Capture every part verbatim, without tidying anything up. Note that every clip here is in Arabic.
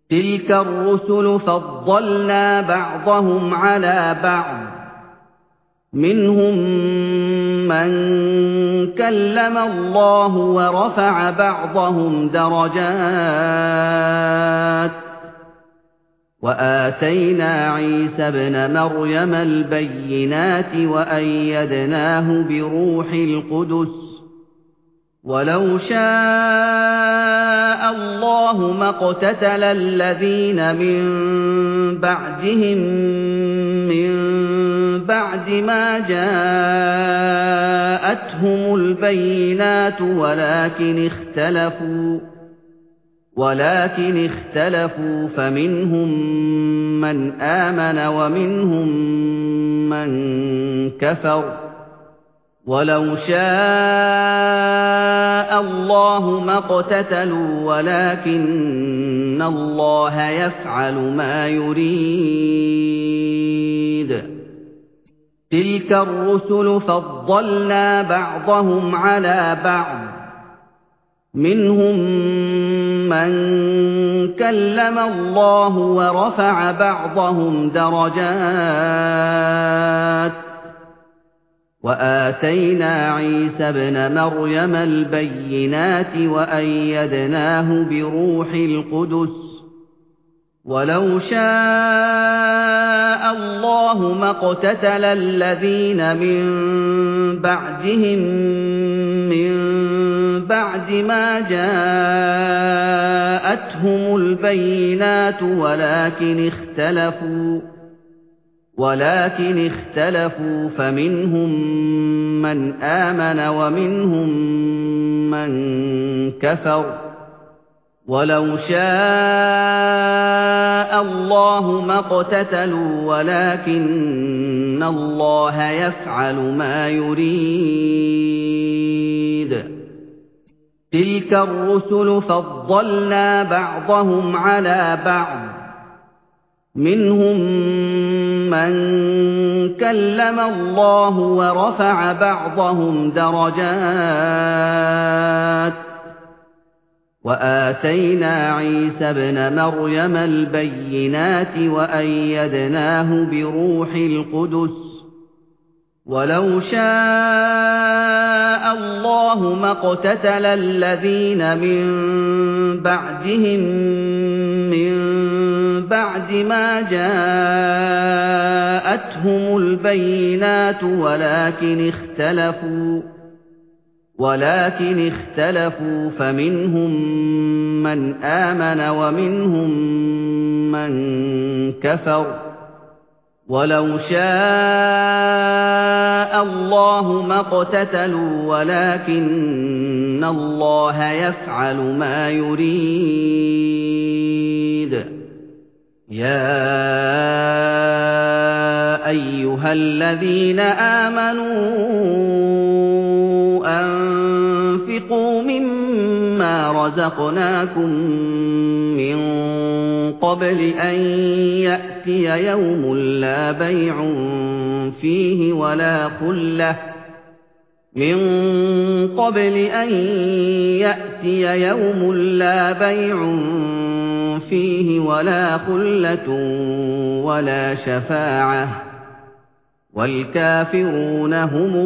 تِلْكَ الرُّسُلُ فَضَّلْنَا بَعْضَهُمْ عَلَىٰ بَعْضٍ ۖ مِّنْهُم مَّن كَلَّمَ اللَّهُ وَرَفَعَ بَعْضَهُمْ دَرَجَاتٍ ۚ وَآتَيْنَا عِيسَى ابْنَ مَرْيَمَ الْبَيِّنَاتِ وَأَيَّدْنَاهُ بِرُوحِ الْقُدُسِ ۗ وَلَوْ شَاءَ اللَّهُ مَا اقْتَتَلَ الَّذِينَ مِن بَعْدِهِم مِّن بَعْدِ مَا جَاءَتْهُمُ الْبَيِّنَاتُ وَلَٰكِنِ اخْتَلَفُوا وَلَٰكِنِ اخْتَلَفُوا فَمِنْهُم مَّنْ آمَنَ وَمِنْهُم مَّن كَفَرَ ۚ وَلَوْ شَاءَ اللَّهُ مَا اقْتَتَلُوا وَلَٰكِنَّ اللَّهَ يَفْعَلُ مَا يُرِيدُ تِلْكَ الرُّسُلُ فَضَّلْنَا بَعْضَهُمْ عَلَىٰ بَعْضٍ ۖ مِّنْهُم مَّن كَلَّمَ اللَّهُ وَرَفَعَ بَعْضَهُمْ دَرَجَاتٍ ۚ وَآتَيْنَا عِيسَى ابْنَ مَرْيَمَ الْبَيِّنَاتِ وَأَيَّدْنَاهُ بِرُوحِ الْقُدُسِ ۗ وَلَوْ شَاءَ اللَّهُ مَا اقْتَتَلَ الَّذِينَ مِن بَعْدِهِم مِّن بَعْدِ مَا جَاءَتْهُمُ الْبَيِّنَاتُ وَلَٰكِنِ اخْتَلَفُوا وَلَٰكِنِ اخْتَلَفُوا فَمِنْهُم مَّنْ آمَنَ وَمِنْهُم مَّن كَفَرَ ۚ وَلَوْ شَاءَ اللَّهُ مَا اقْتَتَلُوا وَلَٰكِنَّ اللَّهَ يَفْعَلُ مَا يُرِيدُ تِلْكَ الرُّسُلُ فَضَّلْنَا بَعْضَهُمْ عَلَىٰ بَعْضٍ ۖ مِّنْهُم مَّن كَلَّمَ اللَّهُ وَرَفَعَ بَعْضَهُمْ دَرَجَاتٍ ۚ وَآتَيْنَا عِيسَى ابْنَ مَرْيَمَ الْبَيِّنَاتِ وَأَيَّدْنَاهُ بِرُوحِ الْقُدُسِ ۗ وَلَوْ شَاءَ اللَّهُ مَا اقْتَتَلَ الَّذِينَ مِن بَعْدِهِم مِّن بَعْدِ مَا جَاءَتْهُمُ الْبَيِّنَاتُ وَلَٰكِنِ اخْتَلَفُوا وَلَٰكِنِ اخْتَلَفُوا فَمِنْهُم مَّنْ آمَنَ وَمِنْهُم مَّن كَفَرَ ۚ وَلَوْ شَاءَ اللَّهُ مَا اقْتَتَلُوا وَلَٰكِنَّ اللَّهَ يَفْعَلُ مَا يُرِيدُ يَا أَيُّهَا الَّذِينَ آمَنُوا أَنفِقُوا مِمَّا رَزَقْنَاكُم مِّن قَبْلِ أَن يَأْتِيَ يَوْمٌ لَّا بَيْعٌ فِيهِ وَلَا خُلَّةٌ مِّن قَبْلِ أَن يَأْتِيَ يَوْمٌ لَّا بَيْعٌ فِيهِ وَلَا خُلَّةٌ وَلَا شَفَاعَةٌ ۗ وَالْكَافِرُونَ هُمُ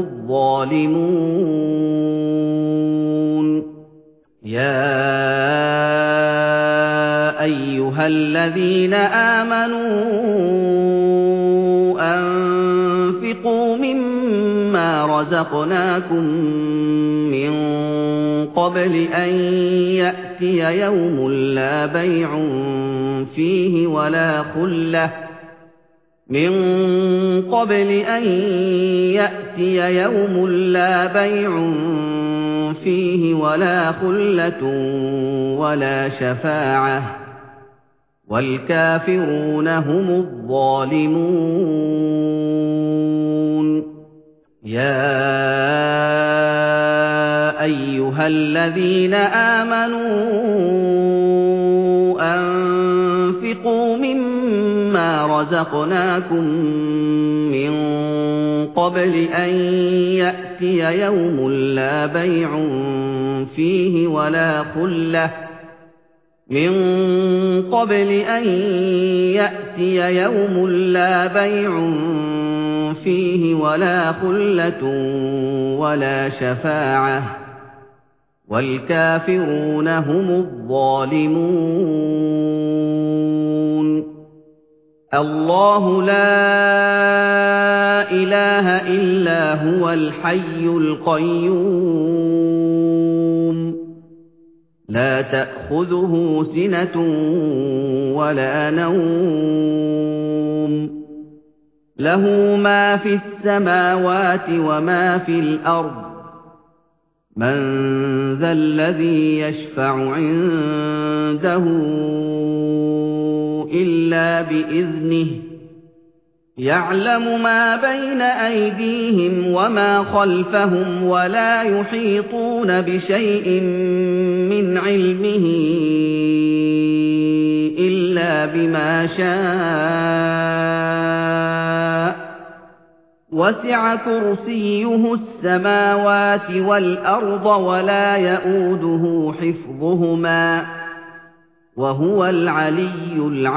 الظَّالِمُونَ يَا أَيُّهَا الَّذِينَ آمَنُوا أَنفِقُوا مِمَّا رَزَقْنَاكُم مِّن قَبْلِ أَن يَأْتِيَ يَوْمٌ لَّا بَيْعٌ فِيهِ وَلَا خُلَّةٌ مِّن قَبْلِ أَن يَأْتِيَ يَوْمٌ لَّا بَيْعٌ فِيهِ وَلَا خُلَّةٌ وَلَا شَفَاعَةٌ ۗ وَالْكَافِرُونَ هُمُ الظَّالِمُونَ يَا أَيُّهَا الَّذِينَ آمَنُوا أَنفِقُوا مِمَّا رَزَقْنَاكُم مِّن قَبْلِ أَن يَأْتِيَ يَوْمٌ لَّا بَيْعٌ فِيهِ وَلَا خُلَّةٌ مِن قَبْلِ أَن يَأْتِيَ يَوْمٌ لَّا بَيْعٌ فِيهِ وَلَا خُلَّةٌ وَلَا شَفَاعَةٌ ۗ وَالْكَافِرُونَ هُمُ الظَّالِمُونَ اللَّهُ لَا إِلَٰهَ إِلَّا هُوَ الْحَيُّ الْقَيُّومُ لَا تَأْخُذُهُ سِنَةٌ وَلَا نَوْمٌ لَّهُ مَا فِي السَّمَاوَاتِ وَمَا فِي الْأَرْضِ مَن ذَا الَّذِي يَشْفَعُ عِندَهُ إِلَّا بِإِذْنِهِ يَعْلَمُ مَا بَيْنَ أَيْدِيهِمْ وَمَا خَلْفَهُمْ وَلَا يُحِيطُونَ بِشَيْءٍ مِّنْ عِلْمِهِ إِلَّا بِمَا شَاءَ وَسِعَ كُرْسِيُّهُ السَّمَاوَاتِ وَالْأَرْضَ وَلَا يَئُودُهُ حِفْظُهُمَا وَهُوَ الْعَلِيُّ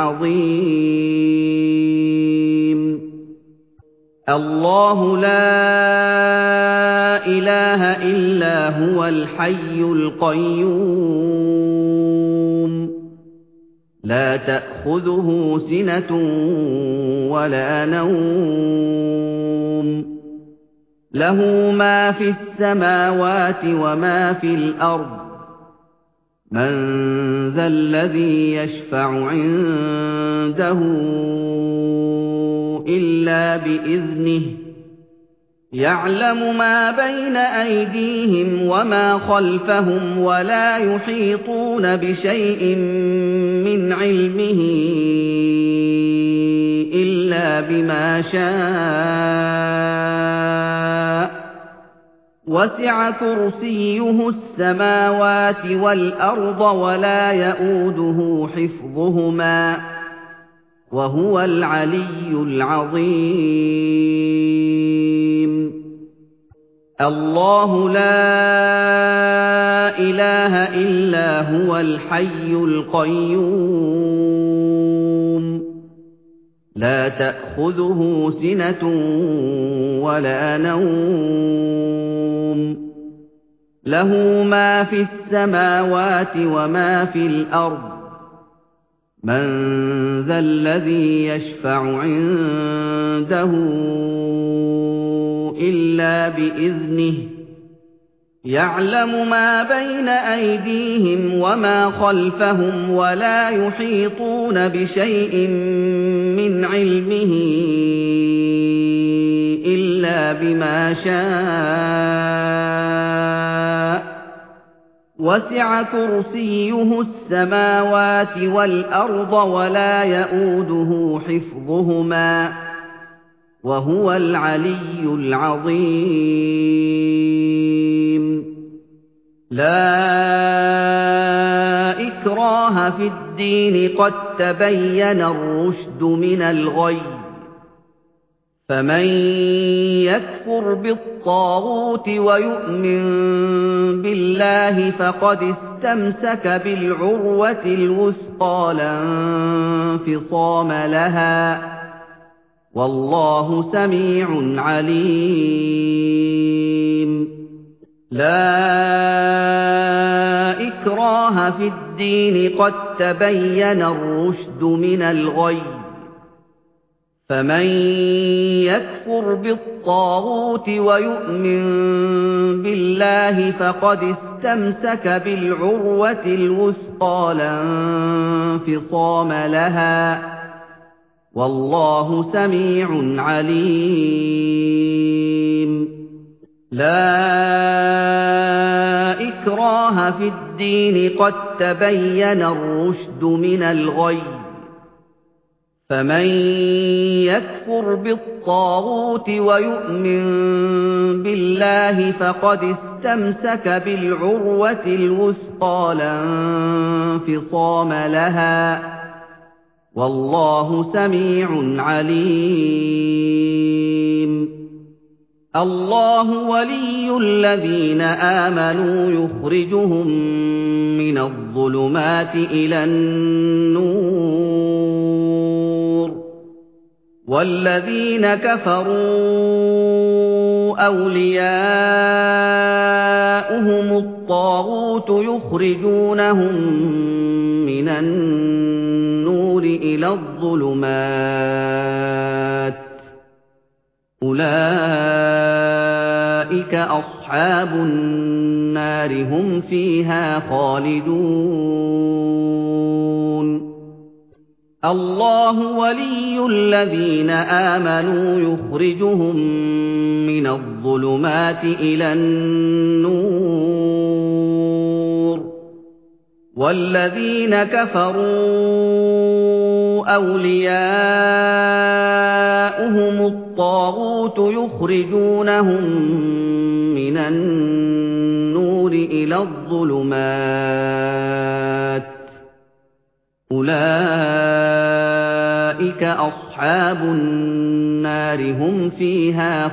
الْعَظِيمُ اللَّهُ لَا إِلَٰهَ إِلَّا هُوَ الْحَيُّ الْقَيُّومُ لَا تَأْخُذُهُ سِنَةٌ وَلَا نَوْمٌ لَّهُ مَا فِي السَّمَاوَاتِ وَمَا فِي الْأَرْضِ مَن ذَا الَّذِي يَشْفَعُ عِندَهُ إِلَّا بِإِذْنِهِ يَعْلَمُ مَا بَيْنَ أَيْدِيهِمْ وَمَا خَلْفَهُمْ وَلَا يُحِيطُونَ بِشَيْءٍ مِّنْ عِلْمِهِ إِلَّا بِمَا شَاءَ وَسِعَ كُرْسِيُّهُ السَّمَاوَاتِ وَالْأَرْضَ وَلَا يَئُودُهُ حِفْظُهُمَا وَهُوَ الْعَلِيُّ الْعَظِيمُ اللَّهُ لَا إِلَٰهَ إِلَّا هُوَ الْحَيُّ الْقَيُّومُ لَا تَأْخُذُهُ سِنَةٌ وَلَا نَوْمٌ لَّهُ مَا فِي السَّمَاوَاتِ وَمَا فِي الْأَرْضِ مَن ذَا الَّذِي يَشْفَعُ عِندَهُ إِلَّا بِإِذْنِهِ يَعْلَمُ مَا بَيْنَ أَيْدِيهِمْ وَمَا خَلْفَهُمْ وَلَا يُحِيطُونَ بِشَيْءٍ مِّنْ عِلْمِهِ إِلَّا بِمَا شَاءَ وَسِعَ كُرْسِيُّهُ السَّمَاوَاتِ وَالْأَرْضَ وَلَا يَئُودُهُ حِفْظُهُمَا وَهُوَ الْعَلِيُّ الْعَظِيمُ لَا إِكْرَاهَ فِي الدِّينِ قَد تَّبَيَّنَ الرُّشْدُ مِنَ الْغَيِّ فَمَن يَكْفُرْ بِالطَّاغُوتِ وَيُؤْمِن بِاللَّهِ فَقَدِ اسْتَمْسَكَ بِالْعُرْوَةِ الْوُثْقَىٰ لَا انفِصَامَ لَهَا ۗ وَاللَّهُ سَمِيعٌ عَلِيمٌ لَا إِكْرَاهَ فِي الدِّينِ قَد تَّبَيَّنَ الرُّشْدُ مِنَ الْغَيِّ فَمَن يَكْفُرْ بِالطَّاغُوتِ وَيُؤْمِن بِاللَّهِ فَقَدِ اسْتَمْسَكَ بِالْعُرْوَةِ الْوُثْقَىٰ لَا انفِصَامَ لَهَا ۗ وَاللَّهُ سَمِيعٌ عَلِيمٌ لَا إِكْرَاهَ فِي الدِّينِ قَد تَّبَيَّنَ الرُّشْدُ مِنَ الْغَيِّ فَمَن يَكْفُرْ بِالطَّاغُوتِ وَيُؤْمِن بِاللَّهِ فَقَدِ اسْتَمْسَكَ بِالْعُرْوَةِ الْوُثْقَىٰ لَا انفِصَامَ لَهَا ۗ وَاللَّهُ سَمِيعٌ عَلِيمٌ الله ولي الذين آمنوا يخرجهم من الظلمات إلى النور والذين كفروا أولياؤهم الطاغوت يخرجونهم من النور إلى الظلمات أولئك أصحاب النار هم فيها خالدون الله ولي الذين آمنوا يخرجهم من الظلمات إلى النور والذين كفروا أولياؤهم الطاغوت يخرجونهم من النور إلى الظلمات أولئك أصحاب النار هم فيها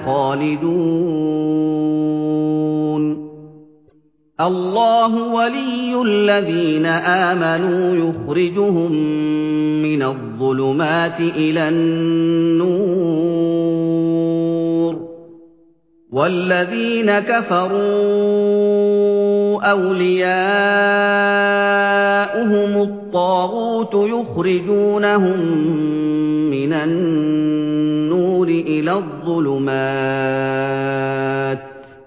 خالدون الله ولي الذين آمنوا يخرجهم من الظلمات إلى النور والذين كفروا أولياؤهم الطاغوت يخرجونهم من النور إلى الظلمات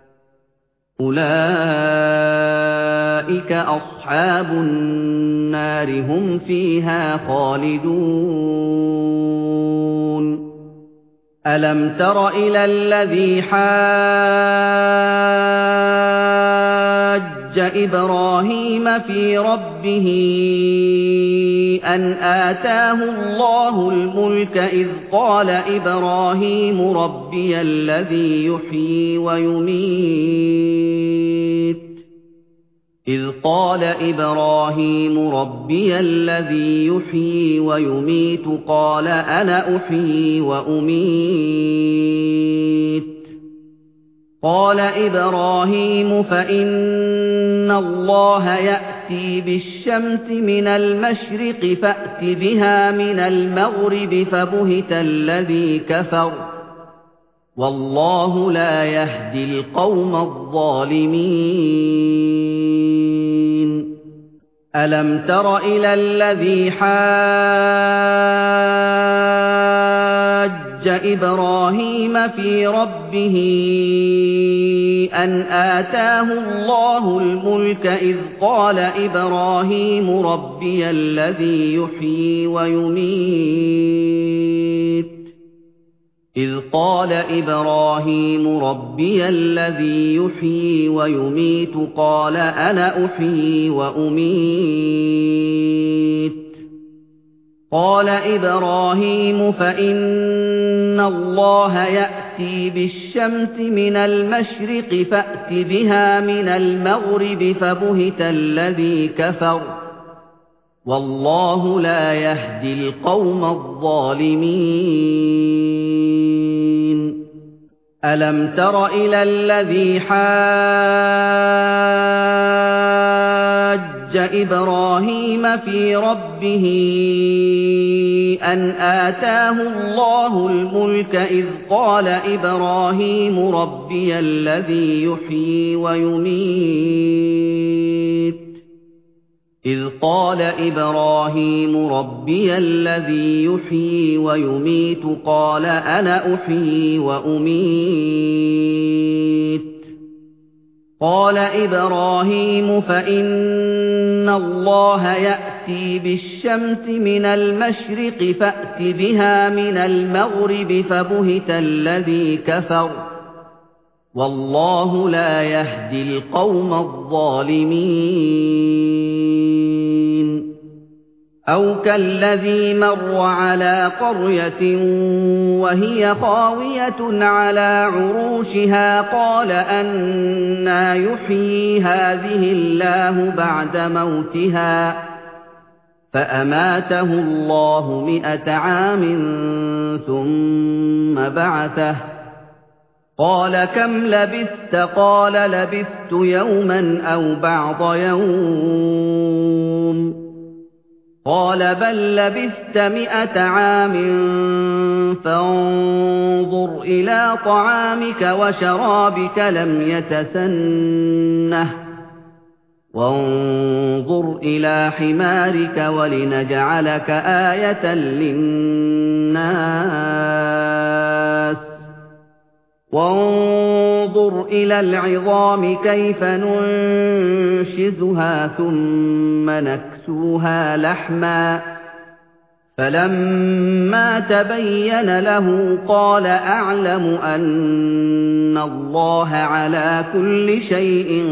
أولئك أصحاب النار هم فيها خالدون ألم تر إلى الذي حاج إبراهيم في ربه أن آتاه الله الملك إذ قال إبراهيم ربي الذي يحيي ويميت إذ قال إبراهيم ربي الذي يحيي ويميت قال أنا أحيي وأميت قال إبراهيم فإن الله يأتي بالشمس من المشرق فأت بها من المغرب فبهت الذي كفر والله لا يهدي القوم الظالمين ألم تر إلى الذي حاج إبراهيم في ربه أن آتاه الله الملك إذ قال إبراهيم ربي الذي يحيي ويميت إذ قال إبراهيم ربي الذي يحيي ويميت قال أنا أحيي وأميت قال إبراهيم فإن الله يأتي بالشمس من المشرق فأت بها من المغرب فبهت الذي كفر والله لا يهدي القوم الظالمين ألم تر إلى الذي حاج إبراهيم في ربه أن آتاه الله الملك إذ قال إبراهيم ربي الذي يحيي ويميت إذ قال إبراهيم ربي الذي يحيي ويميت قال أنا أحيي وأميت قال إبراهيم فإن الله يأتي بالشمس من المشرق فأت بها من المغرب فبهت الذي كفر والله لا يهدي القوم الظالمين أو كالذي مر على قرية وهي خاوية على عروشها قال أنى يحيي هذه الله بعد موتها فأماته الله مئة عام ثم بعثه قَالَ كَمْ لَبِثْتَ ۖ قَالَ لَبِثْتُ يَوْمًا أَوْ بَعْضَ يَوْمٍ قَالَ بَل لَّبِثْتَ مِائَةَ عَامٍ فَانظُرْ إِلَىٰ طَعَامِكَ وَشَرَابِكَ لَمْ يَتَسَنَّهْ وَانظُرْ إِلَىٰ حِمَارِكَ وَلِنَجْعَلَكَ آيَةً لِّلنَّاسِ وَانظُرْ إِلَى الْعِظَامِ كَيْفَ نُنشِزُهَا ثُمَّ نَكْسُوهَا لَحْمًا فَلَمَّا تَبَيَّنَ لَهُ قَالَ أَعْلَمُ أَنَّ اللَّهَ عَلَىٰ كُلِّ شَيْءٍ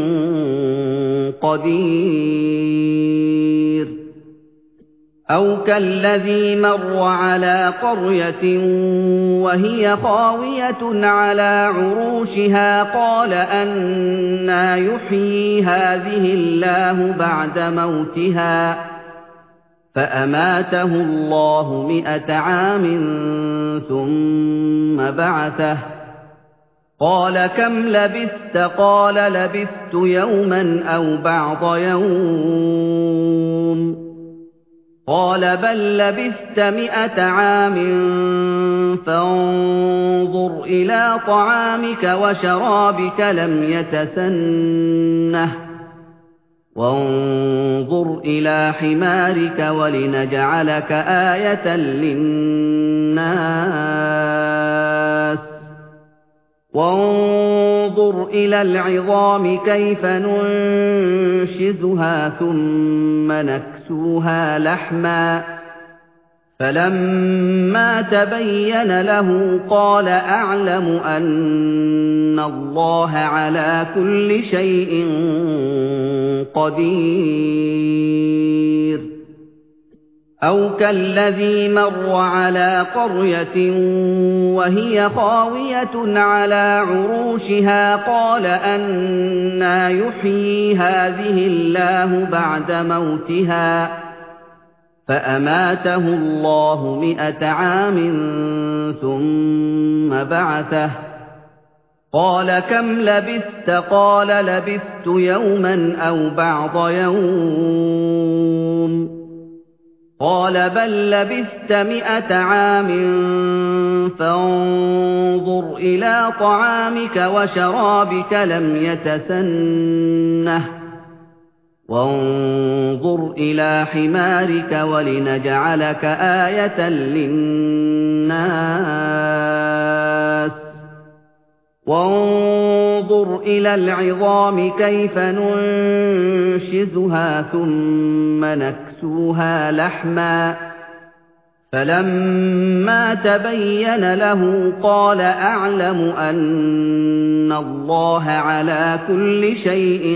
قَدِيرٌ أَوْ كَالَّذِي مَرَّ عَلَىٰ قَرْيَةٍ وَهِيَ خَاوِيَةٌ عَلَىٰ عُرُوشِهَا قَالَ أَنَّىٰ يُحْيِي هَٰذِهِ اللَّهُ بَعْدَ مَوْتِهَا فَأَمَاتَهُ اللَّهُ مِائَةَ عَامٍ ثُمَّ بَعَثَهُ قَالَ كَمْ لَبِثْتَ ۖ قَالَ لَبِثْتُ يَوْمًا أَوْ بَعْضَ يَوْمٍ قَالَ بَل لَّبِثْتَ مِائَةَ عَامٍ فَانظُرْ إِلَىٰ طَعَامِكَ وَشَرَابِكَ لَمْ يَتَسَنَّهْ وَانظُرْ إِلَىٰ حِمَارِكَ وَلِنَجْعَلَكَ آيَةً لِّلنَّاسِ وَانظُرْ إِلَى الْعِظَامِ كَيْفَ نُنشِزُهَا ثُمَّ نَكْسُوهَا لَحْمًا فَلَمَّا تَبَيَّنَ لَهُ قَالَ أَعْلَمُ أَنَّ اللَّهَ عَلَىٰ كُلِّ شَيْءٍ قَدِيرٌ أَوْ كَالَّذِي مَرَّ عَلَىٰ قَرْيَةٍ وَهِيَ خَاوِيَةٌ عَلَىٰ عُرُوشِهَا قَالَ أَنَّىٰ يُحْيِي هَٰذِهِ اللَّهُ بَعْدَ مَوْتِهَا فَأَمَاتَهُ اللَّهُ مِائَةَ عَامٍ ثُمَّ بَعَثَهُ قَالَ كَمْ لَبِثْتَ ۖ قَالَ لَبِثْتُ يَوْمًا أَوْ بَعْضَ يَوْمٍ قَالَ بَل لَّبِثْتَ مِائَةَ عَامٍ فَانظُرْ إِلَىٰ طَعَامِكَ وَشَرَابِكَ لَمْ يَتَسَنَّهْ وَانظُرْ إِلَىٰ حِمَارِكَ وَلِنَجْعَلَكَ آيَةً لِّلنَّاسِ وَانظُرْ إِلَى الْعِظَامِ كَيْفَ نُنشِزُهَا ثُمَّ نَكْسُوهَا لَحْمًا فَلَمَّا تَبَيَّنَ لَهُ قَالَ أَعْلَمُ أَنَّ اللَّهَ عَلَىٰ كُلِّ شَيْءٍ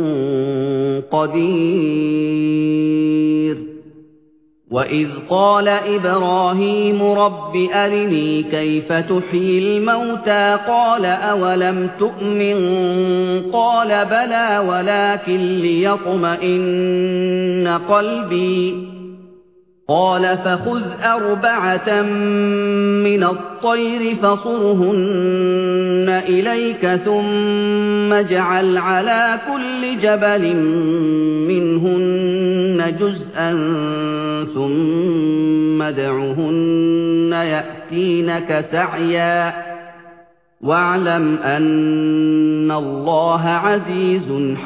قَدِيرٌ وَإِذْ قَالَ إِبْرَاهِيمُ رَبِّ أَرِنِي كَيْفَ تُحْيِي الْمَوْتَىٰ قَالَ أَوَلَمْ تُؤْمِن قَالَ بَلَىٰ وَلَٰكِن لِّيَطْمَئِنَّ قَلْبِي قَالَ فَخُذْ أَرْبَعَةً مِّنَ الطَّيْرِ فَصُرْهُنَّ إِلَيْكَ ثُمَّ اجْعَلْ عَلَىٰ كُلِّ جَبَلٍ مِّنْهُنَّ جُزْءًا ثُمَّ ادْعُهُنَّ يَأْتِينَكَ سَعْيًا وَاعْلَمْ أَنَّ اللَّهَ عَزِيزٌ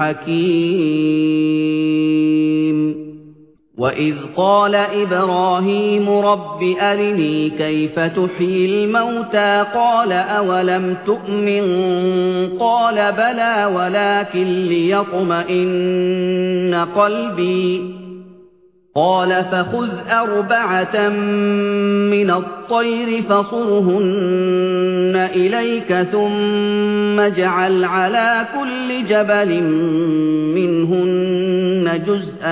حَكِيمٌ وَإِذْ قَالَ إِبْرَاهِيمُ رَبِّ أَرِنِي كَيْفَ تُحْيِي الْمَوْتَىٰ قَالَ أَوَلَمْ تُؤْمِن قَالَ بَلَىٰ وَلَٰكِن لِّيَطْمَئِنَّ قَلْبِي قَالَ فَخُذْ أَرْبَعَةً مِّنَ الطَّيْرِ فَصُرْهُنَّ إِلَيْكَ ثُمَّ اجْعَلْ عَلَىٰ كُلِّ جَبَلٍ مِّنْهُنَّ جُزْءًا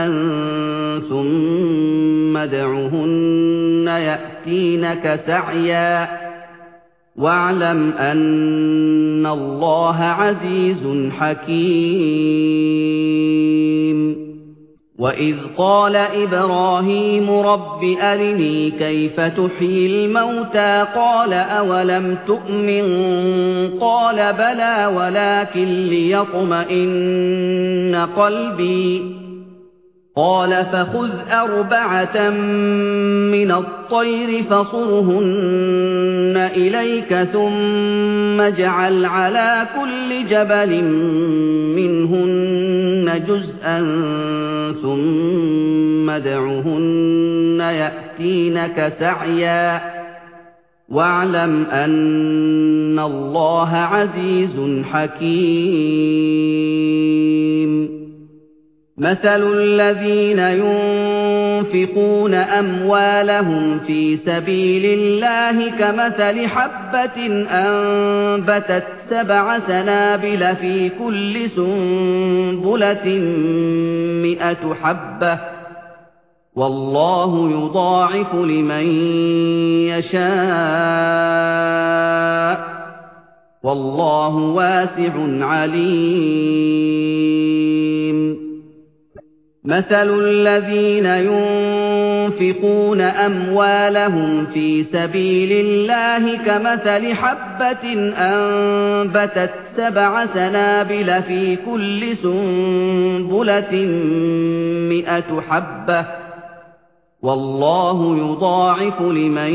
ثُمَّ ادْعُهُنَّ يَأْتِينَكَ سَعْيًا وَاعْلَمْ أَنَّ اللَّهَ عَزِيزٌ حَكِيمٌ وَإِذْ قَالَ إِبْرَاهِيمُ رَبِّ أَرِنِي كَيْفَ تُحْيِي الْمَوْتَىٰ قَالَ أَوَلَمْ تُؤْمِن قَالَ بَلَىٰ وَلَٰكِن لِّيَطْمَئِنَّ قَلْبِي قَالَ فَخُذْ أَرْبَعَةً مِّنَ الطَّيْرِ فَصُرْهُنَّ إِلَيْكَ ثُمَّ اجْعَلْ عَلَىٰ كُلِّ جَبَلٍ مِّنْهُنَّ جُزْءًا ثُمَّ ادْعُهُنَّ يَأْتِينَكَ سَعْيًا وَاعْلَمْ أَنَّ اللَّهَ عَزِيزٌ حَكِيمٌ مَثَلُ الَّذِينَ يُنفِقُونَ أَمْوَالَهُمْ فِي سَبِيلِ اللَّهِ كَمَثَلِ حَبَّةٍ أَنبَتَتْ سَبْعَ سَنَابِلَ فِي كُلِّ سُنبُلَةٍ مِّائَةُ حَبَّةٍ وَاللَّهُ يُضَاعِفُ لِمَن يَشَاءُ وَاللَّهُ وَاسِعٌ عَلِيمٌ مَثَلُ الَّذِينَ يُنفِقُونَ أَمْوَالَهُمْ فِي سَبِيلِ اللَّهِ كَمَثَلِ حَبَّةٍ أَنبَتَتْ سَبْعَ سَنَابِلَ في كُلِّ سُنبُلَةٍ مِّائَةُ حَبَّةٍ وَاللَّهُ يُضَاعِفُ لِمَن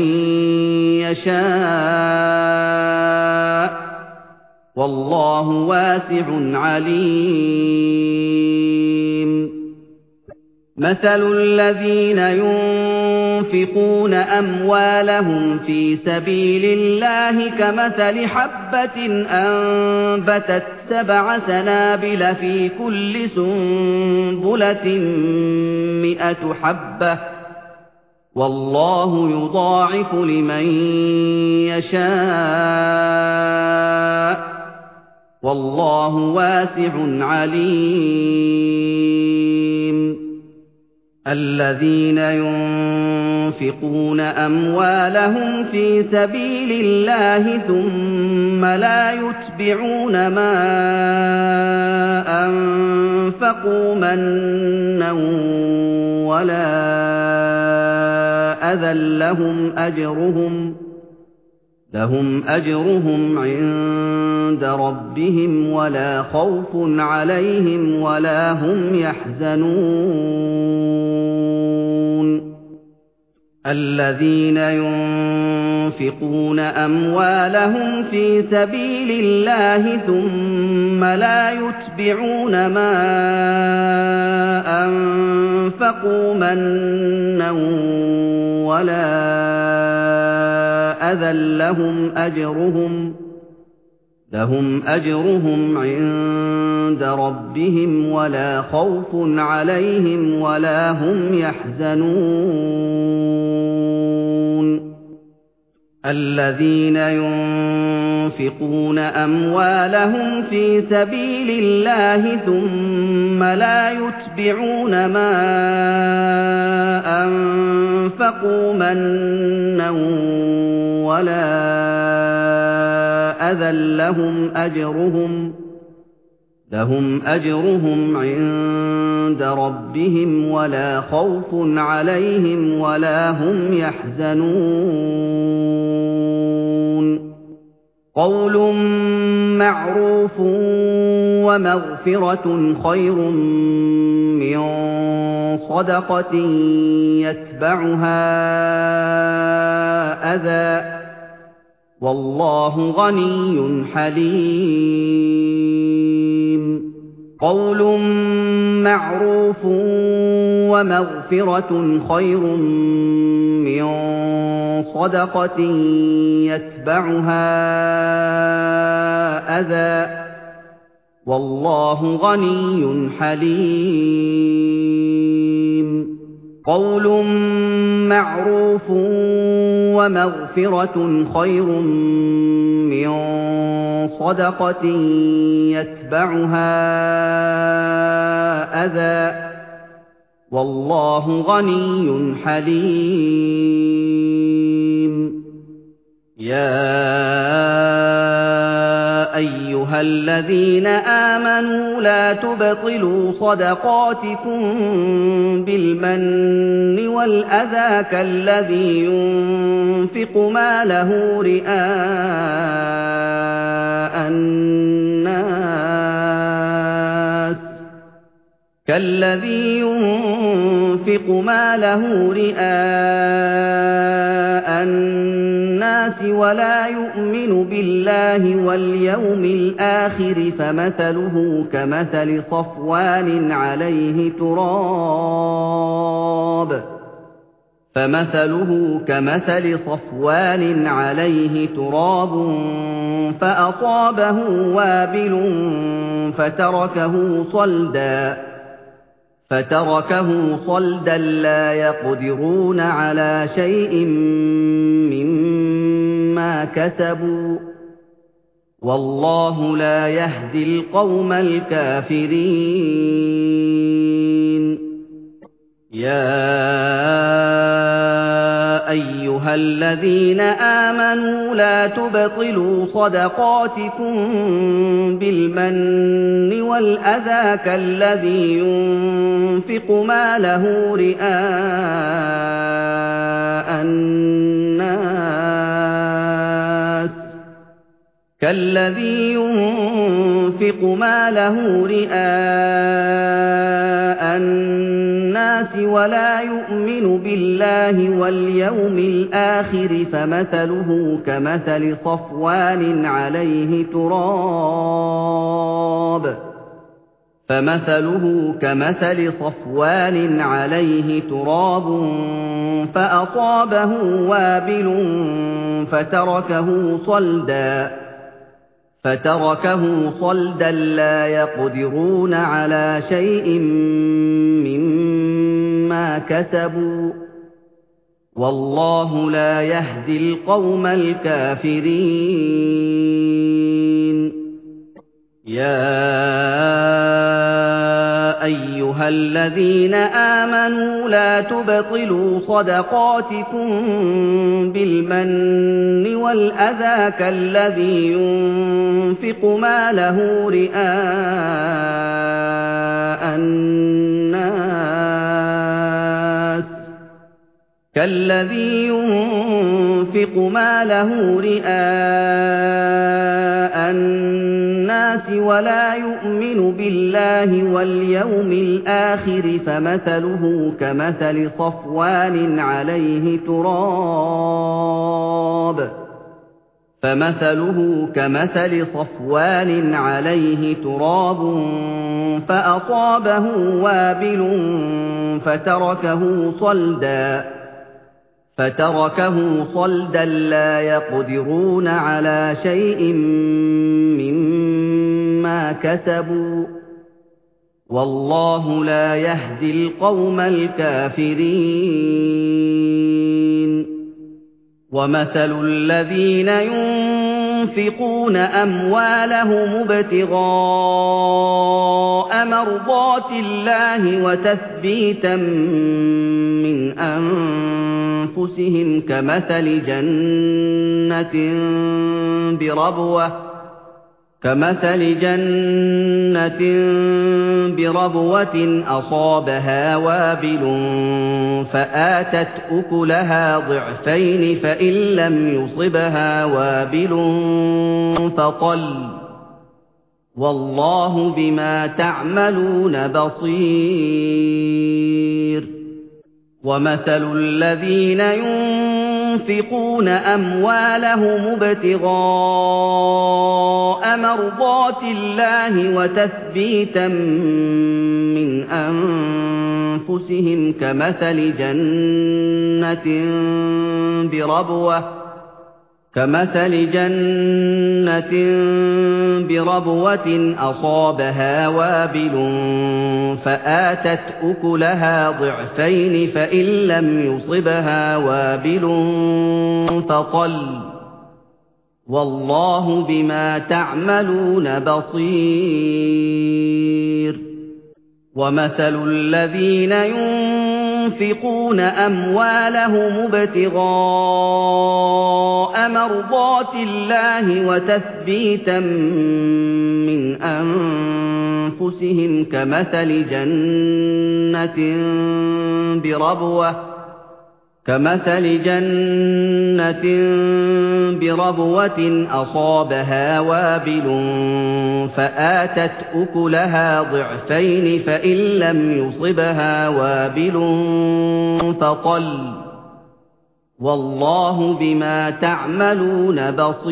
يَشَاءُ وَاللَّهُ وَاسِعٌ عَلِيمٌ مَثَلُ الَّذِينَ يُنفِقُونَ أَمْوَالَهُمْ فِي سَبِيلِ اللَّهِ كَمَثَلِ حَبَّةٍ أَنبَتَتْ سَبْعَ سَنَابِلَ في كُلِّ سُنبُلَةٍ مِّائَةُ حَبَّةٍ وَاللَّهُ يُضَاعِفُ لِمَن يَشَاءُ وَاللَّهُ وَاسِعٌ عَلِيمٌ الَّذِينَ يُنفِقُونَ أَمْوَالَهُمْ فِي سَبِيلِ اللَّهِ ثُمَّ لَا يُتْبِعُونَ مَا أَنفَقُوا مَنًّا وَلَا أَذًى لَّهُمْ أَجْرُهُمْ لهم أجرهم عند ربهم ولا خوف عليهم ولا هم يحزنون الذين ينفقون أموالهم في سبيل الله ثم لا يتبعون ما أنفقوا منا ولا أذى لهم أجرهم لهم أجرهم عند ربهم ولا خوف عليهم ولا هم يحزنون الذين ينفقون أموالهم في سبيل الله ثم لا يتبعون ما أنفقوا منا ولا أذى لهم أجرهم لهم أجرهم عند ربهم ولا خوف عليهم ولا هم يحزنون قول معروف ومغفرة خير من صدقة يتبعها أذى والله غني حليم قول معروف ومغفرة خير من صدقة يتبعها أذى والله غني حليم قول معروف ومغفرة خير من صدقة يتبعها أذى والله غني حليم يا أيها أيها الذين آمنوا لا تبطلوا صدقاتكم بالمن والأذى كالذي ينفق ماله رئاء الناس كالذي ينفق ماله رئاء الناس ولا يؤمن بالله واليوم الآخر فمثله كمثل صفوان عليه تراب فمثله كمثل صفوان عليه تراب فأصابه وابل فتركه صلدا فتركه صلدا لا يقدرون على شيء مما كسبوا والله لا يهدي القوم الكافرين يا أيها الذين آمنوا لا تبطلوا صدقاتكم بالمن والأذى كالذي ينفق ماله رئاء الناس كالذي ينفق ماله رئاء الناس ولا يؤمن بالله واليوم الآخر فمثله كمثل صفوان عليه تراب فمثله كمثل صفوان عليه تراب فأصابه وابل فتركه صلدا فتركه صلدا لا يقدرون على شيء مما كسبوا والله لا يهدي القوم الكافرين يا أيها الذين آمنوا لا تبطلوا صدقاتكم بالمن والأذى كالذي ينفق ماله رئاء الناس كالذي ينفق ماله رئاء الناس ولا يؤمن بالله واليوم الآخر فمثله كمثل صفوان عليه تراب فمثله كمثل صفوان عليه تراب فأصابه وابل فتركه صلدا فتركه صلدا لا يقدرون على شيء مما كسبوا والله لا يهدي القوم الكافرين ومثل الذين ينفقون أموالهم ابتغاء مرضات الله وتثبيتا من أنفسهم كمثل جنة بربوة كمثل جنة بربوة أصابها وابل فآتت أكلها ضعفين فإن لم يصبها وابل فطل والله بما تعملون بصير ومثل الذين ينفقون أموالهم ابتغاء مرضات الله وتثبيتا من أنفسهم كمثل جنة بربوة كمثل جنة بربوة أصابها وابل فآتت أكلها ضعفين فإن لم يصبها وابل فطل والله بما تعملون بصير ومثل الذين ينفقون يُنفِقُونَ أَمْوَالَهُمُ ابْتِغَاءَ مَرْضَاتِ اللَّهِ وَتَثْبِيتًا مِّنْ أَنفُسِهِمْ كَمَثَلِ جَنَّةٍ بِرَبْوَةٍ كَمَثَلِ جَنَّةٍ بِرَبْوَةٍ أَصَابَهَا وَابِلٌ فَآتَتْ أُكُلَهَا ضِعْفَيْنِ فَإِن لَّمْ يُصِبْهَا وَابِلٌ فَطَلٌّ ۗ وَاللَّهُ بِمَا تَعْمَلُونَ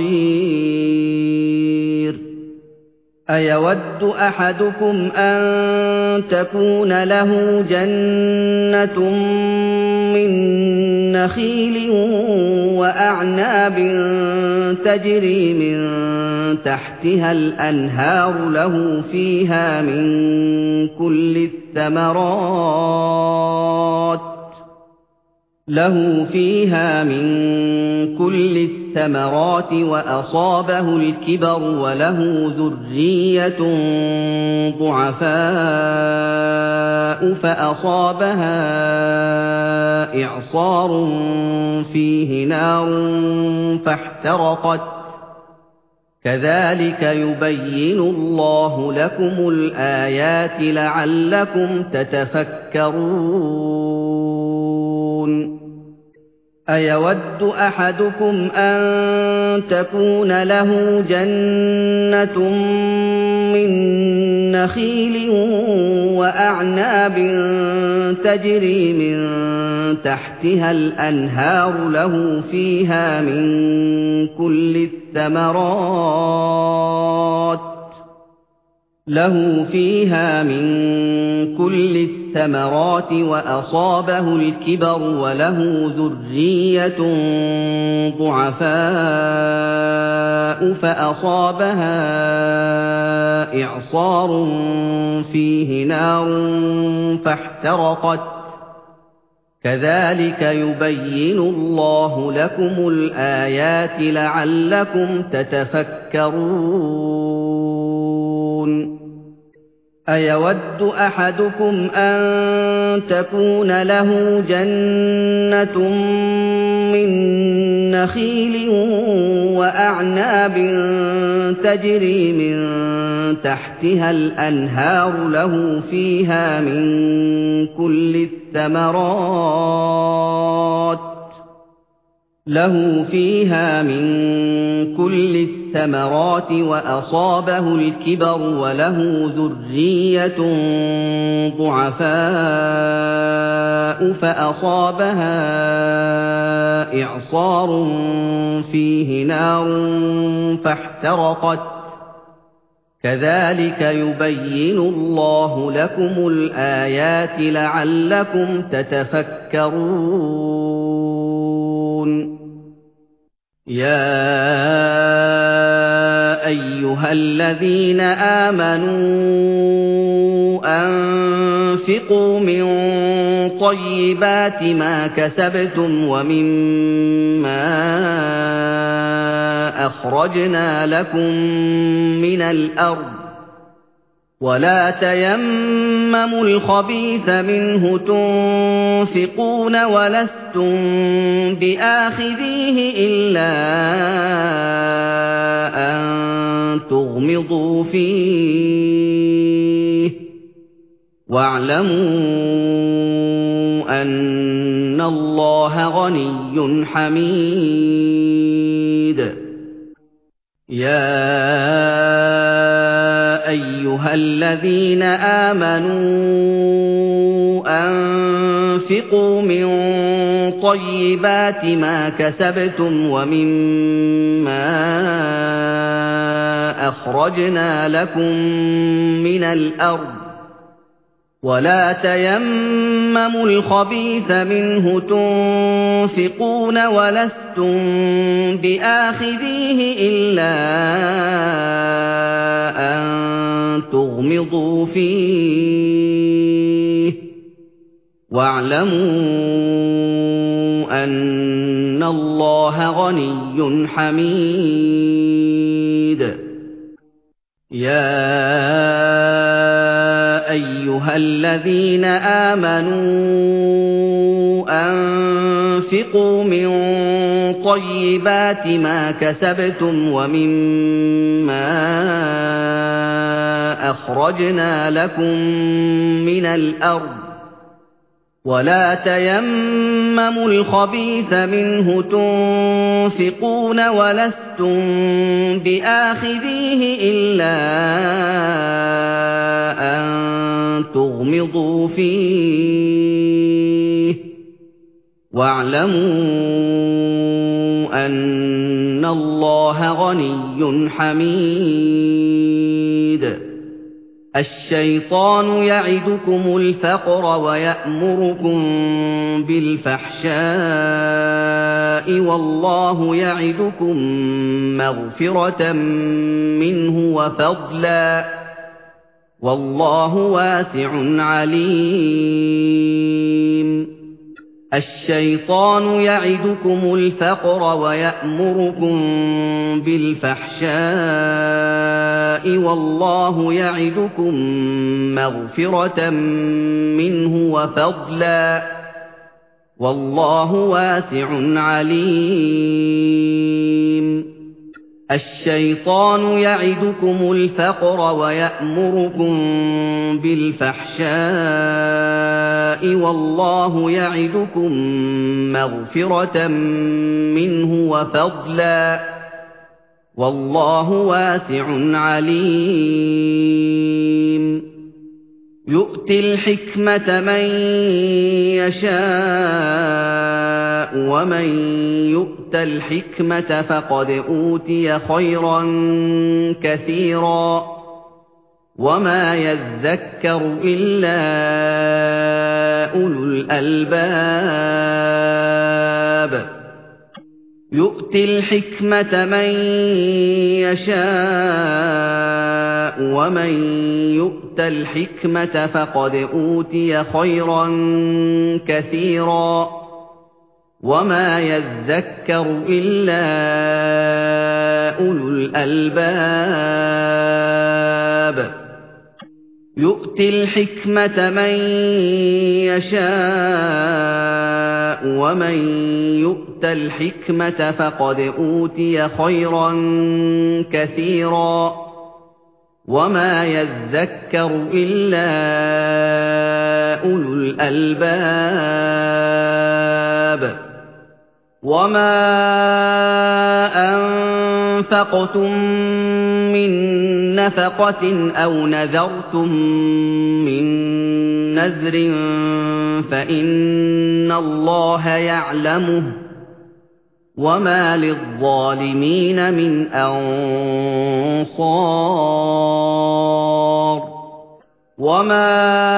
بَصِيرٌ. أَيَوَدُّ أَحَدُكُمْ أَن تَكُونَ لَهُ جَنَّةٌ مِّن نَّخِيلٍ وَأَعْنَابٍ تَجْرِي مِن تَحْتِهَا الْأَنْهَارُ لَهُ فِيهَا مِن كُلِّ الثَّمَرَاتِ له فيها من كل الثمرات وأصابه الكبر وله ذرية ضعفاء فأصابها إعصار فيه نار فاحترقت كذلك يبين الله لكم الآيات لعلكم تتفكرون. أيود أحدكم أن تكون له جنة من نخيل وأعناب تجري من تحتها الأنهار له فيها من كل الثمرات له فيها من كل الثمرات وأصابه الكبر وله ذرية ضعفاء فأصابها إعصار فيه نار فاحترقت كذلك يبين الله لكم الآيات لعلكم تتفكرون. أيود أحدكم أن تكون له جنة من نخيل وأعناب تجري من تحتها الأنهار له فيها من كل الثمرات له فيها من كل الثمرات وأصابه الكبر وله ذرية ضعفاء فأصابها إعصار فيه نار فاحترقت كذلك يبين الله لكم الآيات لعلكم تتفكرون. يا أيها الذين آمنوا أنفقوا من طيبات ما كسبتم ومما أخرجنا لكم من الأرض ولا تيمموا الخبيث منه تنفقون ولستم بآخذيه إلا أن تغمضوا فيه واعلموا أن الله غني حميد. يا أيها الذين آمنوا أنفقوا من طيبات ما كسبتم ومما أخرجنا لكم من الأرض ولا تيمموا الخبيث منه تنفقون ولستم بآخذيه إلا أن تغمضوا فيه واعلموا أن الله غني حميد. يا أيها الذين آمنوا أنفقوا من طيبات ما كسبتم ومما أخرجنا لكم من الأرض ولا تيمموا الخبيث منه تنفقون ولستم بآخذيه إلا أن تغمضوا فيه واعلموا أن الله غني حميد. الشيطان يعدكم الفقر ويأمركم بالفحشاء والله يعدكم مغفرة منه وفضلا والله واسع عليم. الشيطان يعدكم الفقر ويأمركم بالفحشاء والله يعدكم مغفرة منه وفضلا والله واسع عليم. الشيطان يعدكم الفقر ويأمركم بالفحشاء والله يعدكم مغفرة منه وفضلا والله واسع عليم. يؤتي الحكمة من يشاء ومن يؤت الحكمة فقد أوتي خيرا كثيرا وما يذكر إلا أولو الألباب. يؤتي الحكمة من يشاء ومن يؤت الحكمة فقد أوتي خيرا كثيرا وما يذكر إلا أولو الألباب. يؤتي الحكمة من يشاء ومن يؤت الحكمة فقد أوتي خيرا كثيرا وما يذكر إلا أولو الألباب. وما أنفقتم من نفقة أو نذرتم من نذر فإن الله يعلمه وما للظالمين من أنصار. وما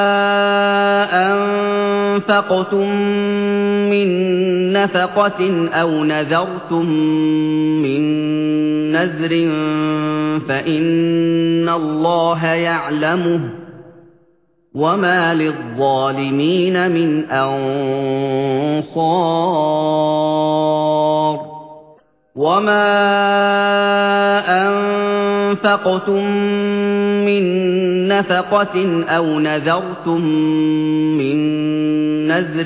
أنفقتم من نفقة أو نذرتم من نذر فإن الله يعلمه وما للظالمين من أنصار. وما أنفقتم من نفقة أو نذرتم من نذر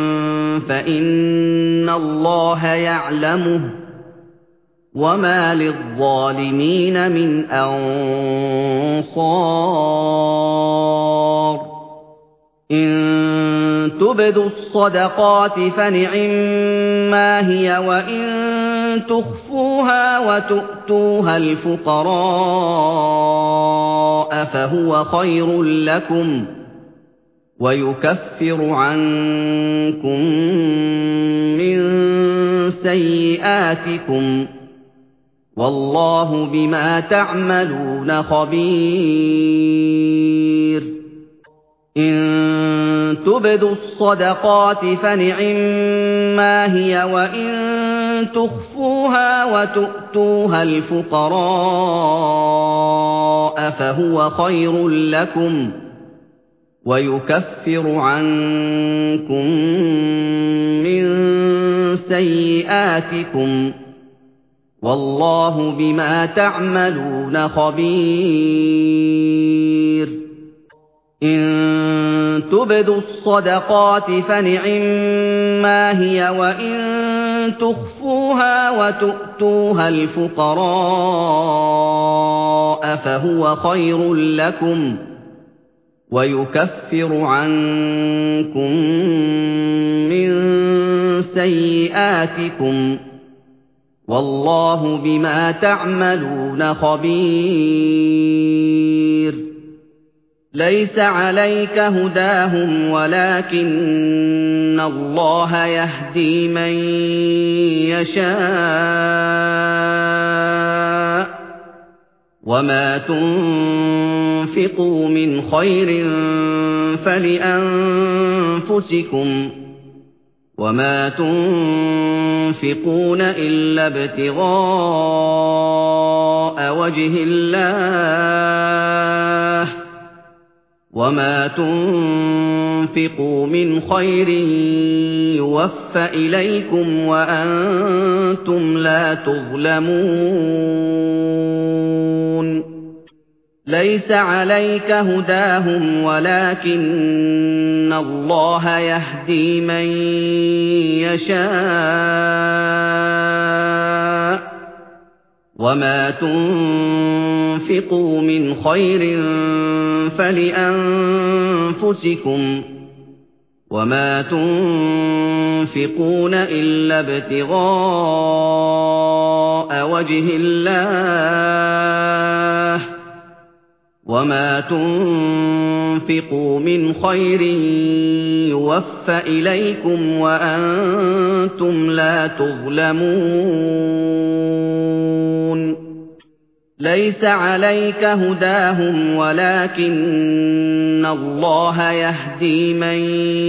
فإن الله يعلمه وما للظالمين من أنصار. إن تبدوا الصدقات فنعما هي وإن تخفوها وتؤتوها الفقراء فهو خير لكم ويكفر عنكم من سيئاتكم والله بما تعملون خبير. إن تبدوا الصدقات فنعما هي وإن تخفوها وتؤتوها الفقراء فهو خير لكم ويكفر عنكم من سيئاتكم والله بما تعملون خبير. إن تبدوا الصدقات فنعما هي وإن تخفوها وتؤتوها الفقراء فهو خير لكم ويكفر عنكم من سيئاتكم والله بما تعملون خبير ليس عليك هداهم ولكن الله يهدي من يشاء وما تنفقوا من خير فلأنفسكم وما تنفقون إلا ابتغاء وجه الله وما تنفقوا من خير يوفى إليكم وأنتم لا تظلمون ليس عليك هداهم ولكن الله يهدي من يشاء وما تنفقوا من خير فلأنفسكم وما تنفقون إلا ابتغاء وجه الله وما تنفقوا من خير يوفى إليكم وأنتم لا تظلمون ليس عليك هداهم ولكن الله يهدي من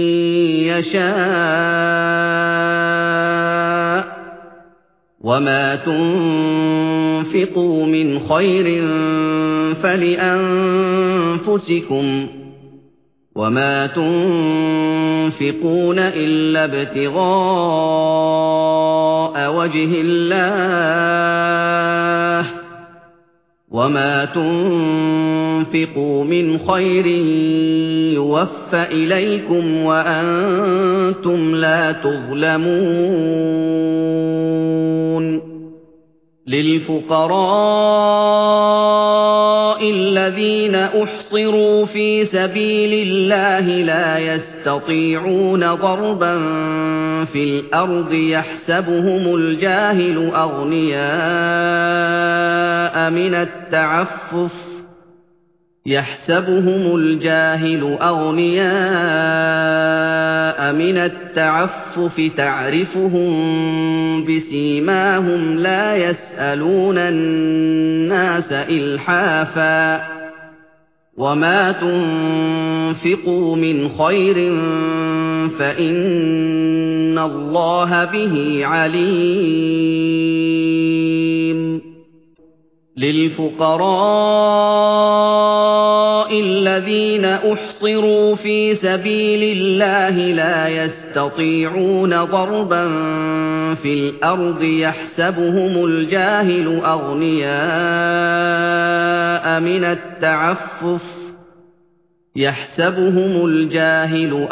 يشاء وما تنفقوا من خير فلأنفسكم وما تنفقون إلا ابتغاء وجه الله وما تنفقوا من خير يوفى إليكم وأنتم لا تظلمون للفقراء الذين أحصروا في سبيل الله لا يستطيعون ضربا في الأرض يحسبهم الجاهل أغنياء من التعفف يحسبهم الجاهل أغنياء من التعفف تعرفهم بسيماهم لا يسألون الناس إلحافا وما تنفقوا من خير فإن الله به عليم للفقراء الذين أحصروا في سبيل الله لا يستطيعون ضربا في الأرض يحسبهم الجاهل أغنياء من التعفف يحسبهم الجاهل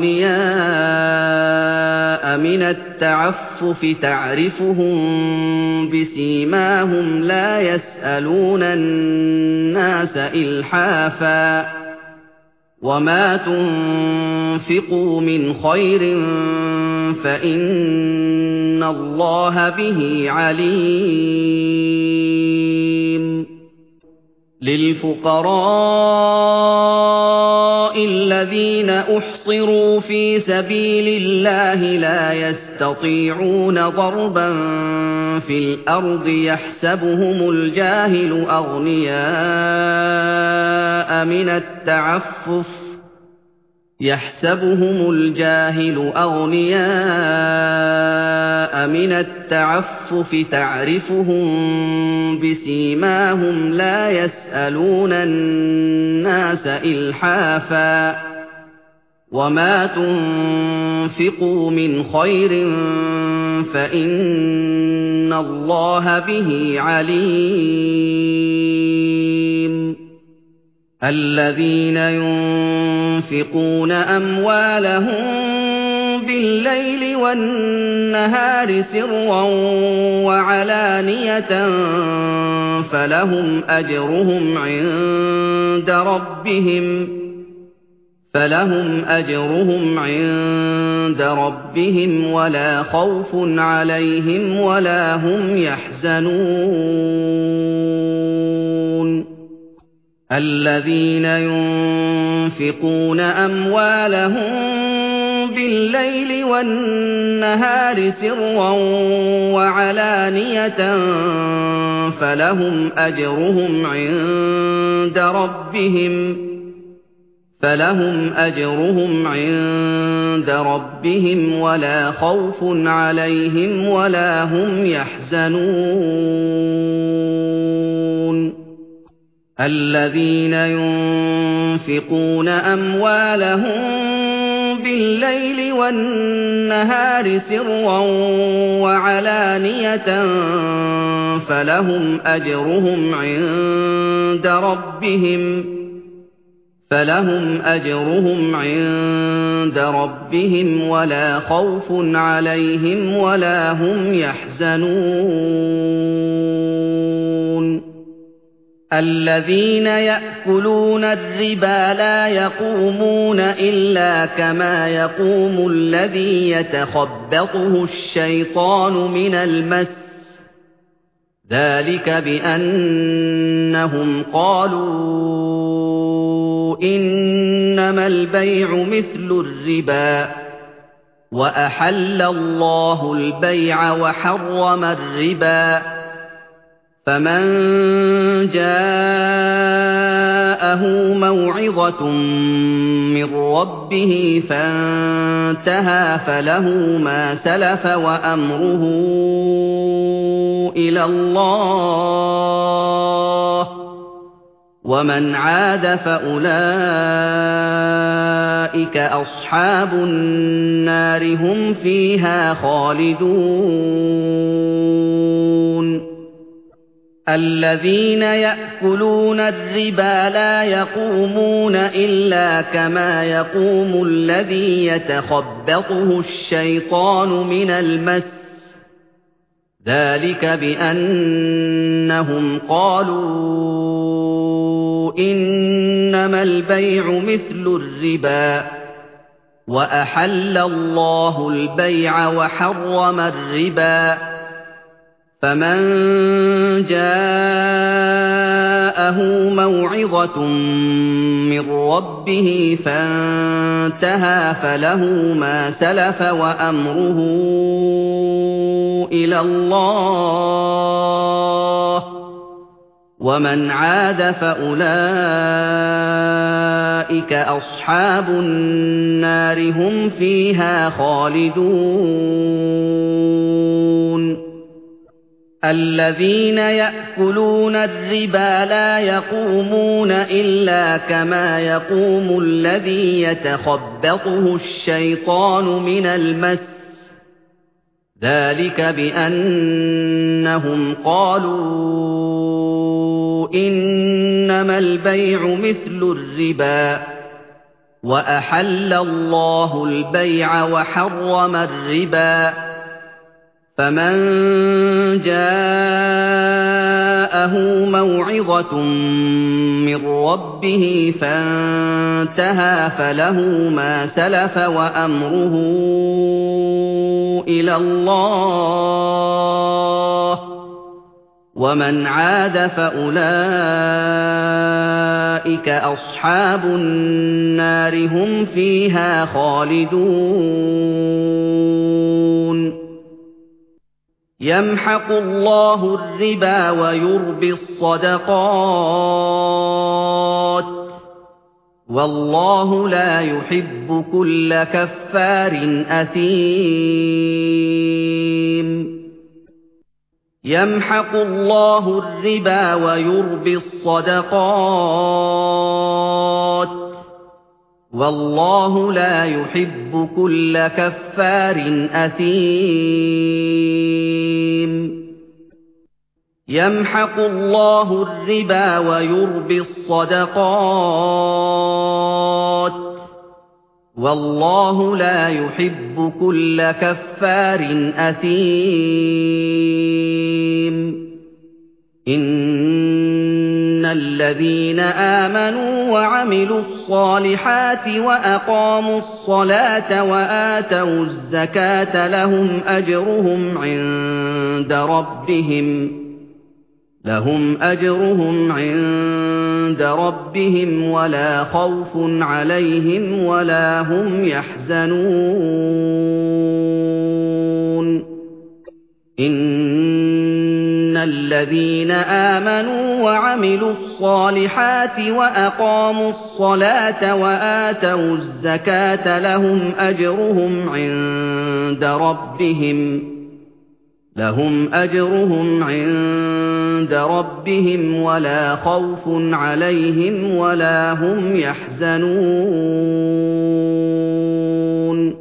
أغنياء من التعفف تعرفهم بسيماهم لا يسألون الناس إلحافا وما تنفقوا من خير فإن الله به عليم للفقراء الذين أحصروا في سبيل الله لا يستطيعون ضربا في الأرض يحسبهم الجاهل أغنياء من التعفف يحسبهم الجاهل أغنياء من التعفف تعرفهم بسيماهم لا يسألون الناس إلحافا وما تنفقوا من خير فإن الله به عليم الذين ينفقون أموالهم بالليل والنهار سرا وعلانية فلهم أجرهم عند ربهم فلهم أجرهم عند ربهم ولا خوف عليهم ولا هم يحزنون الذين ينفقون أموالهم بالليل والنهار سرا وعلانية فلهم أجرهم عند ربهم فلهم أجرهم عند ربهم ولا خوف عليهم ولا هم يحزنون الذين ينفقون أموالهم بالليل والنهار سرا وعلانية فلهم أجرهم عند ربهم فلهم أجرهم عند ربهم ولا خوف عليهم ولا هم يحزنون الذين يأكلون الربا لا يقومون إلا كما يقوم الذي يتخبطه الشيطان من المس ذلك بأنهم قالوا إنما البيع مثل الربا وأحل الله البيع وحرم الربا فمن جاءه موعظة من ربه فانتهى فله ما سلف وأمره إلى الله ومن عاد فأولئك أصحاب النار هم فيها خالدون الذين يأكلون الربا لا يقومون إلا كما يقوم الذي يتخبطه الشيطان من المس ذلك بأنهم قالوا إنما البيع مثل الربا وأحل الله البيع وحرم الربا فمن جاءه موعظة من ربه فانتهى فله ما سلف وأمره إلى الله ومن عاد فأولئك أصحاب النار هم فيها خالدون الذين يأكلون الربا لا يقومون إلا كما يقوم الذي يتخبطه الشيطان من المس ذلك بأنهم قالوا إنما البيع مثل الربا وأحل الله البيع وحرم الربا فمن جاءه موعظة من ربه فانتهى فله ما سلف وأمره إلى الله ومن عاد فأولئك أصحاب النار هم فيها خالدون يمحق الله الربا ويربي الصدقات والله لا يحب كل كفار أثيم يمحق الله الربا ويربي الصدقات والله لا يحب كل كفار أثيم يَمْحَقُ اللَّهُ الرِّبَا وَيُرْبِي الصَّدَقَاتِ ۗ وَاللَّهُ لَا يُحِبُّ كُلَّ كَفَّارٍ أَثِيمٍ إِنَّ الَّذِينَ آمَنُوا وَعَمِلُوا الصَّالِحَاتِ وَأَقَامُوا الصَّلَاةَ وَآتَوُا الزَّكَاةَ لَهُمْ أَجْرُهُمْ عِندَ رَبِّهِمْ لهم أجرهم عند ربهم ولا خوف عليهم ولا هم يحزنون إن الذين آمنوا وعملوا الصالحات وأقاموا الصلاة وآتوا الزكاة لهم أجرهم عند ربهم لهم أجرهم عند ربهم ولا خوف عليهم ولا هم يحزنون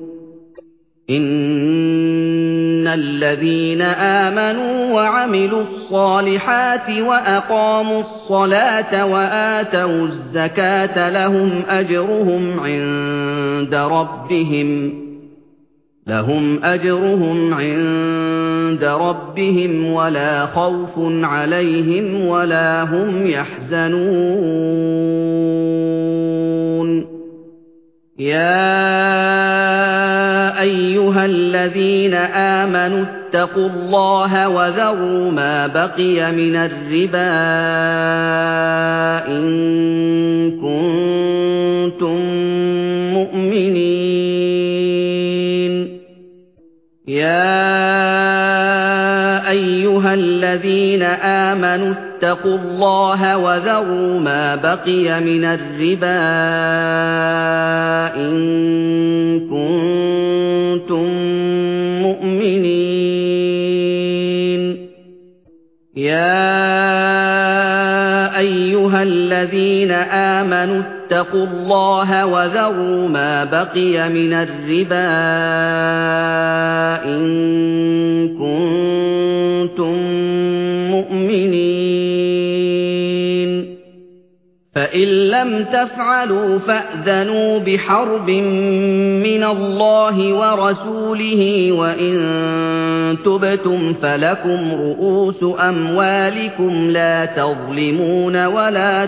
إن الذين آمنوا وعملوا الصالحات وأقاموا الصلاة وآتوا الزكاة لهم أجرهم عند ربهم لهم أجرهم عند ربهم ولا خوف عليهم ولا هم يحزنون يا أيها الذين آمنوا اتقوا الله وذروا ما بقي من الربا إن كنتم مؤمنين يا أيها الذين آمنوا اتقوا الله وذروا ما بقي من الربا إن كنتم مؤمنين يا أيها الذين آمنوا اتقوا الله وذروا ما بقي من الربا إن كنتم مؤمنين فإن لم تفعلوا فأذنوا بحرب من الله ورسوله وإن تبتم فلكم رؤوس أموالكم لا تظلمون ولا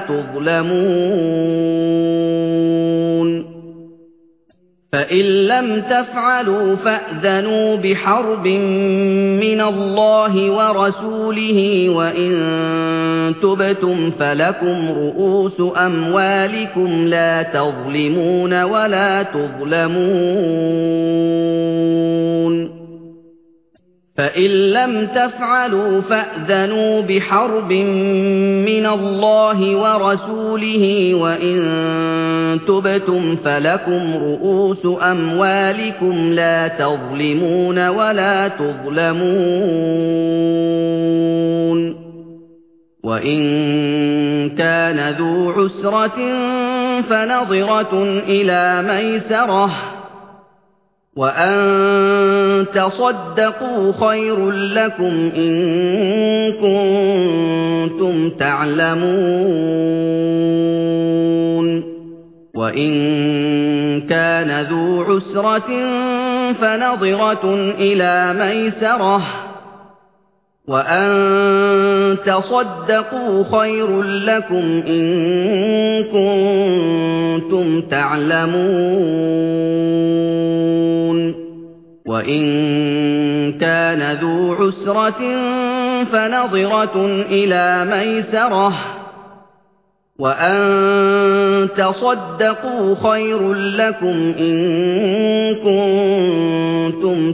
تظلمون فإن لم تفعلوا فأذنوا بحرب من الله ورسوله وإن تبتم فلكم رؤوس أموالكم لا تظلمون ولا تظلمون فإن لم تفعلوا فأذنوا بحرب من الله ورسوله وإن تبتم فلكم رؤوس أموالكم لا تظلمون ولا تظلمون وإن كان ذو عسرة فنظرة إلى ميسرة وأن تصدقوا خير لكم إن كنتم تعلمون وإن كان ذو عسرة فنظرة إلى ميسرة وأن تصدقوا خير لكم إن كنتم تعلمون وإن كان ذو عسرة فنظرة إلى ميسرة وأن تصدقوا خير لكم إن كنتم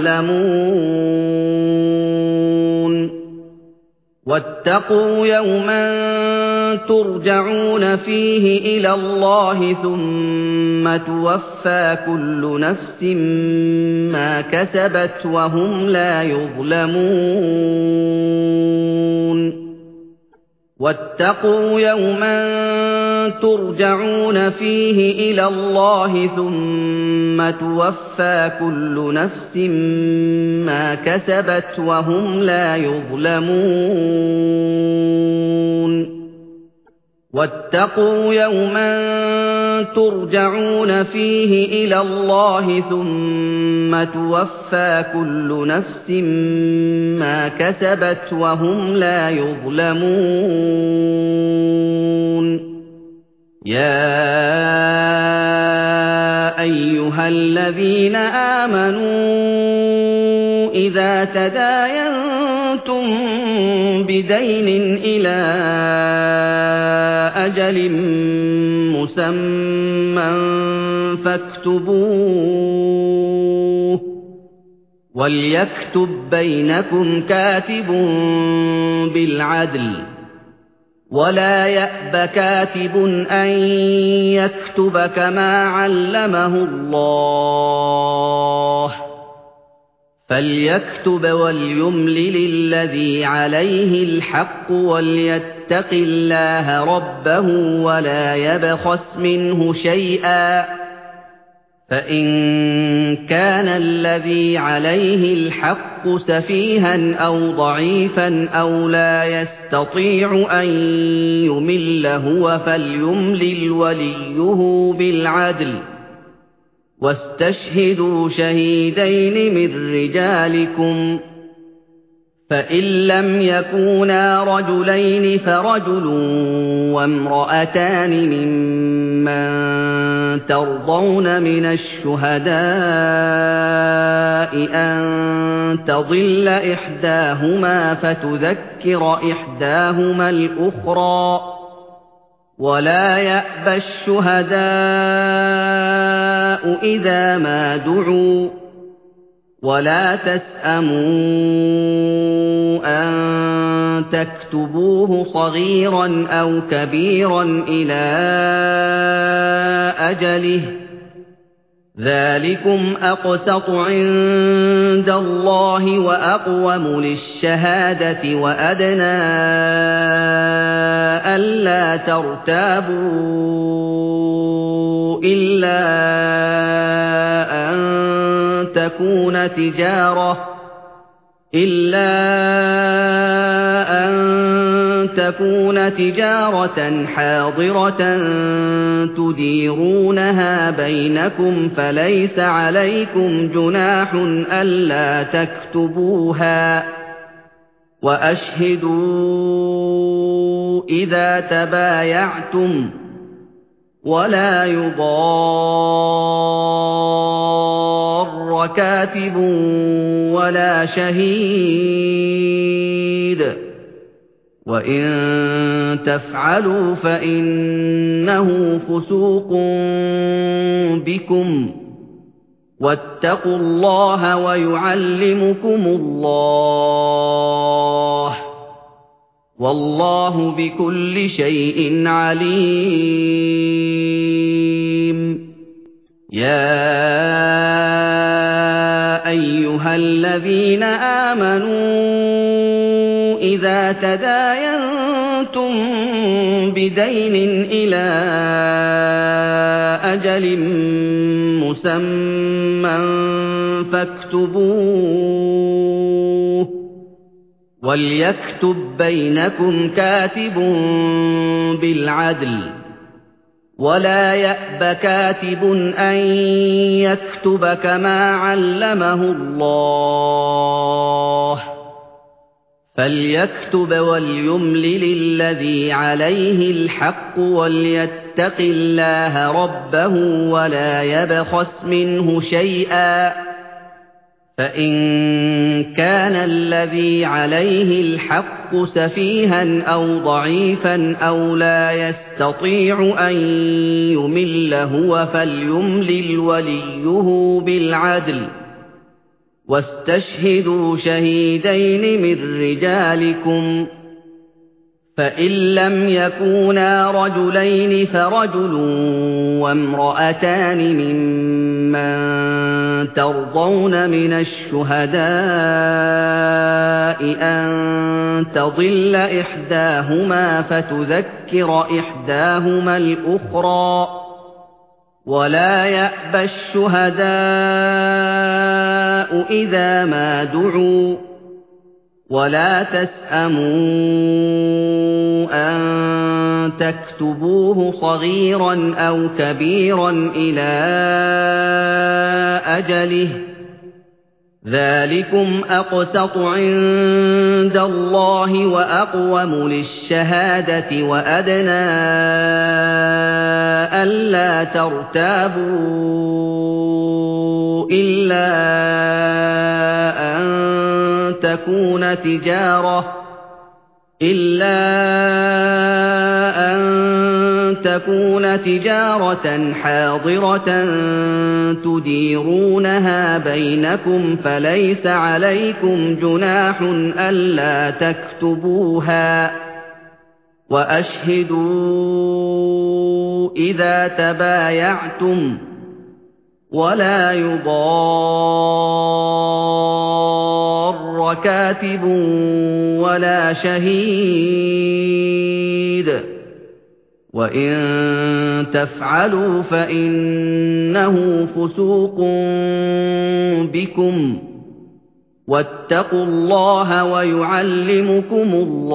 تعلمون واتقوا يوما ترجعون فيه إلى الله ثم توفى كل نفس ما كسبت وهم لا يظلمون واتقوا يوما ترجعون فيه إلى الله ثم توفى كل نفس ما كسبت وهم لا يظلمون واتقوا يوما ترجعون فيه إلى الله ثم توفى كل نفس ما كسبت وهم لا يظلمون يا أيها الذين آمنوا إذا تداينتم بدين إلى أجل مسمى فاكتبوه وليكتب بينكم كاتب بالعدل ولا يأب كاتب أن يكتب كما علمه الله فليكتب وليملل الذي عليه الحق وليتق الله ربه ولا يبخس منه شيئا فإن كان الذي عليه الحق سفيها أو ضعيفا أو لا يستطيع أن يمل هو فليملل وليه بالعدل واستشهدوا شهيدين من رجالكم فإن لم يكونا رجلين فرجل وامرأتان ممن ترضون من الشهداء أن تضل إحداهما فتذكر إحداهما الأخرى ولا يأبى الشهداء إذا ما دعوا ولا تسأموا أن تكتبوه صغيرا أو كبيرا إلى أجله ذلكم أقسط عند الله وأقوم للشهادة وأدنى ألا ترتابوا إلا أن تكون تجارة إلا أن تكون تجارة حاضرة تديرونها بينكم فليس عليكم جناح ألا تكتبوها وأشهدوا إذا تبايعتم ولا يضار كاتب ولا شهيد وإن تفعلوا فإنه فسوق بكم واتقوا الله ويعلمكم الله والله بكل شيء عليم يا أيها الذين آمنوا إذا تداينتم بدين إلى أجل مسمى فاكتبوه وليكتب بينكم كاتب بالعدل ولا يأب كاتب أن يكتب كما علمه الله فليكتب وليملل الذي عليه الحق وليتق الله ربه ولا يبخس منه شيئا فإن كان الذي عليه الحق سفيها أو ضعيفا أو لا يستطيع أن يمل هو فليملل وليه بالعدل واستشهدوا شهيدين من رجالكم فإن لم يكونا رجلين فرجل وامرأتان ممن مِّمَّن تَرْضَوْنَ مِنَ الشُّهَدَاءِ أَن تَضِلَّ إِحْدَاهُمَا فَتُذَكِّرَ إِحْدَاهُمَا الْأُخْرَىٰ ۚ وَلَا يَأْبَى الشُّهَدَاءُ إِذَا مَا دُعُوا ۚ وَلَا تَسْأَمُوا أَن تَكْتُبُوهُ صَغِيرًا أَوْ كَبِيرًا إِلَىٰ أَجَلِهِ ۚ ذَٰلِكُمْ أَقْسَطُ عِندَ اللَّهِ وَأَقْوَمُ لِلشَّهَادَةِ وَأَدْنَىٰ أَلَّا تَرْتَابُوا إِلَّا أَن تَكُونَ تِجَارَةً إِلَّا أَن تَكُونَ تِجَارَةً حَاضِرَةً تُدِيرُونَهَا بَيْنَكُمْ فَلَيْسَ عَلَيْكُمْ جُنَاحٌ أَلَّا تَكْتُبُوهَا ۚ وَأَشْهِدُوا إِذَا تَبَايَعْتُمْ ۚ وَلَا يُضَارَّ كَاتِبٌ وَلَا شَهِيدٌ ۚ وَإِن تَفْعَلُوا فَإِنَّهُ فُسُوقٌ بِكُمْ ۗ وَاتَّقُوا اللَّهَ وَيُعَلِّمُكُمُ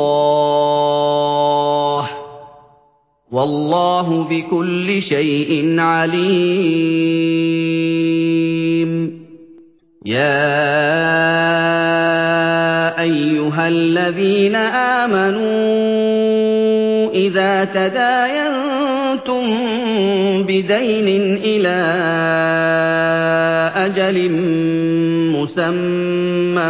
اللَّهُ ۗ وَاللَّهُ بِكُلِّ شَيْءٍ عَلِيمٌ. يَا أَيُّهَا الَّذِينَ آمَنُوا إِذَا تَدَايَنتُم بِدَيْنٍ إِلَىٰ أَجَلٍ مُّسَمًّى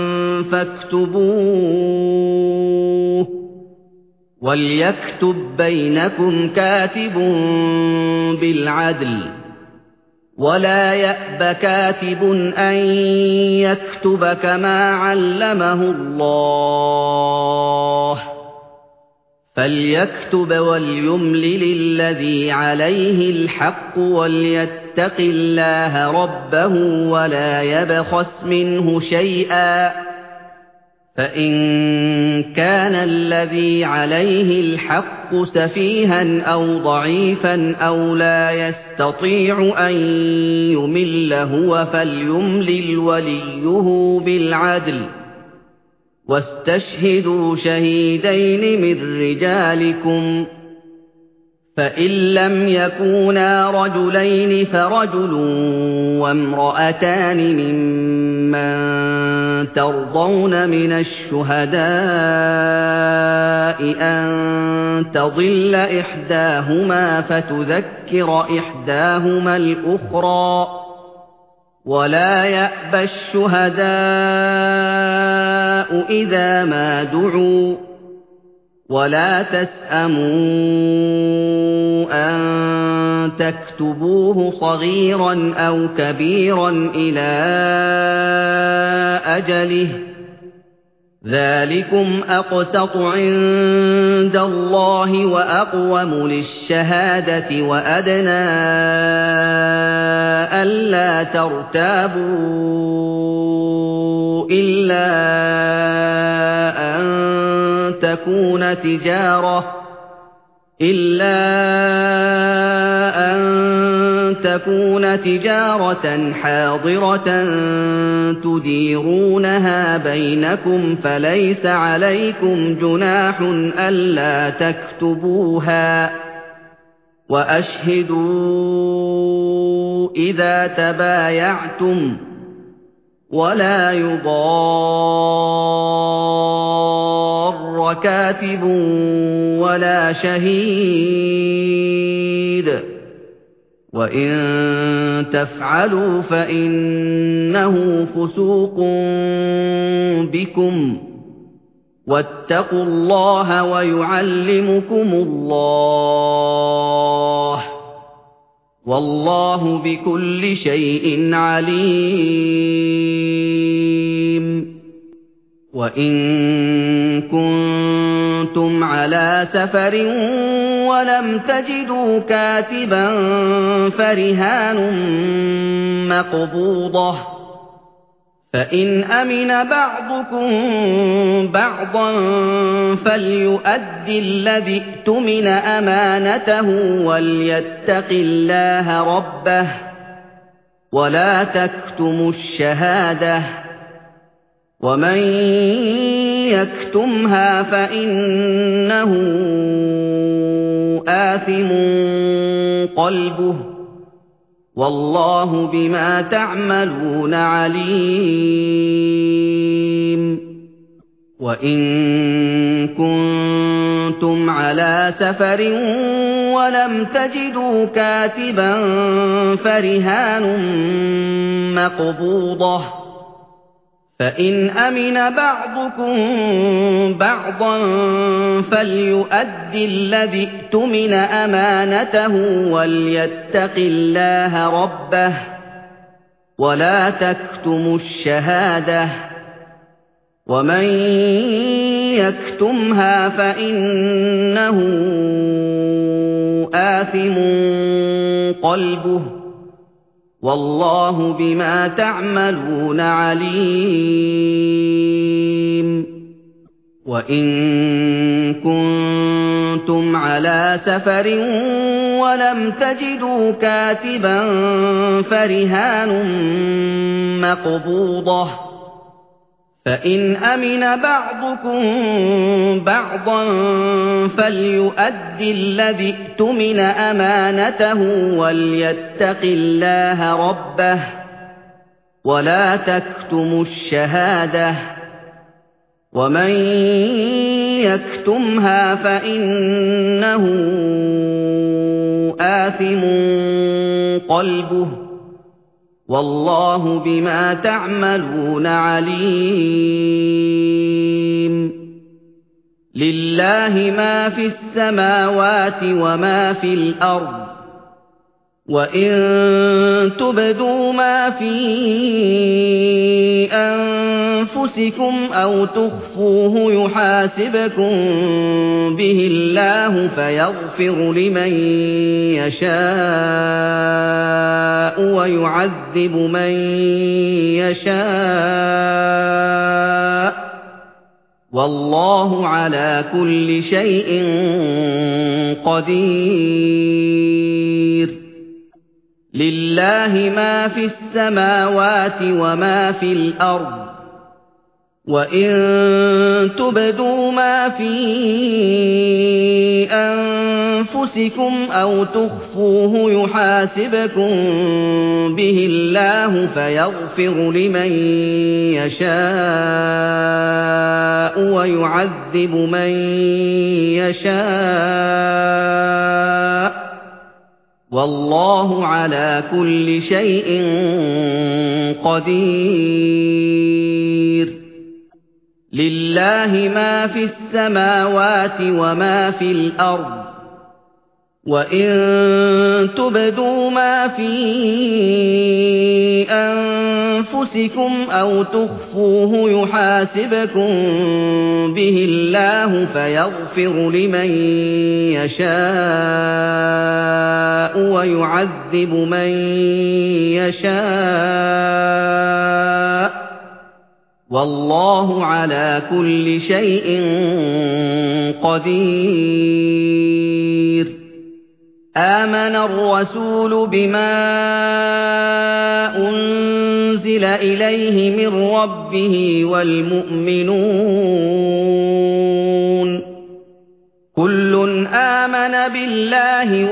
فَاكْتُبُوهُ ۚ وَلْيَكْتُب بَّيْنَكُمْ كَاتِبٌ بِالْعَدْلِ ۚ وَلَا يَأْبَ كَاتِبٌ أَن يَكْتُبَ كَمَا عَلَّمَهُ اللَّهُ ۚ فَلْيَكْتُبْ وَلْيُمْلِلِ الَّذِي عَلَيْهِ الْحَقُّ وَلْيَتَّقِ اللَّهَ رَبَّهُ وَلَا يَبْخَسْ مِنْهُ شَيْئًا ۚ فَإِن كَانَ الَّذِي عَلَيْهِ الْحَقُّ سَفِيهًا أَوْ ضَعِيفًا أَوْ لَا يَسْتَطِيعُ أَن يُمِلَّ هُوَ فَلْيُمْلِلْ وَلِيُّهُ بِالْعَدْلِ ۚ وَاسْتَشْهِدُوا شَهِيدَيْنِ مِن رِّجَالِكُمْ ۖ فَإِن لَّمْ يَكُونَا رَجُلَيْنِ فَرَجُلٌ وَامْرَأَتَانِ مِمَّن تَرْضَوْنَ مِنَ الشُّهَدَاءِ أَن تَضِلَّ إِحْدَاهُمَا فَتُذَكِّرَ إِحْدَاهُمَا الْأُخْرَىٰ ۚ وَلَا يَأْبَى الشُّهَدَاءُ إِذَا مَا دُعُوا ۚ وَلَا تَسْأَمُوا أَن تَكْتُبُوهُ صَغِيرًا أَوْ كَبِيرًا إِلَىٰ أَجَلِهِ ۚ ذَٰلِكُمْ أَقْسَطُ عِندَ اللَّهِ وَأَقْوَمُ لِلشَّهَادَةِ وَأَدْنَىٰ أَلَّا تَرْتَابُوا إِلَّا أَن تَكُونَ تِجَارَةً إِلَّا أَن تَكُونَ تِجَارَةً حَاضِرَةً تُدِيرُونَهَا بَيْنَكُمْ فَلَيْسَ عَلَيْكُمْ جُنَاحٌ أَلَّا تَكْتُبُوهَا ۚ وَأَشْهِدُوا إِذَا تَبَايَعْتُمْ ۚ وَلَا يُضَارَّ كَاتِبٌ وَلَا شَهِيدٌ ۚ وَإِن تَفْعَلُوا فَإِنَّهُ فُسُوقٌ بِكُمْ ۗ وَاتَّقُوا اللَّهَ وَيُعَلِّمُكُمُ اللَّهُ ۗ وَاللَّهُ بِكُلِّ شَيْءٍ عَلِيمٌ. وَإِن كُنتُمْ عَلَىٰ سَفَرٍ ولم تجدوا كاتبا فرهان مقبوضة فإن أمن بعضكم بعضا فليؤد الذي اؤتمن أمانته وليتق الله ربه ولا تكتموا الشهادة ومن يكتمها فإنه آثم قلبه والله بما تعملون عليم وإن كنتم على سفر ولم تجدوا كاتبا فرهان مقبوضة فإن أمن بعضكم بعضا فليؤد الذي اؤتمن أمانته وليتق الله ربه ولا تكتموا الشهادة ومن يكتمها فإنه آثم قلبه والله بما تعملون عليم وإن كنتم على سفر ولم تجدوا كاتبا فرهان مقبوضة فإن أمن بعضكم بعضا فليؤد الذي اؤتمن أمانته وليتق الله ربه ولا تكتموا الشهادة ومن يكتمها فإنه آثم قلبه والله بما تعملون عليم لله ما في السماوات وما في الأرض وإن تبدوا ما في أنفسكم أو تخفوه يحاسبكم به الله فيغفر لمن يشاء ويعذب من يشاء والله على كل شيء قدير لله ما في السماوات وما في الأرض وإن تبدوا ما في أنفسكم أو تخفوه يحاسبكم به الله فيغفر لمن يشاء ويعذب من يشاء والله على كل شيء قدير لله ما في السماوات وما في الأرض وإن تبدوا ما في أنفسكم أو تخفوه يحاسبكم به الله فيغفر لمن يشاء ويعذب من يشاء والله على كل شيء قدير آمن الرسول بما أنزل إليه من ربه والمؤمنون كل آمن بالله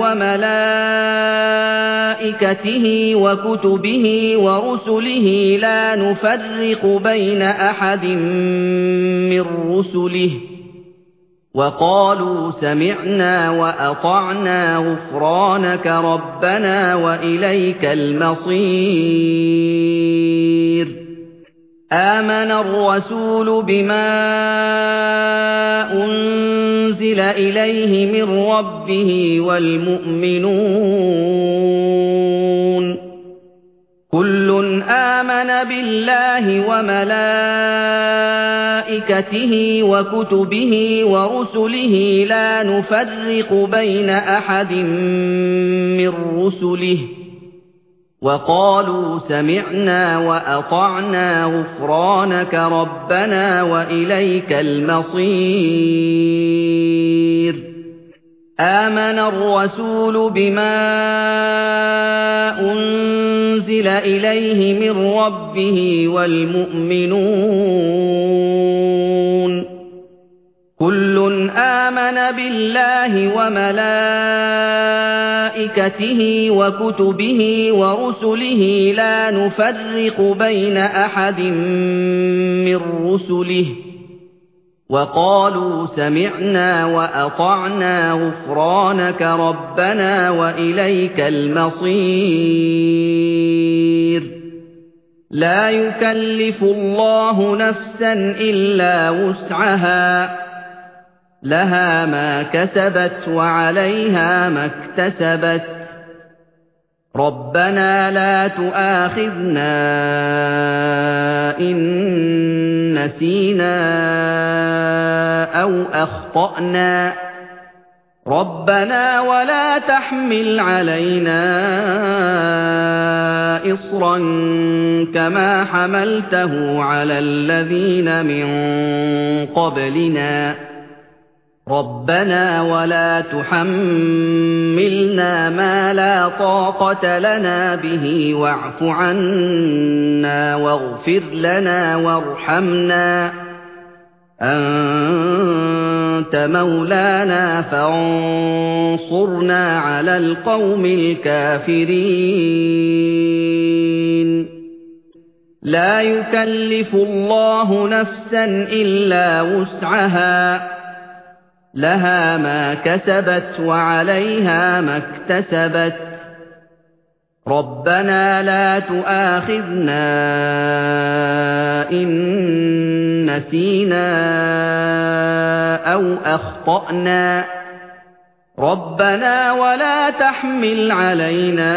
وملائكته وكتبه ورسله لا نفرق بين أحد من رسله وقالوا سمعنا وأطعنا غفرانك ربنا وإليك المصير آمن الرسول بما أنزل إليه من ربه والمؤمنون كل آمن بِاللَّهِ وَمَلَائِكَتِهِ وَكُتُبِهِ وَرُسُلِهِ لَا نُفَرِّقُ بَيْنَ أَحَدٍ مِّن رُّسُلِهِ وَقَالُوا سَمِعْنَا وَأَطَعْنَا غُفْرَانَكَ رَبَّنَا وَإِلَيْكَ الْمَصِيرُ آمَنَ الرَّسُولُ بِمَا أُنزِلَ إِلَيْهِ مِن رَّبِّهِ وَالْمُؤْمِنُونَ كُلٌّ آمَنَ بِاللَّهِ وَمَلَائِكَتِهِ وَكُتُبِهِ وَرُسُلِهِ لَا نُفَرِّقُ بَيْنَ أَحَدٍ مِّن رُّسُلِهِ وَقَالُوا سَمِعْنَا وَأَطَعْنَا غُفْرَانَكَ رَبَّنَا وَإِلَيْكَ الْمَصِيرُ لَا يُكَلِّفُ اللَّهُ نَفْسًا إِلَّا وُسْعَهَا لَهَا مَا كَسَبَتْ وَعَلَيْهَا مَا اكْتَسَبَتْ رَبَّنَا لَا تُؤَاخِذْنَا إِن نَّسِينَا أَوْ أَخْطَأْنَا رَبَّنَا وَلَا تَحْمِلْ عَلَيْنَا إِصْرًا كَمَا حَمَلْتَهُ عَلَى الَّذِينَ مِن قَبْلِنَا رَبَّنَا وَلَا تُحَمِّلْنَا مَا لَا طَاقَةَ لَنَا بِهِ وَاعْفُ عَنَّا وَاغْفِرْ لَنَا وَارْحَمْنَا أَنتَ مَوْلَانَا فَانصُرْنَا عَلَى الْقَوْمِ الْكَافِرِينَ لَا يُكَلِّفُ اللَّهُ نَفْسًا إِلَّا وُسْعَهَا لَهَا مَا كَسَبَتْ وَعَلَيْهَا مَا اكْتَسَبَتْ رَبَّنَا لَا تُؤَاخِذْنَا إِن نَّسِينَا أَوْ أَخْطَأْنَا رَبَّنَا وَلَا تَحْمِلْ عَلَيْنَا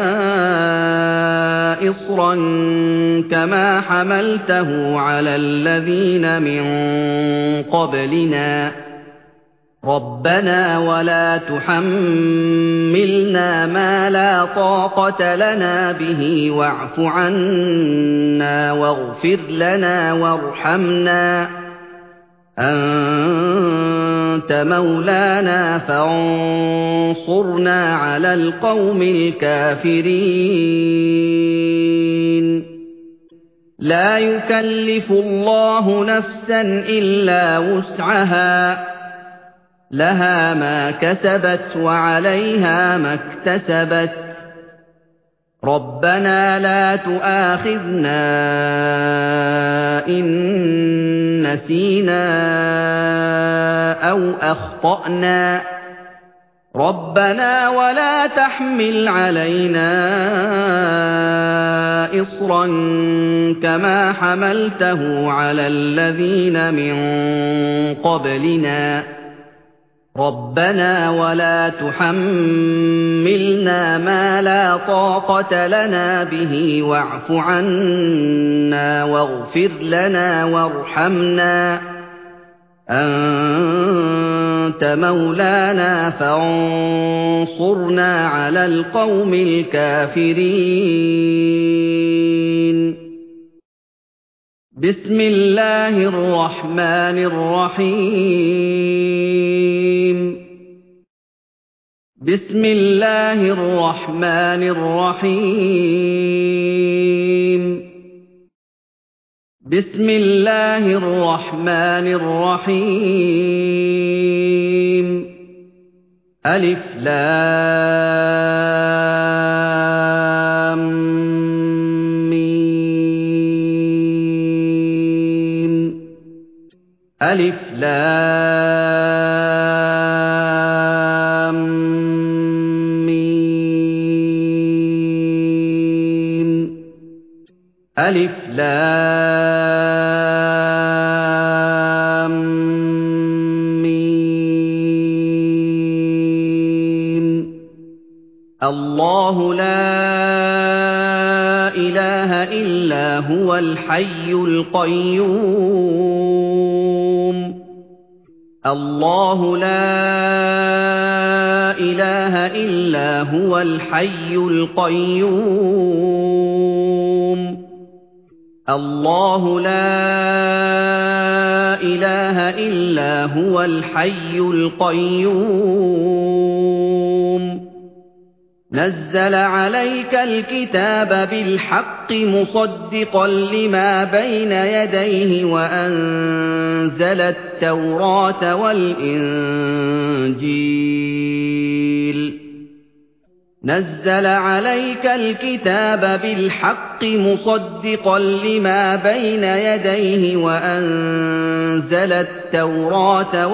إِصْرًا كَمَا حَمَلْتَهُ عَلَى الَّذِينَ مِن قَبْلِنَا رَبَّنَا وَلَا تُحَمِّلْنَا مَا لَا طَاقَةَ لَنَا بِهِ وَاعْفُ عَنَّا وَاغْفِرْ لَنَا وَارْحَمْنَا أَنتَ مَوْلَانَا فَانصُرْنَا عَلَى الْقَوْمِ الْكَافِرِينَ لَا يُكَلِّفُ اللَّهُ نَفْسًا إِلَّا وُسْعَهَا لَهَا مَا كَسَبَتْ وَعَلَيْهَا مَا اكْتَسَبَتْ رَبَّنَا لَا تُؤَاخِذْنَا إِن نَّسِينَا أَوْ أَخْطَأْنَا رَبَّنَا وَلَا تَحْمِلْ عَلَيْنَا إِصْرًا كَمَا حَمَلْتَهُ عَلَى الَّذِينَ مِن قَبْلِنَا رَبَّنَا وَلَا تُحَمِّلْنَا مَا لَا طَاقَةَ لَنَا بِهِ وَاعْفُ عَنَّا وَاغْفِرْ لَنَا وَارْحَمْنَا أَنتَ مَوْلَانَا فَانصُرْنَا عَلَى الْقَوْمِ الْكَافِرِينَ بِسْمِ اللَّهِ الرَّحْمَنِ الرَّحِيمِ بِسْمِ اللَّهِ الرَّحْمَنِ الرَّحِيمِ بِسْمِ اللَّهِ الرَّحْمَنِ الرَّحِيمِ أَلِفْ لَامْ مِيمْ أَلِفْ لَامْ مِيمْ أَلِفْ لَامْ مِيمْ اللَّهُ لَا إله إلا هو الحي القيوم الله لا إله إلا هو الحي القيوم الله لا إله إلا هو الحي القيوم نزل عليك الكتاب بالحق مصدقا لما بين يديه وأنزل التوراة والإنجيل نزل عليك الكتاب بالحق مصدقا لما بين يديه وأنزل التوراة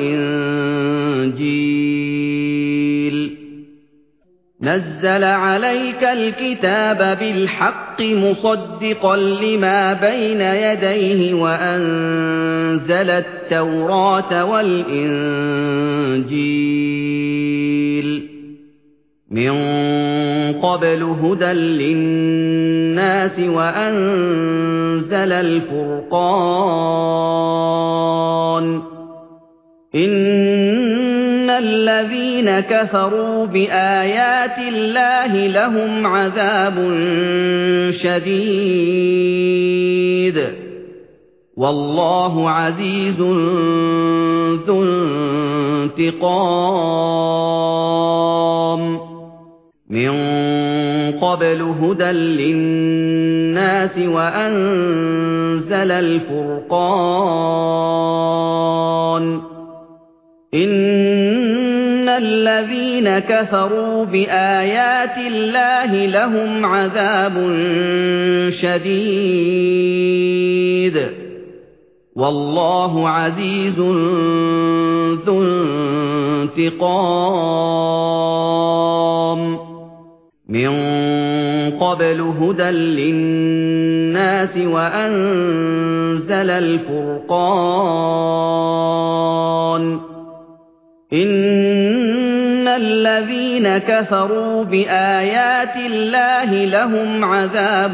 والإنجيل نزل عليك الكتاب بالحق مصدقا لما بين يديه وأنزل التوراة والإنجيل من قبل هدى للناس وأنزل الفرقان إن الذين كفروا بآيات الله لهم عذاب شديد والله عزيز ذو انتقام من قبل هدى للناس وأنزل الفرقان إن الذين كفروا بآيات الله لهم عذاب شديد والله عزيز ذو انتقام من قبل هدى للناس وأنزل الفرقان إن الذين كفروا بآيات الله لهم عذاب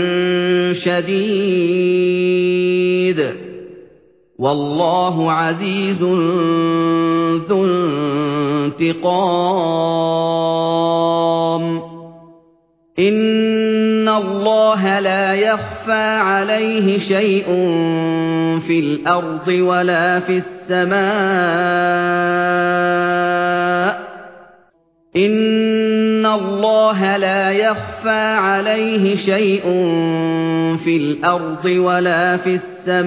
شديد والله عزيز ذو انتقام إن الله لا يخفى عليه شيء في الأرض ولا في السماء إن الله لا يخفى عليه شيء في الأرض ولا في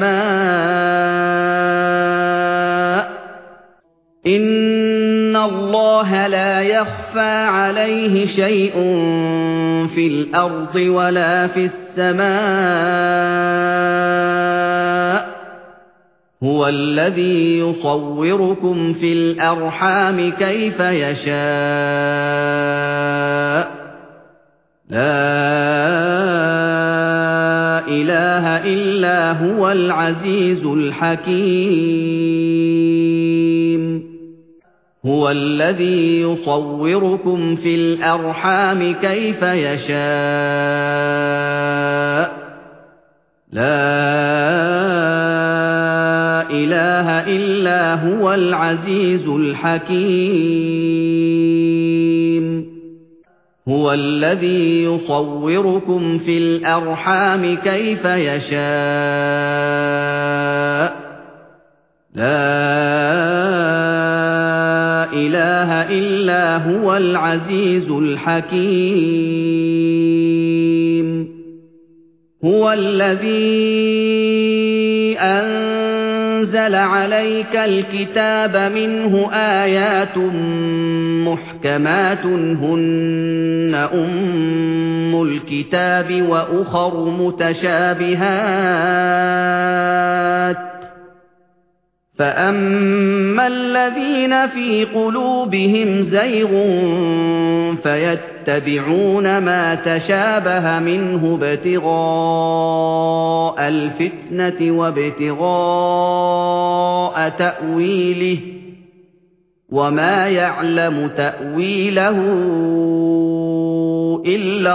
السماء إن الله لا يخفى عليه شيء في الأرض ولا في السماء هو الذي يصوركم في الأرحام كيف يشاء لا إله إلا هو العزيز الحكيم هو الذي يصوركم في الأرحام كيف يشاء لا إله إلا هو العزيز الحكيم هو الذي يصوركم في الأرحام كيف يشاء لا إله إلا هو العزيز الحكيم هو الذي أنزل عليك الكتاب منه آيات محكمات هن أم الكتاب وأخر متشابهات فأما الذين في قلوبهم زيغ فيتبعون ما تشابه منه ابتغاء الفتنة وابتغاء تأويله وما يعلم تأويله إِلَّا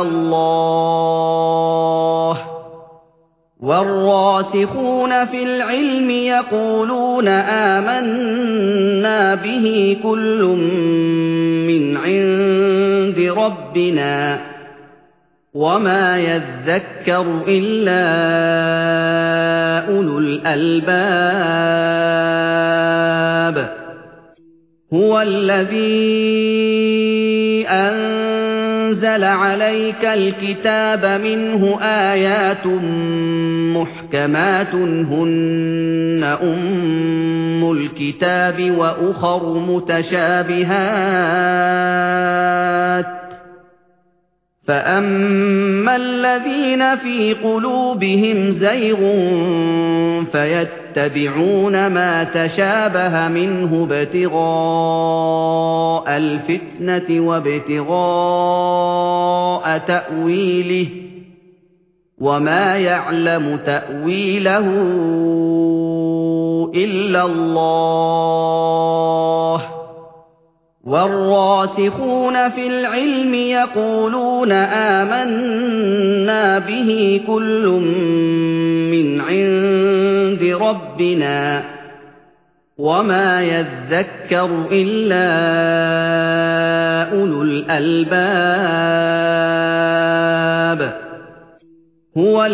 اللَّهُ وَالرَّاسِخُونَ فِي الْعِلْمِ يَقُولُونَ آمَنَّا بِهِ كُلٌّ مِّنْ عِندِ رَبِّنَا وَمَا يَذَّكَّرُ إِلَّا أُولُو الْأَلْبَابِ هُوَ الَّذِي أَنزَلَ عَلَيْكَ الْكِتَابَ مِنْهُ آيَاتٌ مُحْكَمَاتٌ هُنَّ أُمُّ الْكِتَابِ وَأُخَرُ مُتَشَابِهَاتٌ فَأَمَّا الَّذِينَ فِي قُلُوبِهِمْ زَيْغٌ فَيَتَّبِعُونَ مَا تَشَابَهَ مِنْهُ ابْتِغَاءَ الْفِتْنَةِ وَابْتِغَاءَ تَأْوِيلِهِ وَمَا يَعْلَمُ تَأْوِيلَهُ إِلَّا اللَّهُ وَالرَّاسِخُونَ فِي الْعِلْمِ يَقُولُونَ آمَنَّا بِهِ كُلٌّ مِّنْ عِندِ رَبِّنَا وَمَا يَذَّكَّرُ إِلَّا أُولُو الْأَلْبَابِ هُوَ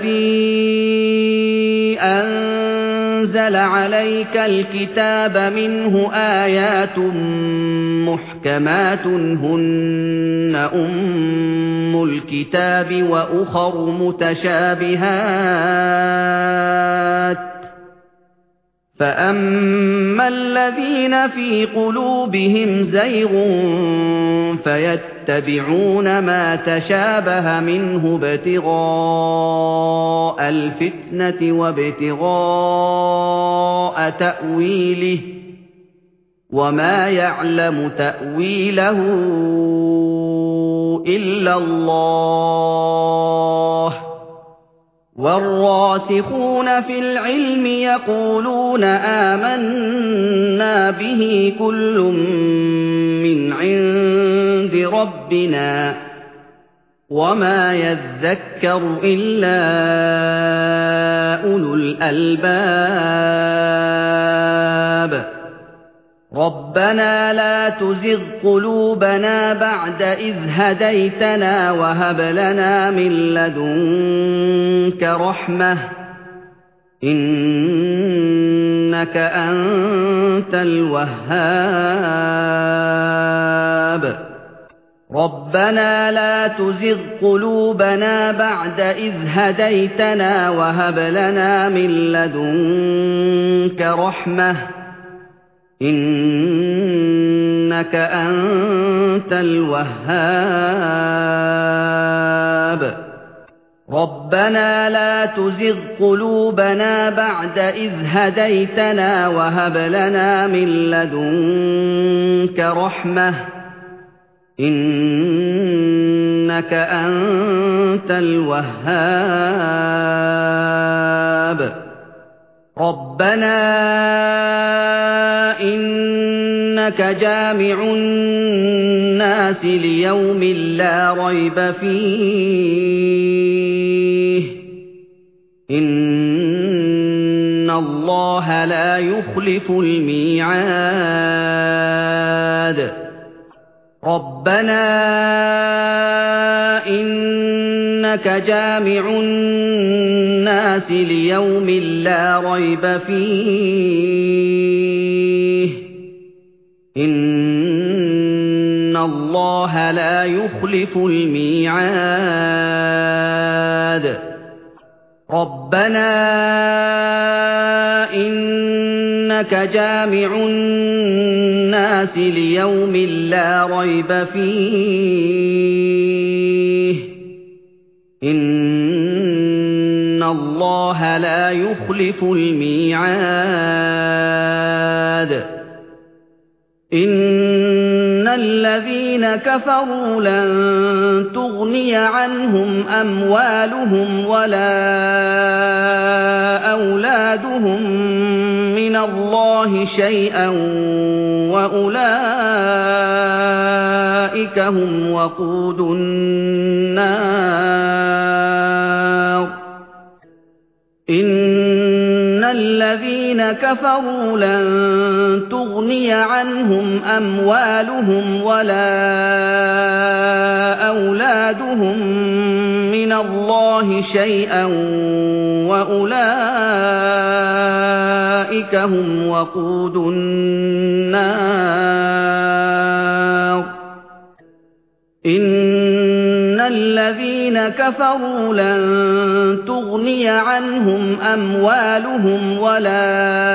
الَّذِي أَنزَلَ عَلَيْكَ الْكِتَابَ مِنْهُ آيَاتٌ مُحْكَمَاتٌ هُنَّ أُمُّ الْكِتَابِ وَأُخَرُ مُتَشَابِهَاتٌ فَأَمَّا الَّذِينَ فِي قُلُوبِهِمْ زَيْغٌ فَيَتَّبِعُونَ مَا تَشَابَهَ مِنْهُ ابْتِغَاءَ الْفِتْنَةِ وَابْتِغَاءَ تَأْوِيلِهِ وَمَا يَعْلَمُ تَأْوِيلَهُ إِلَّا اللَّهُ وَالرَّاسِخُونَ فِي الْعِلْمِ يَقُولُونَ آمَنَّا بِهِ كُلٌّ مِّنْ عِندِ رَبِّنَا وَمَا يَذَّكَّرُ إِلَّا أُولُو الْأَلْبَابِ رَبَّنَا لَا تُزِغْ قُلُوبَنَا بَعْدَ إِذْ هَدَيْتَنَا وَهَبْ لَنَا مِن لَّدُنكَ رَحْمَةً إِنَّكَ أَنتَ الْوَهَّابُ رَبَّنَا لَا تُزِغْ قُلُوبَنَا بَعْدَ إِذْ هَدَيْتَنَا وَهَبْ لَنَا مِن لَّدُنكَ رَحْمَةً إِنَّكَ أَنتَ الْوَهَّابُ رَبَّنَا لَا تُزِغْ قُلُوبَنَا بَعْدَ إِذْ هَدَيْتَنَا وَهَبْ لَنَا مِن لَّدُنكَ رَحْمَةً إِنَّكَ أَنتَ الْوَهَّابُ رَبَّنَا إِنَّكَ جَامِعُ النَّاسِ لِيَوْمٍ لَّا رَيْبَ فِيهِ إِنَّ اللَّهَ لَا يُخْلِفُ الْمِيعَادَ رَبَّنَا إِنَّكَ جَامِعُ النَّاسِ لِيَوْمٍ لَّا رَيْبَ فِيهِ إِنَّ اللَّهَ لَا يُخْلِفُ الْمِيعَادَ رَبَّنَا إِنَّكَ جَامِعُ النَّاسِ لِيَوْمٍ لَّا رَيْبَ فِيهِ إِنَّ اللَّهَ لَا يُخْلِفُ الْمِيعَادَ إِنَّ الَّذِينَ كَفَرُوا لَن تُغْنِيَ عَنْهُمْ أَمْوَالُهُمْ وَلَا أَوْلَادُهُم مِّنَ اللَّهِ شَيْئًا وَأُولَٰئِكَ هُمْ وَقُودُ النَّارِ إِنَّ الَّذِينَ كَفَرُوا لَن تُغْنِيَ عَنْهُمْ أَمْوَالُهُمْ وَلَا أَوْلَادُهُم مِّنَ اللَّهِ شَيْئًا وَأُولَٰئِكَ هُمْ وَقُودُ النَّارِ إِنَّ الَّذِينَ كَفَرُوا لَن تُغْنِيَ عَنْهُمْ أَمْوَالُهُمْ وَلَا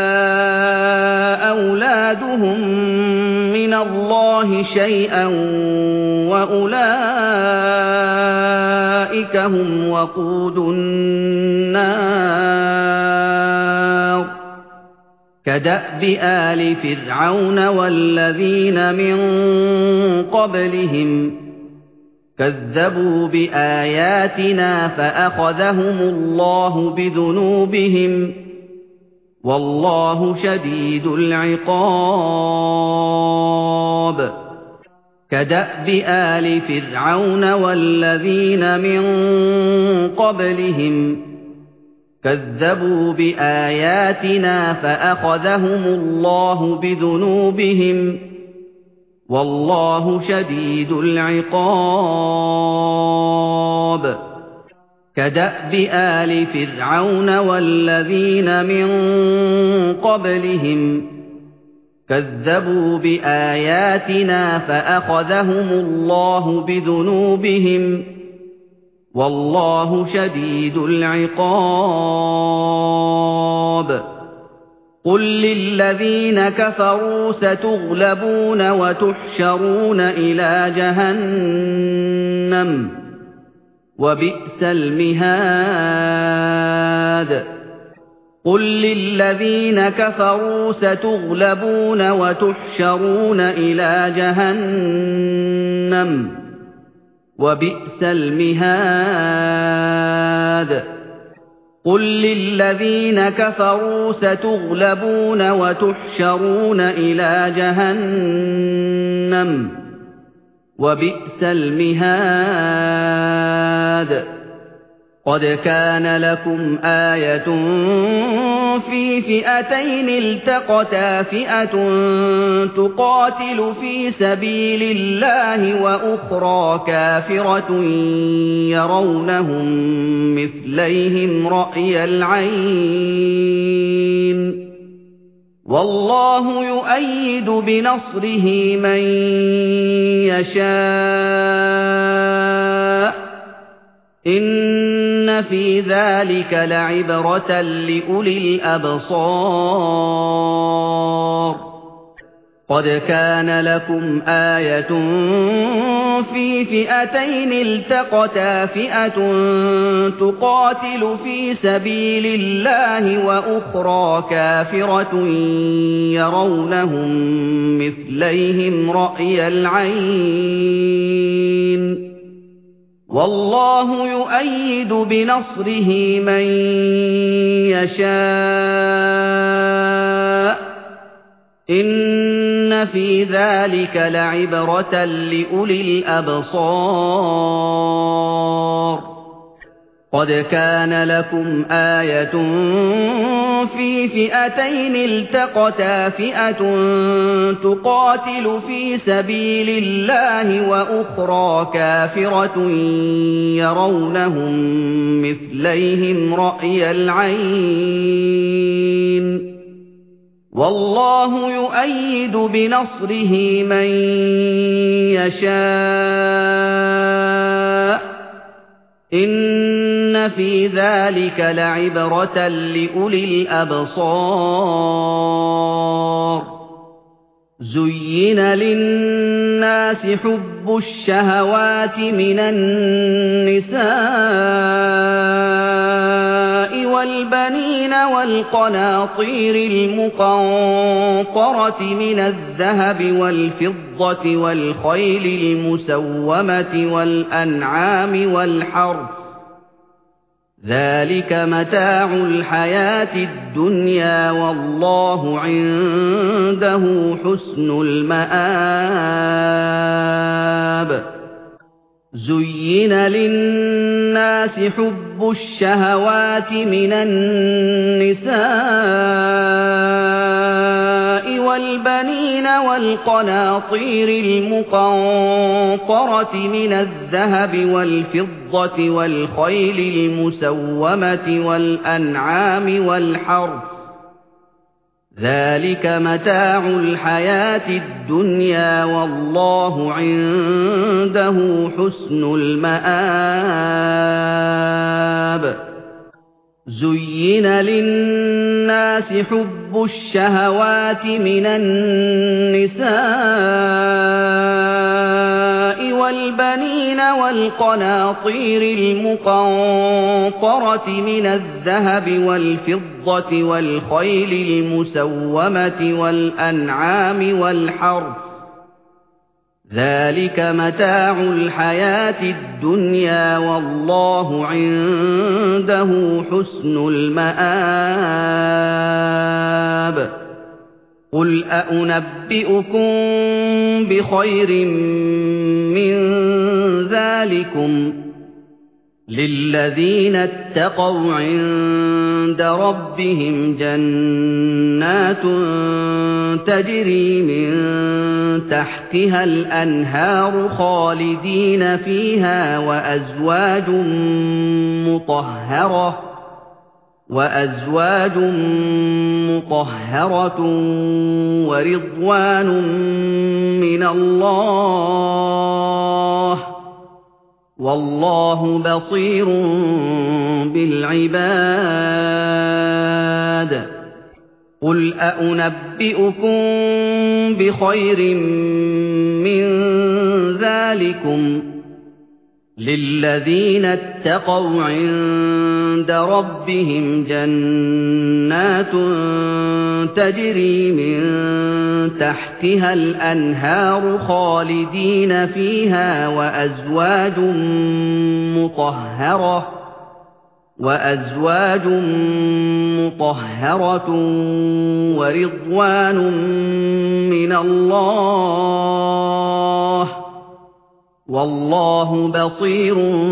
أَوْلَادُهُم مِّنَ اللَّهِ شَيْئًا وَأُولَٰئِكَ هُمْ وَقُودُ النَّارِ كَدَأْبِ آلِ فِرْعَوْنَ وَالَّذِينَ مِن قَبْلِهِمْ كَذَّبُوا بِآيَاتِنَا فَأَخَذَهُمُ اللَّهُ بِذُنُوبِهِمْ وَاللَّهُ شَدِيدُ الْعِقَابِ كَدَأْبِ آلِ فِرْعَوْنَ وَالَّذِينَ مِن قَبْلِهِمْ كَذَّبُوا بِآيَاتِنَا فَأَخَذَهُمُ اللَّهُ بِذُنُوبِهِمْ وَاللَّهُ شَدِيدُ الْعِقَابِ كَدَأْبِ آلِ فِرْعَوْنَ وَالَّذِينَ مِن قَبْلِهِمْ كَذَّبُوا بِآيَاتِنَا فَأَخَذَهُمُ اللَّهُ بِذُنُوبِهِمْ وَاللَّهُ شَدِيدُ الْعِقَابِ قُل لِّلَّذِينَ كَفَرُوا سَتُغْلَبُونَ وَتُحْشَرُونَ إِلَىٰ جَهَنَّمَ وَبِئْسَ الْمِهَادُ قُل لِّلَّذِينَ كَفَرُوا سَتُغْلَبُونَ وَتُحْشَرُونَ إِلَىٰ جَهَنَّمَ وَبِئْسَ الْمِهَادُ قُل لِّلَّذِينَ كَفَرُوا سَتُغْلَبُونَ وَتُحْشَرُونَ إِلَىٰ جَهَنَّمَ وَبِئْسَ الْمِهَادُ قَدْ كَانَ لَكُمْ آيَةٌ فِي فِئَتَيْنِ الْتَقَتَا فِئَةٌ تُقَاتِلُ فِي سَبِيلِ اللَّهِ وَأُخْرَىٰ كَافِرَةٌ يَرَوْنَهُم مِّثْلَيْهِمْ رَأْيَ الْعَيْنِ وَاللَّهُ يُؤَيِّدُ بِنَصْرِهِ مَن يَشَاءُ إِنَّ فِي ذَلِكَ لَعِبْرَةً لِّأُولِي الْأَبْصَارِ قَدْ كَانَ لَكُمْ آيَةٌ فِي فِئَتَيْنِ الْتَقَتَا فِئَةٌ تُقَاتِلُ فِي سَبِيلِ اللَّهِ وَأُخْرَىٰ كَافِرَةٌ يَرَوْنَهُم مِّثْلَيْهِمْ رَأْيَ الْعَيْنِ وَاللَّهُ يُؤَيِّدُ بِنَصْرِهِ مَن يَشَاءُ إِنَّ فِي ذَلِكَ لَعِبْرَةً لِّأُولِي الْأَبْصَارِ قَدْ كَانَ لَكُمْ آيَةٌ فِي فِئَتَيْنِ الْتَقَتَا فِئَةٌ تُقَاتِلُ فِي سَبِيلِ اللَّهِ وَأُخْرَىٰ كَافِرَةٌ يَرَوْنَهُم مِّثْلَيْهِمْ رَأْيَ الْعَيْنِ وَاللَّهُ يُؤَيِّدُ بِنَصْرِهِ مَن يَشَاءُ إِنَّ فِي ذَلِكَ لَعِبْرَةً لِّأُولِي الْأَبْصَارِ زُيِّنَ لِلنَّاسِ حُبُّ الشَّهَوَاتِ مِنَ النِّسَاءِ وَالْبَنِينَ وَالْقَنَاطِيرِ الْمُقَنطَرَةِ مِنَ الذَّهَبِ وَالْفِضَّةِ وَالْخَيْلِ الْمُسَوَّمَةِ وَالْأَنْعَامِ وَالْحَرْثِ ذلك متاع الحياة الدنيا والله عنده حسن المآب زين للناس حب الشهوات من النساء والبنين والقناطير المقنطرة من الذهب والفضة والخيل المسومة والأنعام والحرث ذلك متاع الحياة الدنيا والله عنده حسن المآب زين للناس حب الشهوات من النساء والبنين والقناطير المقنطرة من الذهب والفضة والخيل المسومة والأنعام والحرث ذلك متاع الحياة الدنيا والله عنده حسن المآب قل أأنبئكم بخير من ذلكم للذين اتقوا عند ربهم جنات تجري من تحتها الأنهار خالدين فيها وأزواج مطهرة وأزواج مطهرة ورضوان من الله والله بصير بالعباد قل أأنبئكم بخير من ذلكم للذين اتقوا عند ربهم جنات تجري من تحتها الأنهار خالدين فيها وأزواج مطهرة وأزواج مطهرة ورضوان من الله والله بصير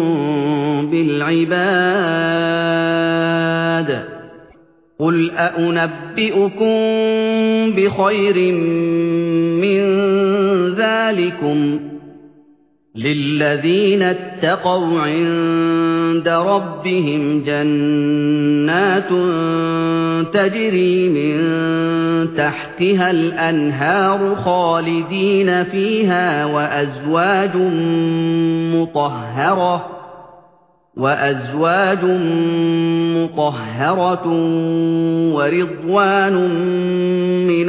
بالعباد قل أأنبئكم بخير من ذلكم للذين اتقوا عند ربهم جنات تجري من تحتها الأنهار خالدين فيها وأزواج مطهرة وأزواج مطهرة ورضوان من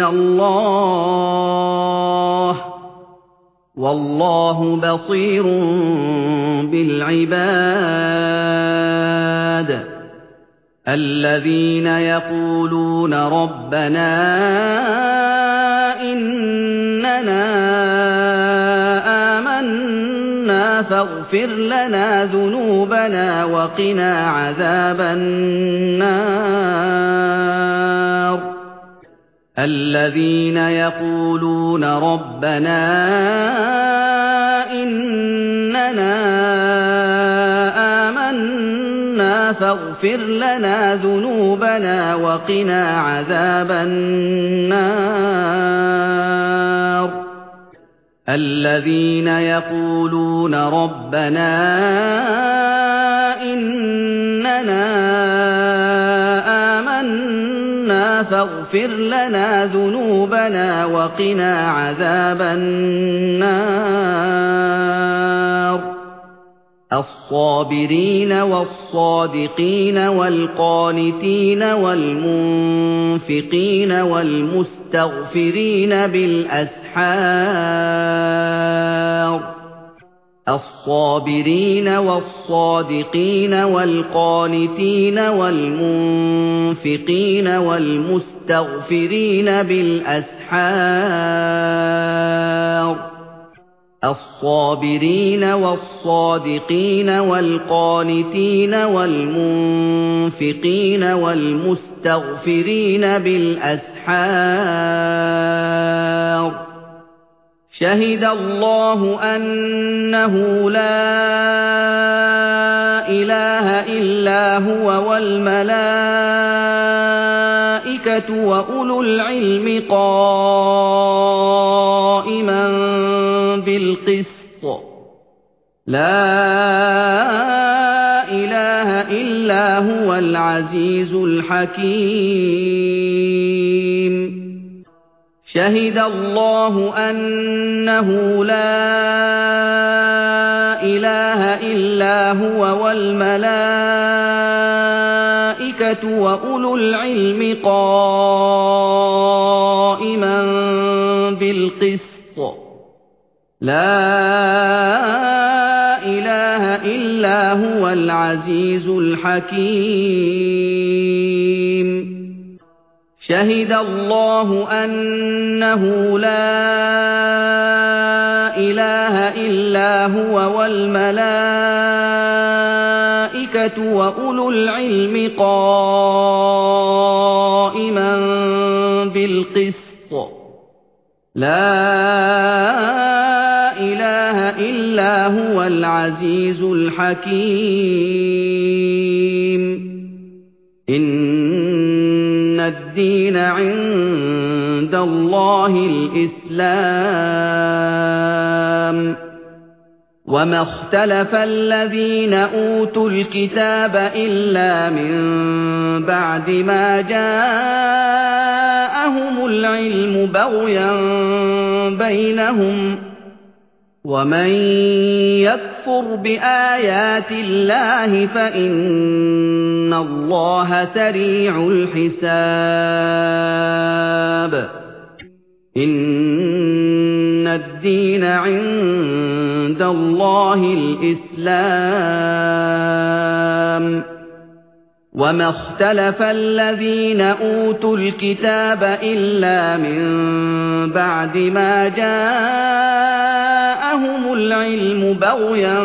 الله والله بصير بالعباد الذين يقولون ربنا إننا آمنا فاغفر لنا ذنوبنا وقنا عذاب النار الذين يقولون ربنا إننا آمنا فاغفر لنا ذنوبنا وقنا عذاب النار الذين يقولون ربنا إننا آمنا فاغفر لنا ذنوبنا وقنا عذاب النار الصابرين والصادقين والقانتين والمنفقين والمستغفرين بالأسحار الصابرين والصادقين والقانتين والمنفقين والمستغفرين بالأسحار الصابرين والصادقين والقانتين والمنفقين والمستغفرين بالأسحار شهد الله أنه لا إله إلا هو والملائكة وأولو العلم قائما بالقسط لا إله إلا هو العزيز الحكيم شهد الله أنه لا إله إلا هو والملائكة وأولو العلم قائما بالقسط لا إله إلا هو العزيز الحكيم شهد الله أنه لا إله إلا هو والملائكة وأولو العلم قائما بالقسط لا إله إلا هو العزيز الحكيم إن الدين عند الله الإسلام وما اختلف الذين أوتوا الكتاب إلا من بعد ما جاءهم العلم بغيا بينهم ومن يكفر بآيات الله فإن الله سريع الحساب إن الدين عند الله الإسلام وما اختلف الذين أوتوا الكتاب إلا من بعد ما جاءهم العلم بغيا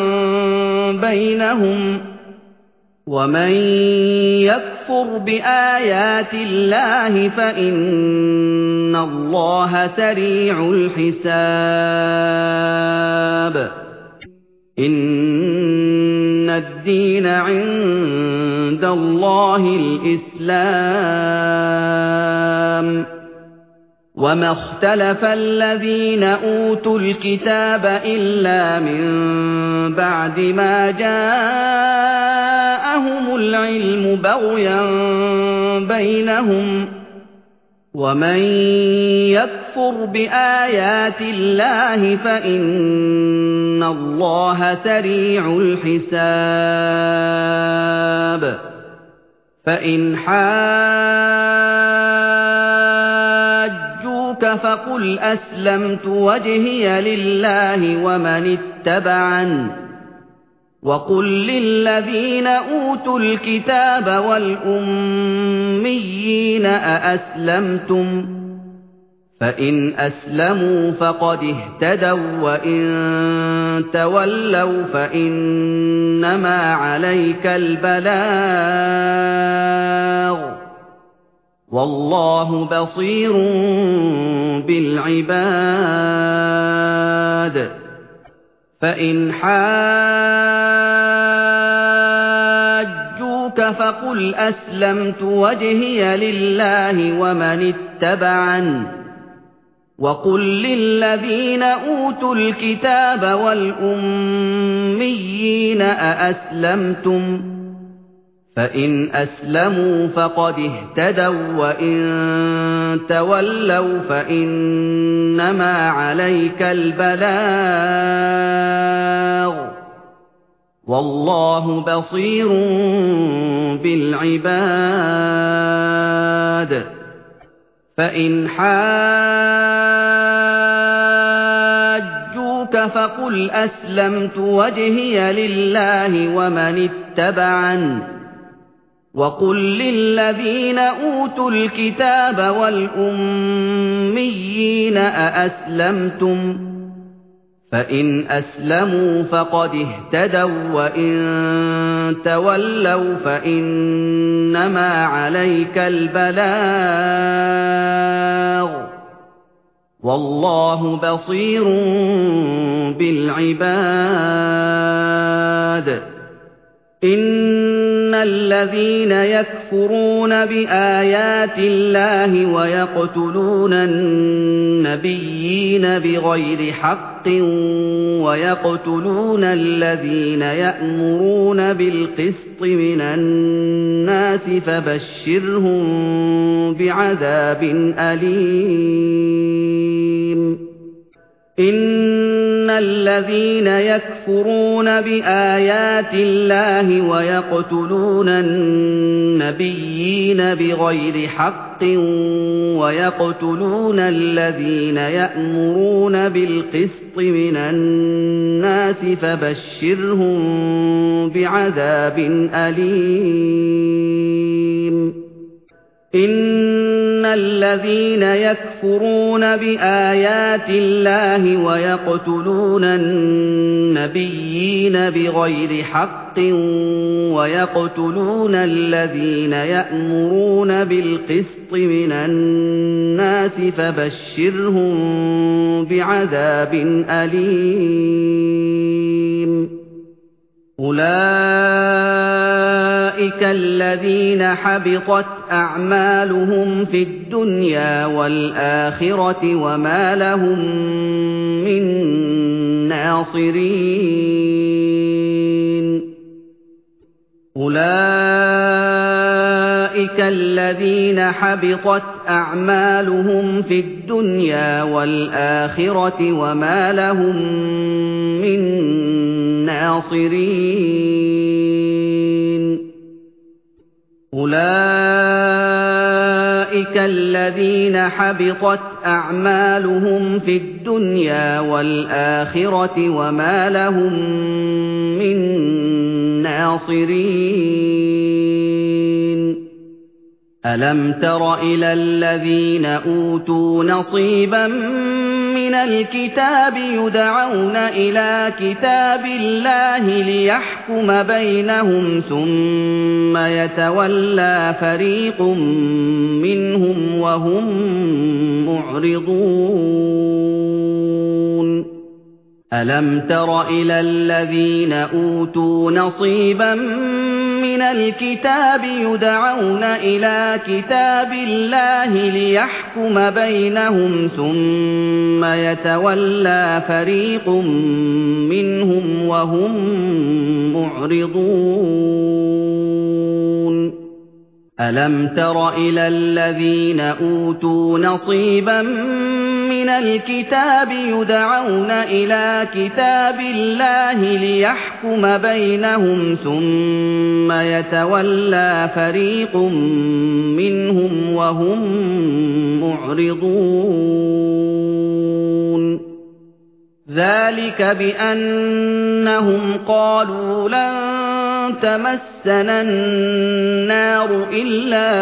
بينهم ومن يكفر بآيات الله فإن الله سريع الحساب إن الدين عند الله الإسلام وما اختلف الذين أوتوا الكتاب إلا من بعد ما جاءهم العلم بغيا بينهم ومن يكفر بآيات الله فإن الله سريع الحساب فإن حاجوك فقل أسلمت وجهي لله ومن اتبعني وقل للذين أوتوا الكتاب والأميين أأسلمتم فإن أسلموا فقد اهتدوا وإن تولوا فإنما عليك البلاغ والله بصير بالعباد فإن حاجوك فقل أسلمت وجهي لله ومن اتبعني وقل للذين أوتوا الكتاب والأميين أأسلمتم فإن أسلموا فقد اهتدوا وإن تولوا فإنما عليك البلاغ والله بصير بالعباد فإن حاجوك فقل أسلمت وجهي لله ومن اتبعني وقل للذين أوتوا الكتاب والأميين أأسلمتم فإن أسلموا فقد اهتدوا وإن تولوا فإنما عليك البلاغ والله بصير بالعباد إن الذين يكفرون بآيات الله ويقتلون النبيين بغير حق ويقتلون الذين يأمرون بالقسط من الناس فبشرهم بعذاب أليم إن الذين يكفرون بآيات الله ويقتلون النبيين بغير حق ويقتلون الذين يأمرون بالقسط من الناس فبشرهم بعذاب أليم إن الذين يكفرون بآيات الله ويقتلون النبيين بغير حق ويقتلون الذين يأمرون بالقسط من الناس فبشرهم بعذاب أليم أولئك الذين حبطت أعمالهم في الدنيا والآخرة وما لهم من ناصرين أولئك الذين حبطت أعمالهم في الدنيا والآخرة وما لهم من ناصرين أولئك الذين حبطت أعمالهم في الدنيا والآخرة وما لهم من ناصرين ألم تر إلى الذين أوتوا نصيبا من الكتاب يدعون إلى كتاب الله ليحكم بينهم ثم يتولى فريق منهم وهم معرضون ألم تر إلى الذين أوتوا نصيبا من الكتاب يدعون إلى كتاب الله ليحكم بينهم ثم يتولى فريق منهم وهم معرضون ألم تر إلى الذين أوتوا نصيبا من الكتاب يدعون إلى كتاب الله ليحكم بينهم ثم يتولى فريق منهم وهم معرضون ذلك بأنهم قالوا لن تمسنا النار إلا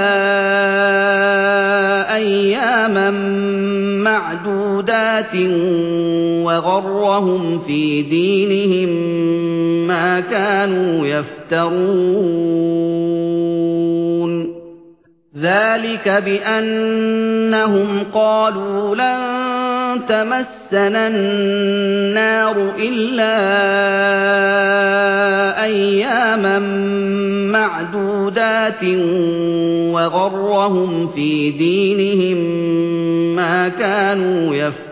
أياما معدودات وغرهم في دينهم ما كانوا يفترون ذلك بأنهم قالوا لن تمسنا النار إلا أياما معدودات وغرهم في دينهم ما كانوا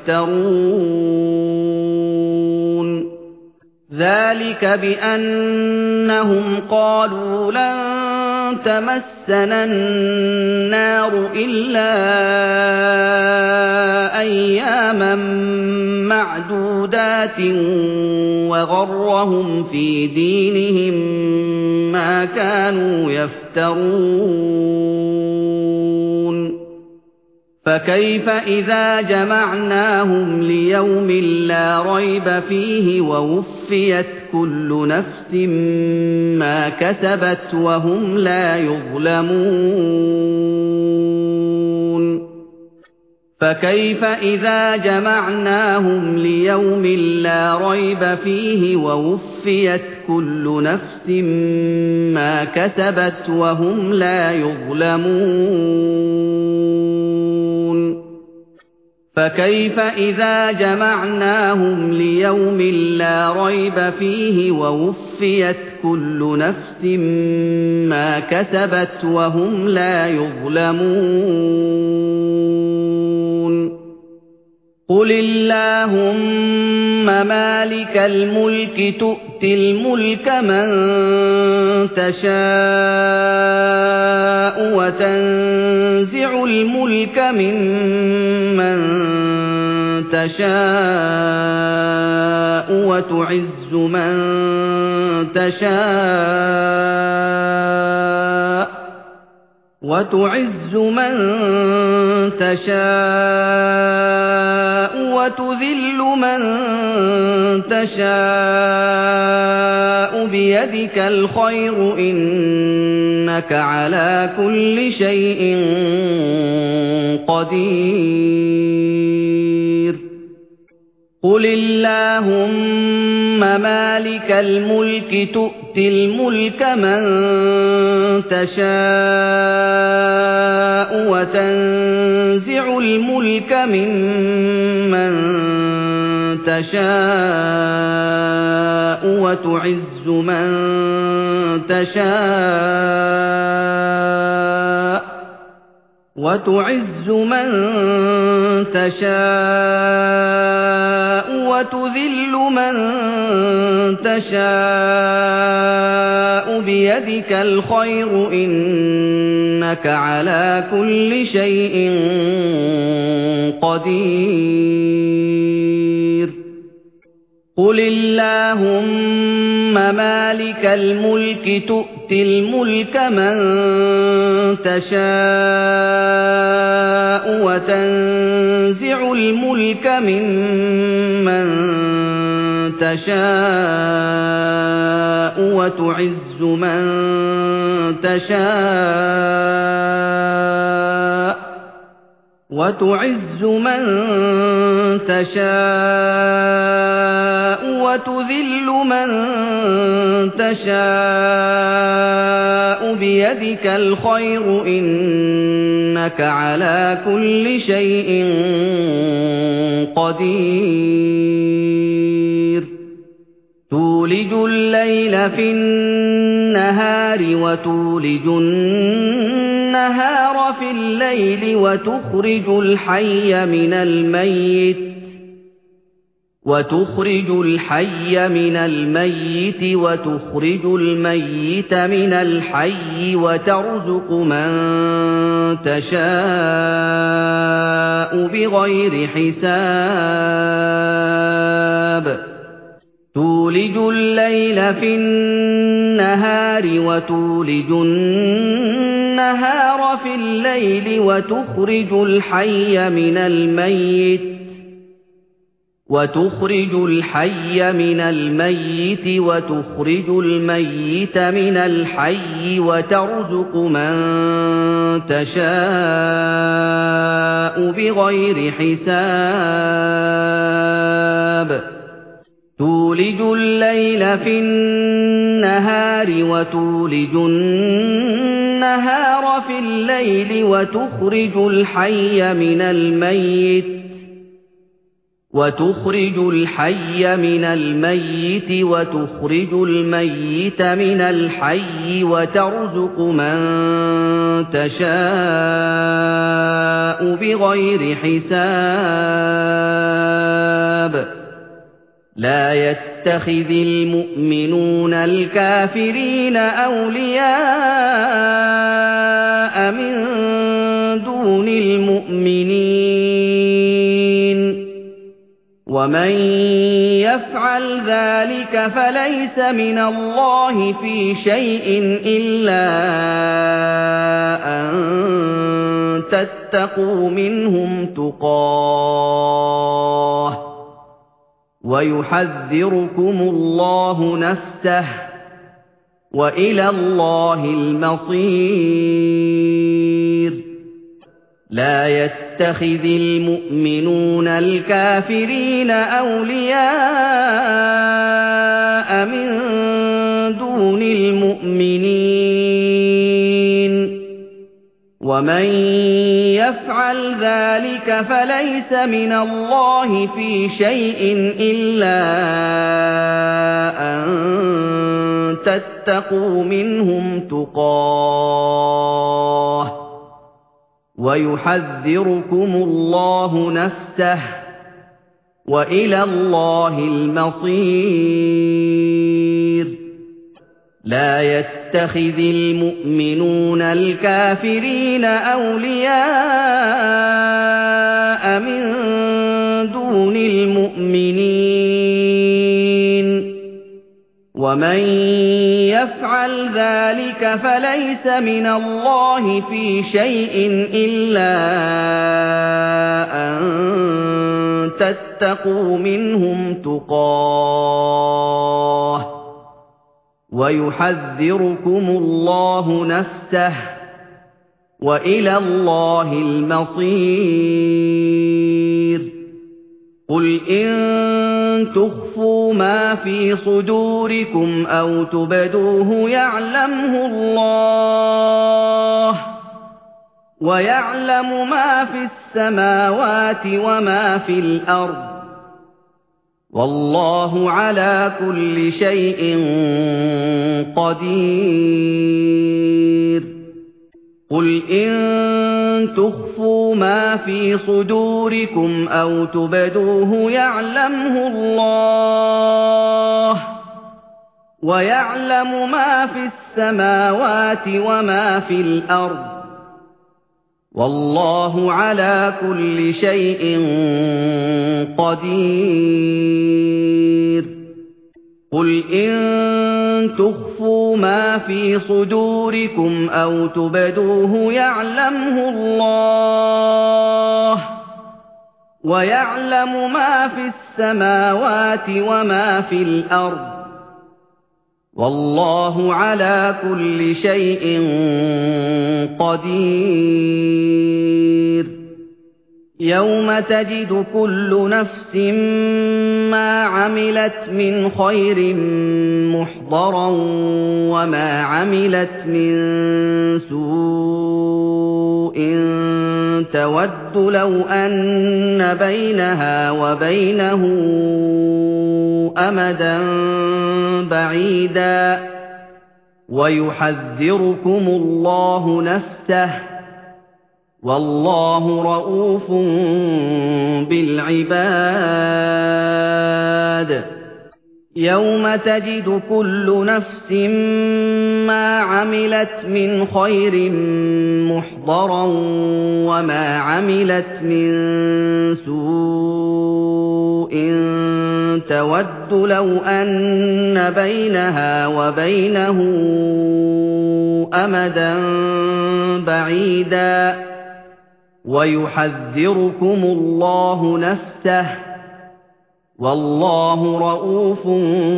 يفترون ذلك بأنهم قالوا لن تمسنا النار إلا أياما معدودات وغرهم في دينهم ما كانوا يفترون فكيف إذا جمعناهم ليوم لا ريب فيه ووفيت كل نفس ما كسبت وهم لا يظلمون فكيف إذا جمعناهم ليوم لا ريب فيه ووفيت كل نفس ما كسبت وهم لا يظلمون فكيف إذا جمعناهم ليوم لا ريب فيه ووفيت كل نفس ما كسبت وهم لا يظلمون قل اللهم مالك الملك تؤتي الملك من تشاء وتنزع الملك ممن تشاء وتعز من تشاء وتعز من تشاء وتذل من تشاء بيدك الخير إنك على كل شيء قدير قل اللهم مالك الملك تؤتي الملك من تشاء وتنزع الملك ممن تشاء وتعز من تشاء وتعز من تشاء وتذل من تشاء بيدك الخير إنك على كل شيء قدير قل اللهم مالك الملك تؤتي الملك من تشاء وتنزع الملك ممن تشاء وتعز من تشاء وتعز من تشاء وتذل من تشاء بيدك الخير إنك على كل شيء قدير تولج الليل في النهار وتولج النهار في الليل وتخرج الحي من الميت وتخرج الحي من الميت وتخرج الميت من الحي وترزق من تشاء بغير حساب تولج الليل في النهار وتولج النهار في الليل وتخرج الحي من الميت وتخرج الحي من الميت وتخرج الميت من الحي وترزق من تشاء بغير حساب تولج الليل في النهار وتولج النهار في الليل وتخرج الحي من الميت وتخرج الحي من الميت وتخرج الميت من الحي وترزق من تشاء بغير حساب لا يتخذ المؤمنون الكافرين أولياء من دون المؤمنين ومن يفعل ذلك فليس من الله في شيء إلا أن تتقوا منهم تقاه ويحذركم الله نفسه وإلى الله المصير لا يتخذ المؤمنون الكافرين أولياء من دون المؤمنين ومن يفعل ذلك فليس من الله في شيء إلا أن تتقوا منهم تقاه ويحذركم الله نفسه وإلى الله المصير لا يتخذ المؤمنون الكافرين أولياء من دون المؤمنين ومن يفعل ذلك فليس من الله في شيء إلا أن تتقوا منهم تقاه ويحذركم الله نفسه وإلى الله المصير قل إن تخفوا ما في صدوركم أو تبدوه يعلمه الله ويعلم ما في السماوات وما في الأرض والله على كل شيء قدير قل إن تخفوا ما في صدوركم أو تبدوه يعلمه الله ويعلم ما في السماوات وما في الأرض والله على كل شيء قدير قل إن تخفوا ما في صدوركم أو تبدوه يعلمه الله ويعلم ما في السماوات وما في الأرض والله على كل شيء قدير يوم تجد كل نفس ما عملت من خير محضرا وما عملت من سوء تود لو أن بينها وبينه أمدا بعيدا ويحذركم الله نفسه والله رءوف بالعباد يوم تجد كل نفس ما عملت من خير محضرا وما عملت من سوء تود لو أن بينها وبينه أمدا بعيدا ويحذركم الله نفسه والله رءوف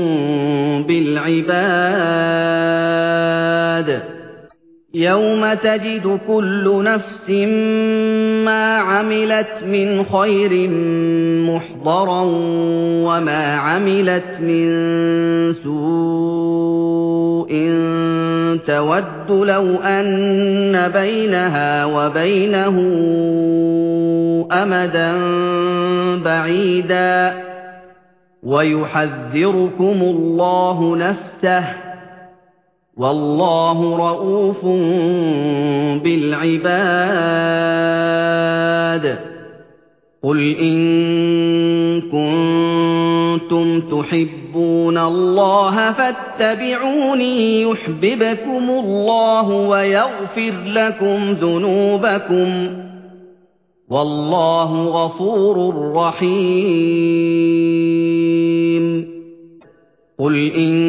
بالعباد يوم تجد كل نفس ما عملت من خير محضرا وما عملت من سوء تود لو أن بينها وبينه أمدا بعيدا ويحذركم الله نفسه والله رءوف بالعباد قل إن كنتم تحبون الله فاتبعوني يحببكم الله ويغفر لكم ذنوبكم والله غفور رحيم قل إن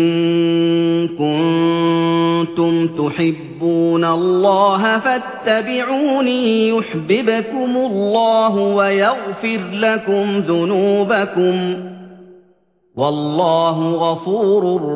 كنتم تحبون الله فاتبعوني يحببكم الله ويغفر لكم ذنوبكم والله غفور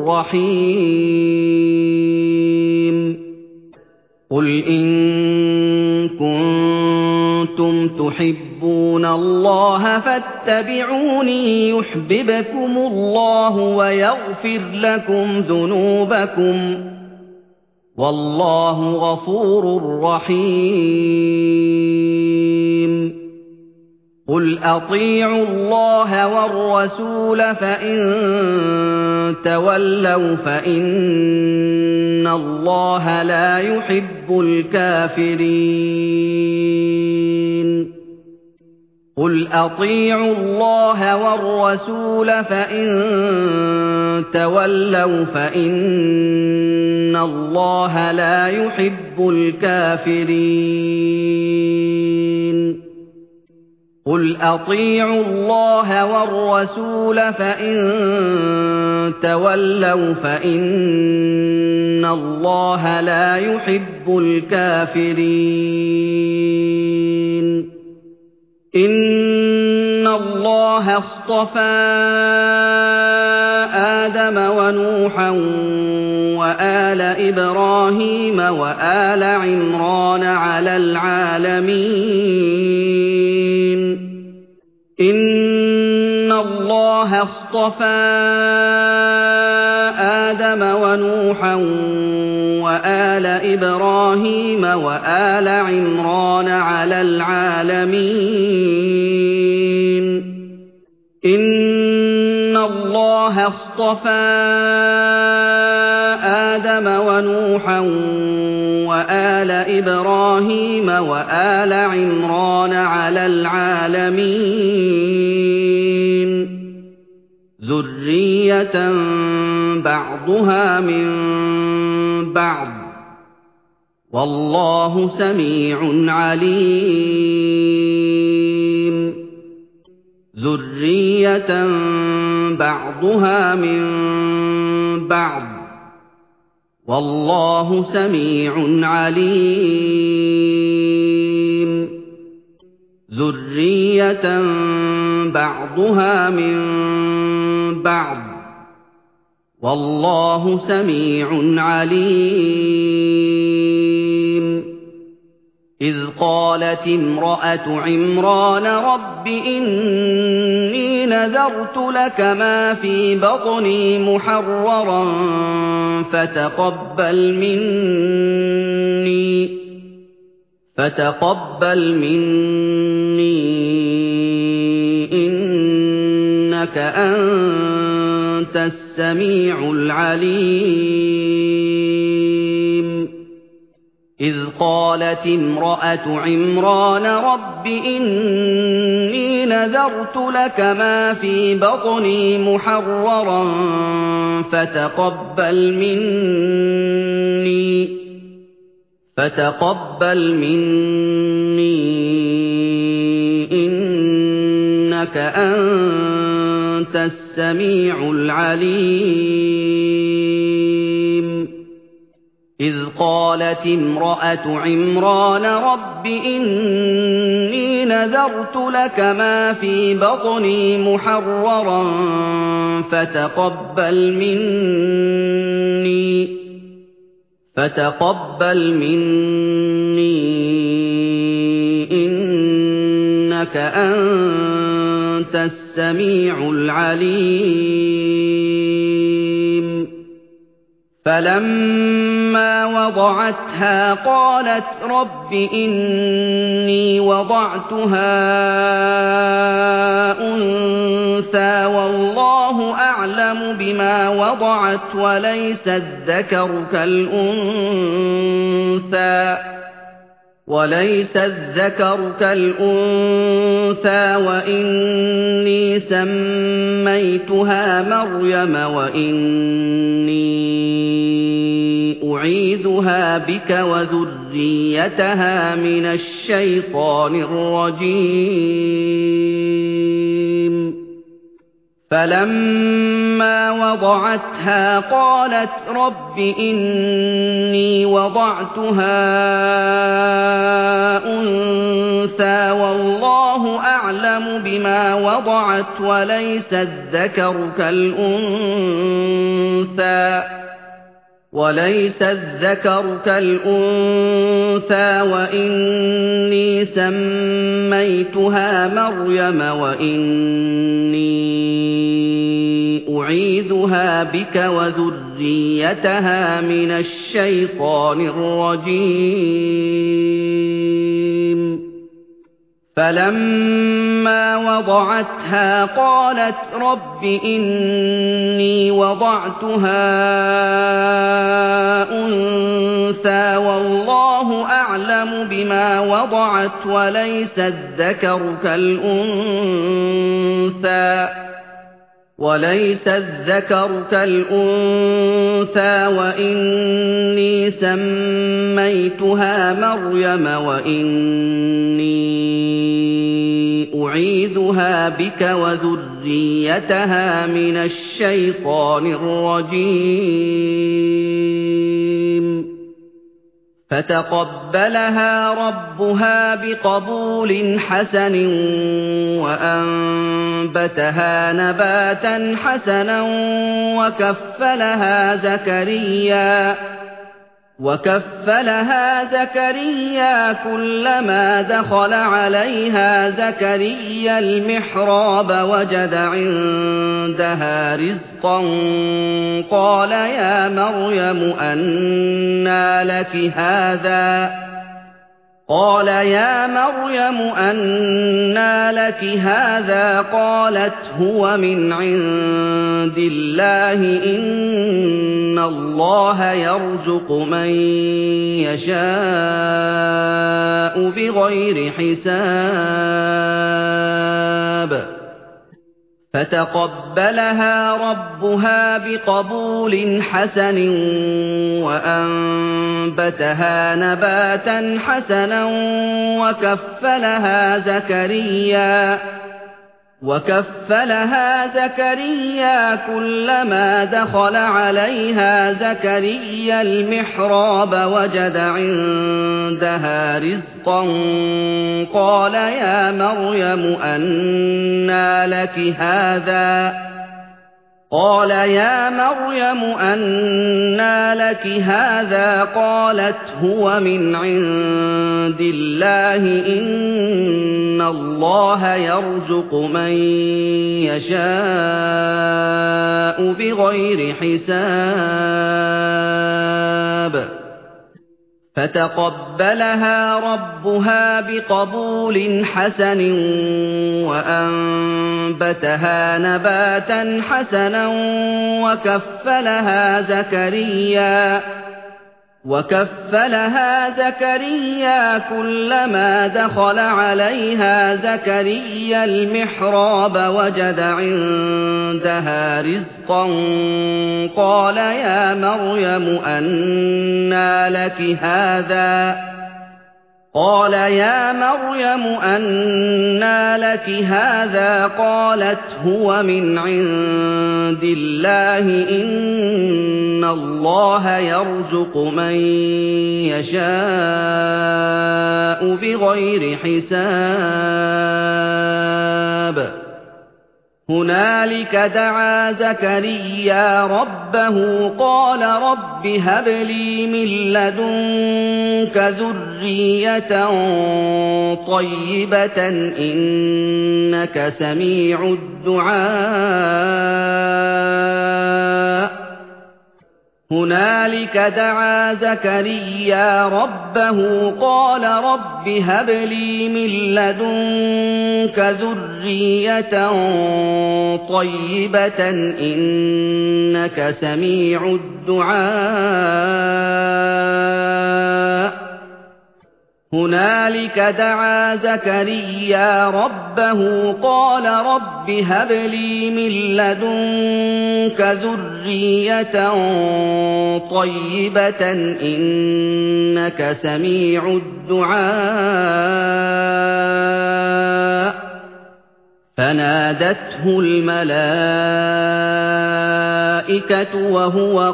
رحيم قل إن كنتم كُنتُمْ تُحِبُّونَ اللَّهَ فَاتَّبِعُونِي يُحْبِبْكُمُ اللَّهُ وَيَغْفِرْ لَكُمْ ذُنُوبَكُمْ ۗ وَاللَّهُ غَفُورٌ رَّحِيمٌ. قُلْ أَطِيعُوا اللَّهَ وَالرَّسُولَ فَإِن تَوَلَّوْا فَإِنَّ اللَّهَ لَا يُحِبُّ الْكَافِرِينَ. قُلْ أَطِيعُوا اللَّهَ وَالرَّسُولَ فَإِن تَوَلَّوْا فَإِنَّ اللَّهَ لَا يُحِبُّ الْكَافِرِينَ. قُلْ أَطِيعُوا اللَّهَ وَالرَّسُولَ فَإِن تَوَلَّوْا فَإِنَّ اللَّهَ لَا يُحِبُّ الْكَافِرِينَ. إِنَّ اللَّهَ اصْطَفَىٰ آدَمَ وَنُوحًا وَآلَ إِبْرَاهِيمَ وَآلَ عِمْرَانَ عَلَى الْعَالَمِينَ. إِنَّ اللَّهَ اصْطَفَىٰ آدَمَ وَنُوحًا وَآلَ إِبْرَاهِيمَ وَآلَ عِمْرَانَ عَلَى الْعَالَمِينَ. إِنَّ اللَّهَ اصْطَفَىٰ آدَمَ وَنُوحًا وَآلَ إِبْرَاهِيمَ وَآلَ عِمْرَانَ عَلَى الْعَالَمِينَ ذُرِّيَّةً بَعْضُهَا مِن بَعْضٍ ۖ وَاللَّهُ سَمِيعٌ عَلِيمٌ. ذُرِّيَّةً بَعْضُهَا مِن بَعْضٍ ۖ وَاللَّهُ سَمِيعٌ عَلِيمٌ. ذُرِّيَّةً بَعْضُهَا مِن بَعْضٍ ۖ وَاللَّهُ سَمِيعٌ عَلِيمٌ. إِذْ قَالَتِ امْرَأَتُ عِمْرَانَ رَبِّ إِنِّي نَذَرْتُ لَكَ مَا فِي بَطْنِي مُحَرَّرًا فَتَقَبَّلْ مِنِّي فَتَقَبَّلْ مِنِّي إِنَّكَ أَنتَ السَّمِيعُ الْعَلِيمُ. إِذْ قَالَتِ امْرَأَتُ عِمْرَانَ رَبِّ إِنِّي نَذَرْتُ لَكَ مَا فِي بَطْنِي مُحَرَّرًا فَتَقَبَّلْ مِنِّي فَتَقَبَّلْ مِنِّي إِنَّكَ أَنتَ السَّمِيعُ الْعَلِيمُ. إِذْ قَالَتِ امْرَأَتُ عِمْرَانَ رَبِّ إِنِّي نَذَرْتُ لَكَ مَا فِي بَطْنِي مُحَرَّرًا فَتَقَبَّلْ مِنِّي فَتَقَبَّلْ مِنِّي إِنَّكَ أَنتَ السَّمِيعُ الْعَلِيمُ. فَلَمَّا وَضَعَتْهَا قَالَتْ رَبِّ إِنِّي وَضَعْتُهَا أُنثَىٰ وَاللَّهُ أَعْلَمُ بِمَا وَضَعَتْ وَلَيْسَ الذَّكَرُ كَالْأُنثَىٰ وَلَيْسَ الذَّكَرُ كَالْأُنثَىٰ وَإِنِّي سَمَّيْتُهَا مَرْيَمَ وَإِنِّي أُعِيذُهَا بِكَ وَذُرِّيَّتَهَا مِنَ الشَّيْطَانِ الرَّجِيمِ. فَلَمَّا وَضَعَتْهَا قَالَتْ رَبِّ إِنِّي وَضَعْتُهَا أُنثَىٰ وَاللَّهُ أَعْلَمُ بِمَا وَضَعَتْ وَلَيْسَ الذَّكَرُ كَالْأُنثَىٰ وَلَيْسَ الذَّكَرُ كَالْأُنثَىٰ وَإِنِّي سَمَّيْتُهَا مَرْيَمَ وَإِنِّي أُعِيذُهَا بِكَ وَذُرِّيَّتَهَا مِنَ الشَّيْطَانِ الرَّجِيمِ فَلَمَّا وَضَعَتْهَا قَالَتْ رَبِّ إِنِّي وَضَعْتُهَا أُنثَىٰ وَاللَّهُ أَعْلَمُ بِمَا وَضَعَتْ وَلَيْسَ الذَّكَرُ كَالْأُنثَىٰ وَلَيْسَ الذَّكَرُ كَالْأُنثَىٰ وَإِنِّي سَمَّيْتُهَا مَرْيَمَ وَإِنِّي أُعِيذُهَا بِكَ وَذُرِّيَّتَهَا مِنَ الشَّيْطَانِ الرَّجِيمِ فَتَقَبَّلَهَا رَبُّهَا بِقَبُولٍ حَسَنٍ وَأَنبَتَهَا نَبَاتًا حَسَنًا وَكَفَّلَهَا زَكَرِيَّا وَكَفَّلَهَا زَكَرِيَّا كُلَّمَا دَخَلَ عَلَيْهَا زَكَرِيَّا الْمِحْرَابَ وَجَدَ عِندَهَا رِزْقًا قَالَ يَا مَرْيَمُ أَنَّىٰ لَكِ هَٰذَا قال يا مريم أنى لك هذا قالت هو من عند الله إن الله يرزق من يشاء بغير حساب فتقبلها ربها بقبول حسن وأنبتها نباتا حسنا وكفلها زكريا وكفلها زكريا كلما دخل عليها زكريا المحراب وجد عندها رزقا قال يا مريم أنى لك هذا قال يا مريم أنى لك هذا قالت هو من عند الله إن الله يرزق من يشاء بغير حساب فتقبلها ربها بقبول حسن وأنبتها نباتا حسنا وكفلها زكريا وكفلها زكريا كلما دخل عليها زكريا المحراب وجد عندها رزقا قال يا مريم أنى لك هذا قال يا مريم أنى لك هذا قالت هو من عند الله إن الله يرزق من يشاء بغير حساب هنالك دعا زكريا ربه قال رب هب لي من لدنك ذرية طيبة إنك سميع الدعاء هنالك دعا زكريا ربه قال رب هب لي من لدنك ذرية طيبة إنك سميع الدعاء هنالك دعا زكريا ربه قال رب هب لي من لدنك ذرية طيبة إنك سميع الدعاء فنادته الملائكة وهو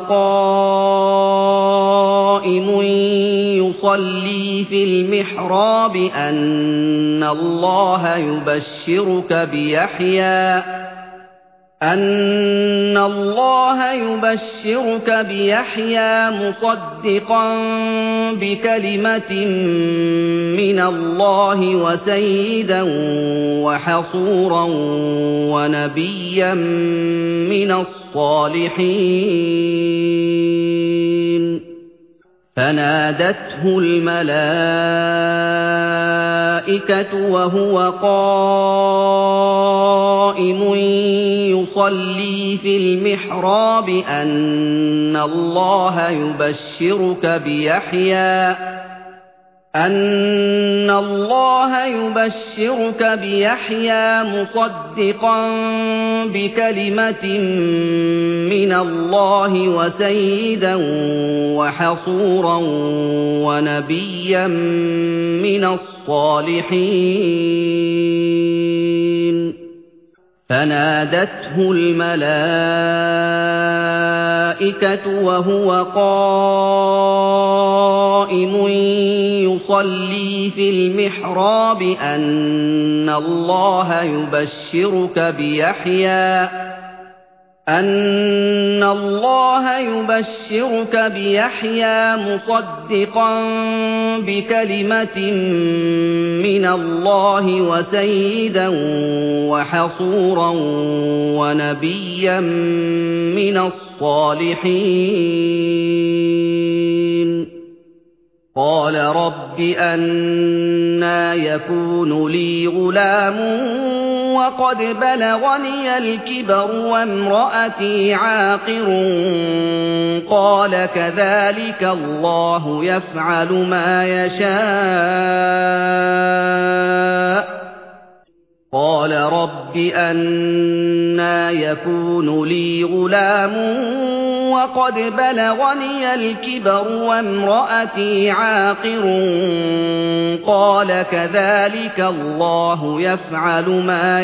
قائم يصلي في المحراب أن الله يبشرك بيحيى أَنَّ اللَّهَ يُبَشِّرُكَ بِيَحْيَىٰ مُصَدِّقًا بِكَلِمَةٍ مِّنَ اللَّهِ وَسَيِّدًا وَحَصُورًا وَنَبِيًّا مِّنَ الصَّالِحِينَ فَنَادَتْهُ الْمَلَائِكَةُ وَهُوَ قَائِمٌ يُصَلِّي فِي الْمِحْرَابِ أَنَّ اللَّهَ يُبَشِّرُكَ بِيَحْيَىٰ أَنَّ اللَّهَ يُبَشِّرُكَ بِيَحْيَىٰ مُصَدِّقًا بِكَلِمَةٍ مِّنَ اللَّهِ وَسَيِّدًا وَحَصُورًا وَنَبِيًّا مِّنَ الصَّالِحِينَ فَنَادَتْهُ الْمَلَائِكَةُ وَهُوَ قَائِمٌ يُصَلِّي فِي الْمِحْرَابِ أَنَّ اللَّهَ يُبَشِّرُكَ بِيَحْيَىٰ أَنَّ اللَّهَ يُبَشِّرُكَ بِيَحْيَىٰ مُصَدِّقًا بِكَلِمَةٍ مِّنَ اللَّهِ وَسَيِّدًا وَحَصُورًا وَنَبِيًّا مِّنَ الصَّالِحِينَ قَالَ رَبِّ أَنَّىٰ يَكُونُ لِي غُلَامٌ وَقَدْ بَلَغَنِيَ الْكِبَرُ وَامْرَأَتِي عَاقِرٌ قَالَ كَذَٰلِكَ اللَّهُ يَفْعَلُ مَا يَشَاءُ قَالَ رَبِّ أَنَّىٰ يَكُونُ لِي غُلَامٌ وَقَدْ بَلَغَنِيَ الْكِبَرُ وَامْرَأَتِي عَاقِرٌ قَالَ كَذَٰلِكَ اللَّهُ يَفْعَلُ مَا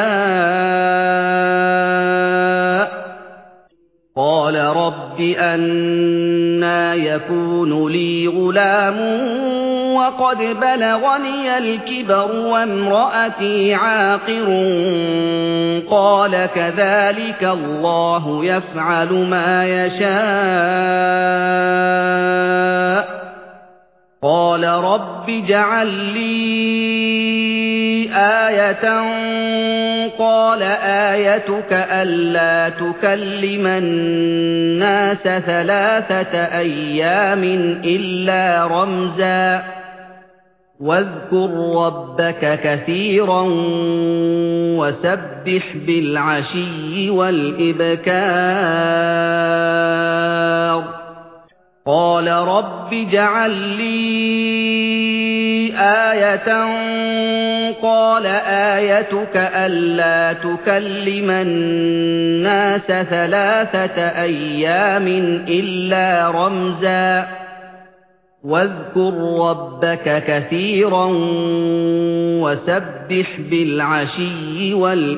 يَشَاءُ قَالَ رَبِّ أَنَّىٰ يَكُونُ لِي غُلَامٌ وَقَدْ بَلَغَنِيَ الْكِبَرُ وَامْرَأَتِي عَاقِرٌ قَالَ كَذَٰلِكَ اللَّهُ يَفْعَلُ مَا يَشَاءُ قَالَ رَبِّ اجْعَل لِّي آيَةً قَالَ آيَتُكَ أَلَّا تُكَلِّمَ النَّاسَ ثَلَاثَةَ أَيَّامٍ إِلَّا رَمْزًا وَاذْكُر رَّبَّكَ كَثِيرًا وَسَبِّحْ بِالْعَشِيِّ وَالْإِبْكَارِ قَالَ رَبِّ اجْعَل لِّي آيَةً قَالَ آيَتُكَ أَلَّا تُكَلِّمَ النَّاسَ ثَلَاثَةَ أَيَّامٍ إِلَّا رَمْزًا وَاذْكُر رَّبَّكَ كَثِيرًا وَسَبِّحْ بِالْعَشِيِّ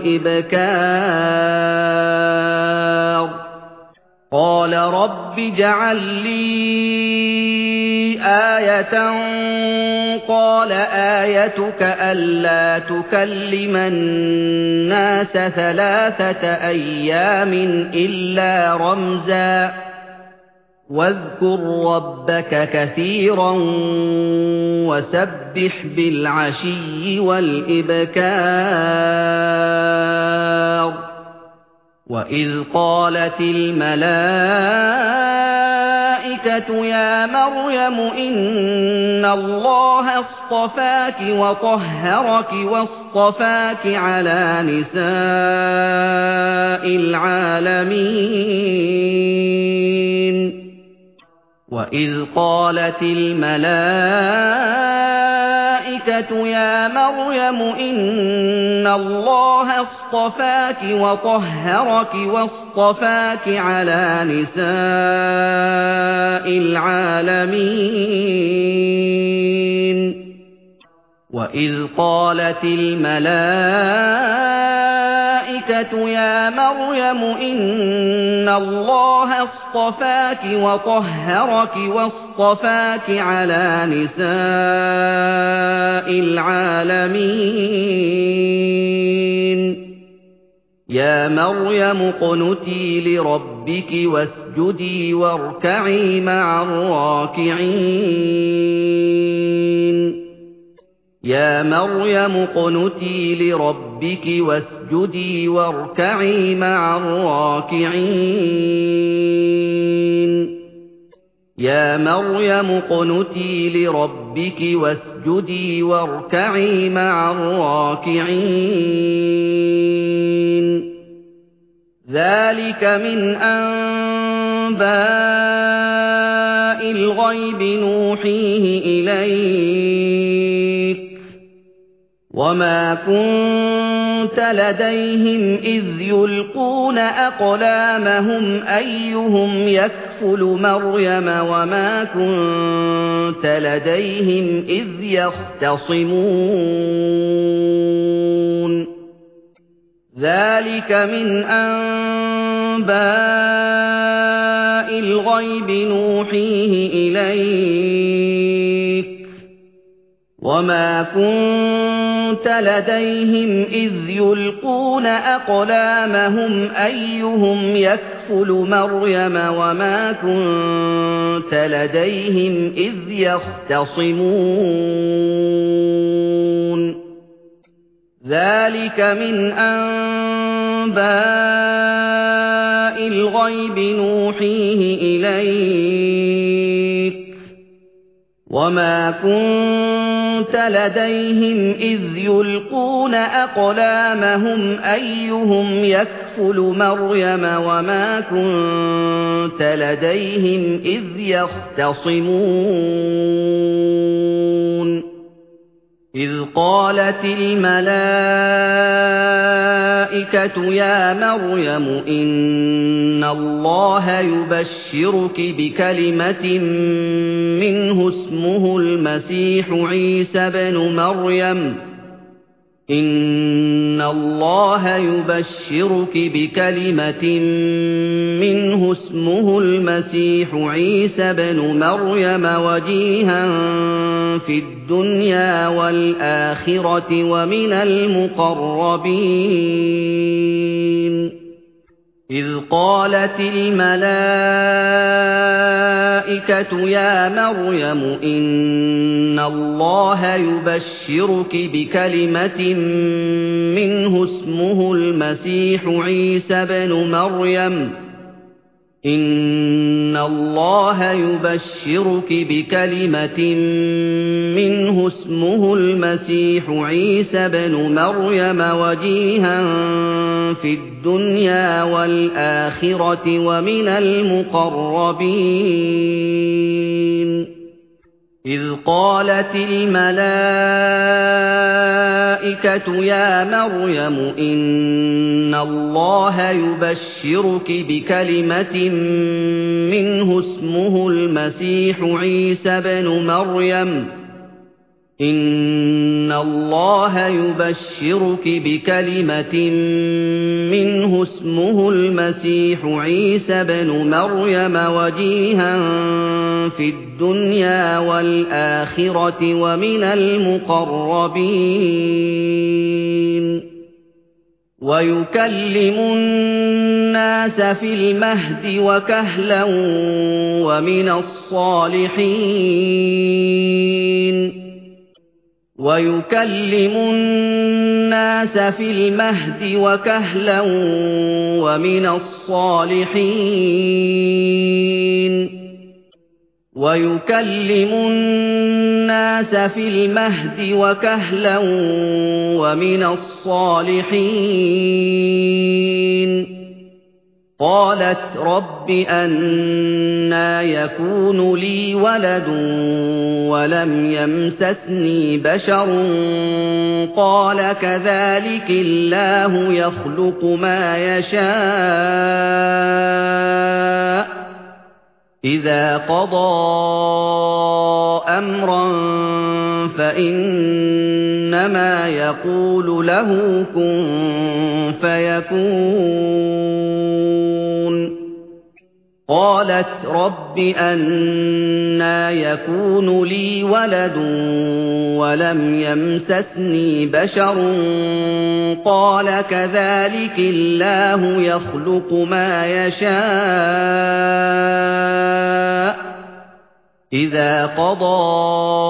وَالْإِبْكَارِ قَالَ رَبِّ اجْعَل لِّي آيَةً قَالَ آيَتُكَ أَلَّا تُكَلِّمَ النَّاسَ ثَلَاثَةَ أَيَّامٍ إِلَّا رَمْزًا وَاذْكُر رَّبَّكَ كَثِيرًا وَسَبِّحْ بِالْعَشِيِّ وَالْإِبْكَارِ وَإِذْ قَالَتِ الْمَلَائِكَةُ يَا مَرْيَمُ إِنَّ اللَّهَ اصْطَفَاكِ وَطَهَّرَكِ وَاصْطَفَاكِ عَلَىٰ نِسَاءِ الْعَالَمِينَ وَإِذْ قَالَتِ الْمَلَائِكَةُ يَا مَرْيَمُ إِنَّ اللَّهَ اصْطَفَاكِ وَطَهَّرَكِ وَاصْطَفَاكِ عَلَىٰ نِسَاءِ الْعَالَمِينَ وَإِذْ قَالَتِ الْمَلَائِكَةُ يَا مَرْيَمُ إِنَّ اللَّهَ اصْطَفَاكِ وَطَهَّرَكِ وَاصْطَفَاكِ عَلَىٰ نِسَاءِ الْعَالَمِينَ يا مريم اقنتي لربك واسجدي واركعي مع الراكعين يا مريم اقنتي لربك واسجدي واركعي مع الراكعين يا مريم اقنتي لربك واسجدي واركعي مع الراكعين ذلك من أنباء الغيب نوحيه إليك وما كنت لديهم إذ يلقون أقلامهم أيهم يكفل مريم وما كنت لديهم إذ يختصمون ذلك من أنباء الغيب نوحيه إليك وما كنت لديهم إذ يلقون أقلامهم أيهم يكفل مريم وما كنت لديهم إذ يختصمون ذلك من أنباء الغيب نوحيه إليك وما كنت لديهم إذ يلقون أقلامهم أيهم يكفل مريم وما كنت لديهم إذ يختصمون إذ قالت الملائكة يا مريم إن الله يبشرك بكلمة منه اسمه المسيح عيسى بن مريم إن الله يبشرك بكلمة منه اسمه المسيح عيسى بن مريم وجيها في الدنيا والآخرة ومن المقربين إذ قالت الملائكة يا مريم إن الله يبشرك بكلمة منه اسمه المسيح عيسى بن مريم إن الله يبشرك بكلمة منه اسمه المسيح عيسى بن مريم وجيها في الدنيا والآخرة ومن المقربين إذ قالت الملائكة يا مريم إن الله يبشرك بكلمة منه اسمه المسيح عيسى بن مريم إن الله يبشرك بكلمة منه اسمه المسيح عيسى بن مريم وجيها في الدنيا والآخرة ومن المقربين ويكلم الناس في المهد وكهلا ومن الصالحين ويكلم الناس في المهد وكهلا ومن الصالحين ويكلم الناس في المهد وكهلا ومن الصالحين قالت رب أنى يكون لي ولد ولم يمسسني بشر قال كذلك الله يخلق ما يشاء إذا قضى أمرا فإنما يقول له كن فيكون قالت رب أنى يكون لي ولد ولم يمسسني بشر قال كذلك الله يخلق ما يشاء إذا قضى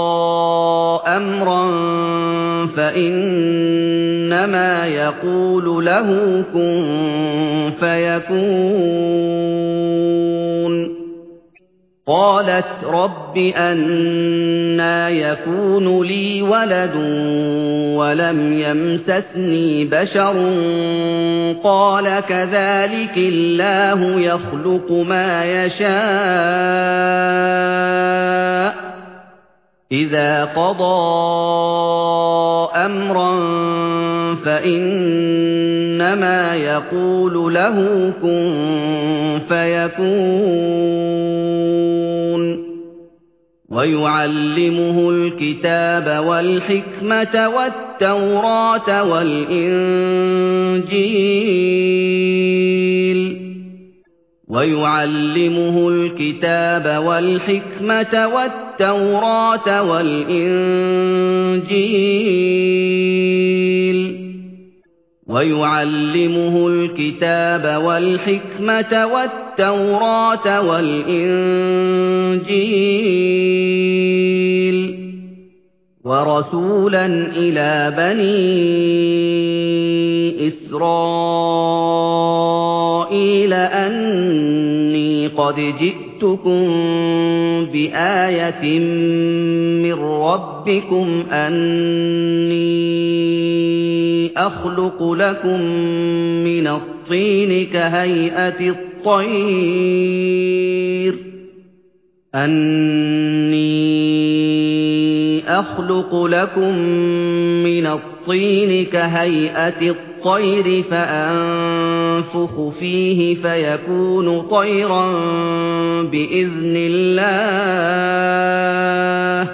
أمرا فإنما يقول له كن فيكون قالت رب أنى يكون لي ولد ولم يمسسني بشر قال كذلك الله يخلق ما يشاء إذا قضى أمرا فإنما يقول له كن فيكون ويعلمه الكتاب والحكمة والتوراة والإنجيل ويعلمه الكتاب والحكمة والتوراة والإنجيل ويعلمه الكتاب والحكمة والتوراة والإنجيل ورسولا إلى بني إسرائيل أني قد جئتكم بآية من ربكم أني أخلق لكم من الطين كهيئة الطير أني أخلق لكم من الطين كهيئة الطير فأنفخ فيه فيكون طيرا بإذن الله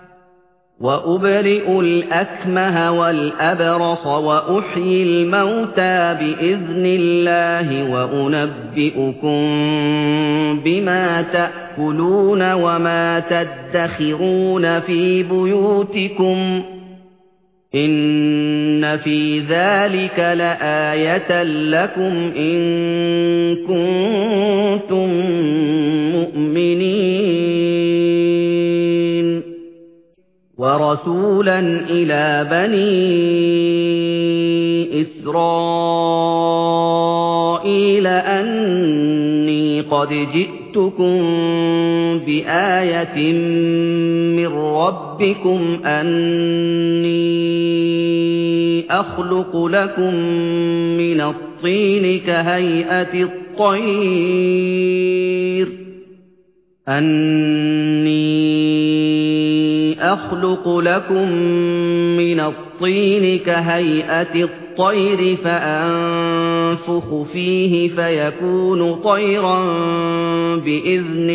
وأبرئ الأكمه والأبرص وأحيي الموتى بإذن الله وأنبئكم بما تأكلون وما تدخرون في بيوتكم إن في ذلك لآية لكم إن كنتم مؤمنين ورسولا إلى بني إسرائيل أني قد جئتكم بآية من ربكم أني أخلق لكم من الطين كهيئة الطير أني أخلق لكم من الطين كهيئة الطير فأنفخ فيه فيكون طيرا بإذن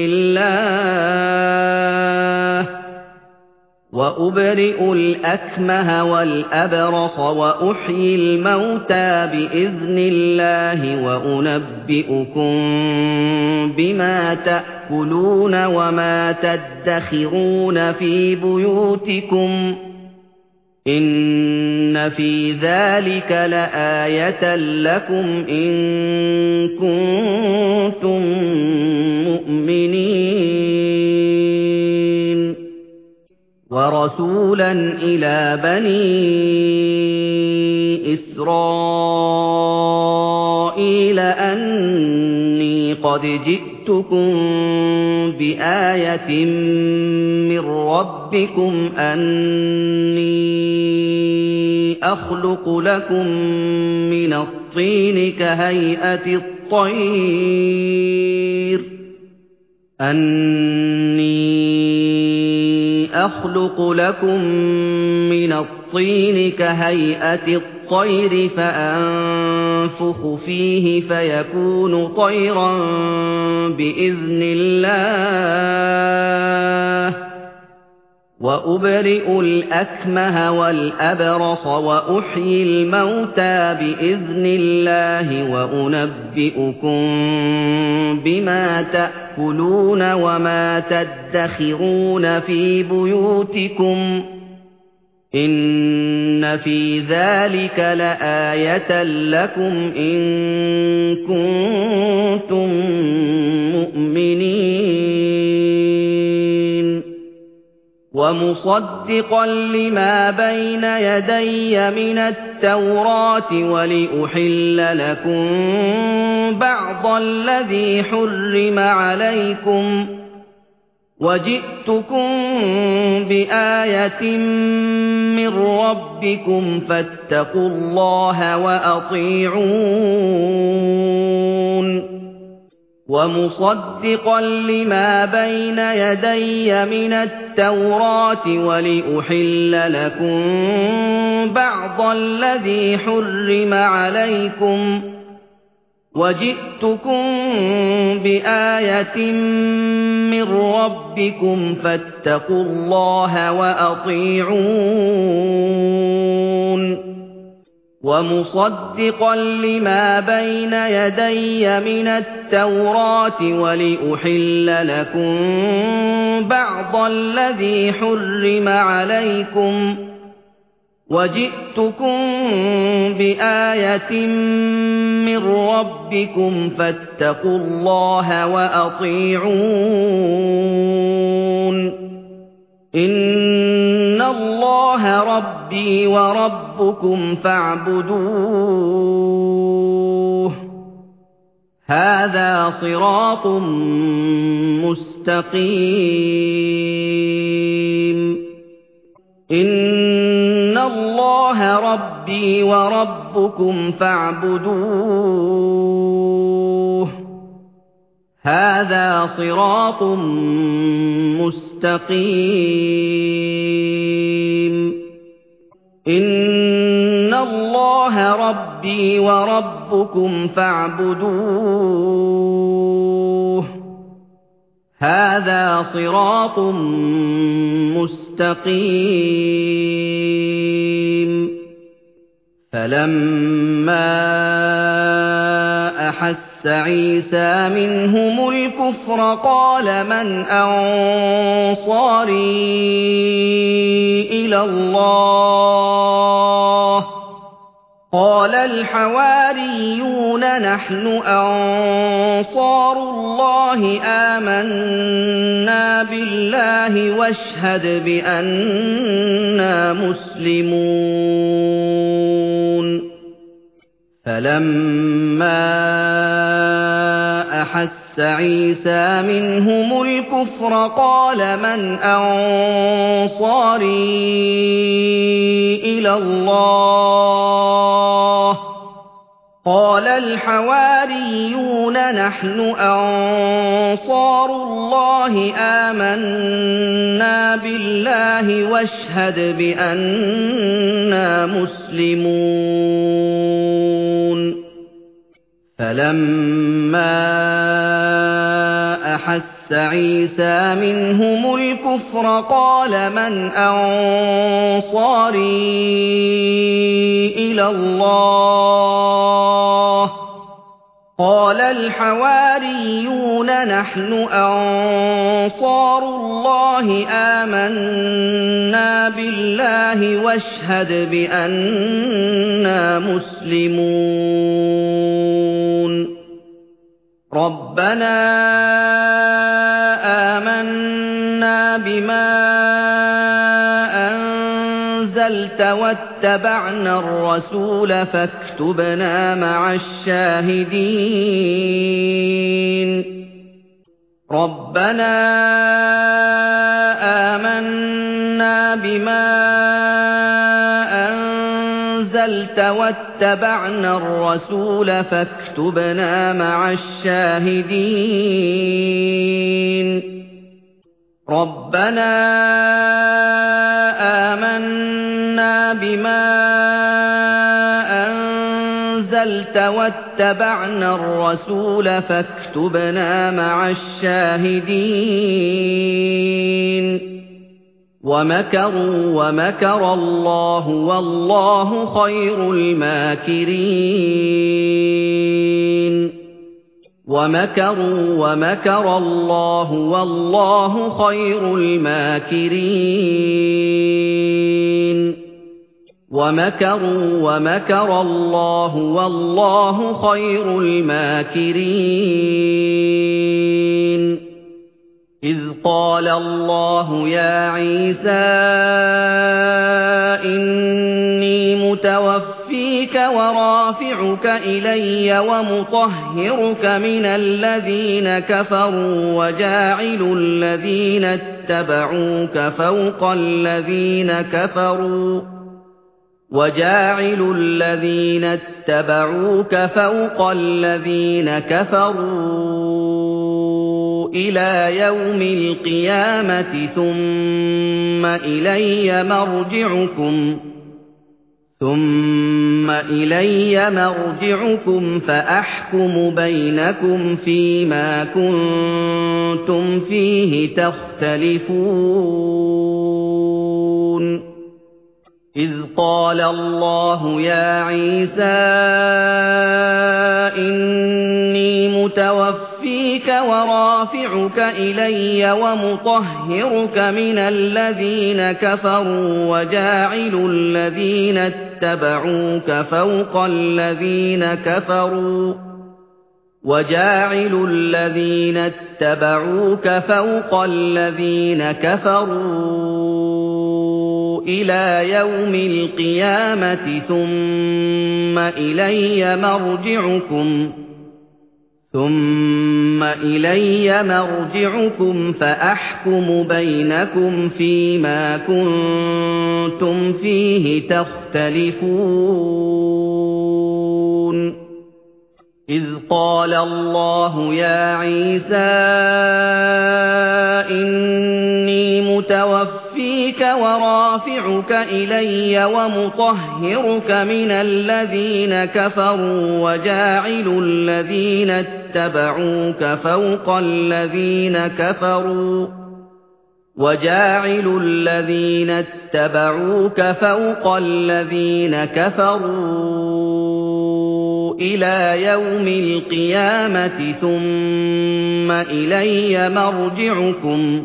الله وأبرئ الأكمه والأبرص وأحيي الموتى بإذن الله وأنبئكم بما تأكلون وما تدخرون في بيوتكم إن في ذلك لآية لكم إن كنتم مؤمنين ورسولا إلى بني إسرائيل أني قد جئتكم بآية من ربكم أني أخلق لكم من الطين كهيئة الطير أني أخلق لكم من الطين كهيئة الطير فأنفخ فيه فيكون طيرا بإذن الله وَأُبْرِئُ الْأَكْمَهَ وَالْأَبْرَصَ وَأُحْيِي الْمَوْتَىٰ بِإِذْنِ اللَّهِ وَأُنَبِّئُكُم بِمَا تَأْكُلُونَ وَمَا تَدَّخِرُونَ فِي بُيُوتِكُمْ ۚ إِنَّ فِي ذَٰلِكَ لَآيَةً لَّكُمْ إِن كُنتُم مُّؤْمِنِينَ وَمُصَدِّقًا لِّمَا بَيْنَ يَدَيَّ مِنَ التَّوْرَاةِ وَلِأُحِلَّ لَكُم بَعْضَ الَّذِي حُرِّمَ عَلَيْكُمْ ۚ وَجِئْتُكُم بِآيَةٍ مِّن رَّبِّكُمْ فَاتَّقُوا اللَّهَ وَأَطِيعُونِ وَمُصَدِّقًا لِّمَا بَيْنَ يَدَيَّ مِنَ التَّوْرَاةِ وَلِأُحِلَّ لَكُم بَعْضَ الَّذِي حُرِّمَ عَلَيْكُمْ ۚ وَجِئْتُكُم بِآيَةٍ مِّن رَّبِّكُمْ فَاتَّقُوا اللَّهَ وَأَطِيعُونِ وَمُصَدِّقًا لِّمَا بَيْنَ يَدَيَّ مِنَ التَّوْرَاةِ وَلِأُحِلَّ لَكُم بَعْضَ الَّذِي حُرِّمَ عَلَيْكُمْ ۚ وَجِئْتُكُم بِآيَةٍ مِّن رَّبِّكُمْ فَاتَّقُوا اللَّهَ وَأَطِيعُونِ إِنَّ اللَّهَ رَبِّي وَرَبُّكُمْ فَاعْبُدُوهُ ۚ هَٰذَا صِرَاطٌ مُّسْتَقِيمٌ إِنَّ اللَّهَ رَبِّي وَرَبُّكُمْ فَاعْبُدُوهُ ۚ هَٰذَا صِرَاطٌ مُّسْتَقِيمٌ إِنَّ اللَّهَ رَبِّي وَرَبُّكُمْ فَاعْبُدُوهُ ۚ هَٰذَا صِرَاطٌ مُّسْتَقِيمٌ فَلَمَّا أَحَسَّ عِيسَىٰ مِنْهُمُ الْكُفْرَ قَالَ مَنْ أَنصَارِي إِلَى اللَّهِ ۖ قَالَ الْحَوَارِيُّونَ نَحْنُ أَنصَارُ اللَّهِ آمَنَّا بِاللَّهِ وَاشْهَدْ بِأَنَّا مُسْلِمُونَ فَلَمَّا أَحَسَّ عِيسَىٰ مِنْهُمُ الْكُفْرَ قَالَ مَنْ أَنصَارِي إِلَى اللَّهِ ۖ قَالَ الْحَوَارِيُّونَ نَحْنُ أَنصَارُ اللَّهِ آمَنَّا بِاللَّهِ وَاشْهَدْ بِأَنَّا مُسْلِمُونَ فَلَمَّا أَحَسَّ عِيسَىٰ مِنْهُمُ الْكُفْرَ قَالَ مَنْ أَنصَارِي إِلَى اللَّهِ ۖ قَالَ الْحَوَارِيُّونَ نَحْنُ أَنصَارُ اللَّهِ آمَنَّا بِاللَّهِ وَاشْهَدْ بِأَنَّا مُسْلِمُونَ رَبَّنَا آمَنَّا بِمَا أَنزَلْتَ وَاتَّبَعْنَا الرَّسُولَ فَاكْتُبْنَا مَعَ الشَّاهِدِينَ رَبَّنَا آمَنَّا بِمَا أَنزَلْتَ وَاتَّبَعْنَا الرَّسُولَ فَاكْتُبْنَا مَعَ الشَّاهِدِينَ رَبَّنَا آمَنَّا بِمَا أَنزَلْتَ وَاتَّبَعْنَا الرَّسُولَ فَاكْتُبْنَا مَعَ الشَّاهِدِينَ وَمَكَرُوا وَمَكَرَ اللَّهُ وَاللَّهُ خَيْرُ الْمَاكِرِينَ وَمَكَرُوا وَمَكَرَ اللَّهُ وَاللَّهُ خَيْرُ الْمَاكِرِينَ وَمَكَرُوا وَمَكَرَ اللَّهُ وَاللَّهُ خَيْرُ الْمَاكِرِينَ إِذْ قَالَ اللَّهُ يَا عِيسَىٰ إِنِّي مُتَوَفِّيكَ وَرَافِعُكَ إِلَيَّ وَمُطَهِّرُكَ مِنَ الَّذِينَ كَفَرُوا وَجَاعِلُ الَّذِينَ اتَّبَعُوكَ فَوْقَ الَّذِينَ كَفَرُوا وَجَاعِلُ الَّذِينَ اتَّبَعُوكَ فَوْقَ الَّذِينَ كَفَرُوا إِلَىٰ يَوْمِ الْقِيَامَةِ ثُمَّ إِلَيَّ مَرْجِعُكُمْ ثُمَّ إِلَيَّ مَرْجِعُكُمْ فَأَحْكُمُ بَيْنَكُمْ فِيمَا كُنتُمْ فِيهِ تَخْتَلِفُونَ إِذْ قَالَ اللَّهُ يَا عِيسَىٰ إِنِّي مُتَوَفِّيكَ وَرَافِعُكَ إِلَيَّ وَمُطَهِّرُكَ مِنَ الَّذِينَ كَفَرُوا وَجَاعِلُ الَّذِينَ اتَّبَعُوكَ فَوْقَ الَّذِينَ كَفَرُوا وَجَاعِلُ الَّذِينَ اتَّبَعُوكَ فَوْقَ الَّذِينَ كَفَرُوا إِلَىٰ يَوْمِ الْقِيَامَةِ ثُمَّ إِلَيَّ مَرْجِعُكُمْ ثُمَّ إِلَيَّ مَرْجِعُكُمْ فَأَحْكُمُ بَيْنَكُمْ فِيمَا كُنتُمْ فِيهِ تَخْتَلِفُونَ إِذْ قَالَ اللَّهُ يَا عِيسَىٰ إِنِّي مُتَوَفِّيكَ وَرَافِعُكَ إِلَيَّ وَمُطَهِّرُكَ مِنَ الَّذِينَ كَفَرُوا وَجَاعِلُ الَّذِينَ اتَّبَعُوكَ فَوْقَ الَّذِينَ كَفَرُوا وَجَاعِلُ الَّذِينَ اتَّبَعُوكَ فَوْقَ الَّذِينَ كَفَرُوا إِلَىٰ يَوْمِ الْقِيَامَةِ ثُمَّ إِلَيَّ مَرْجِعُكُمْ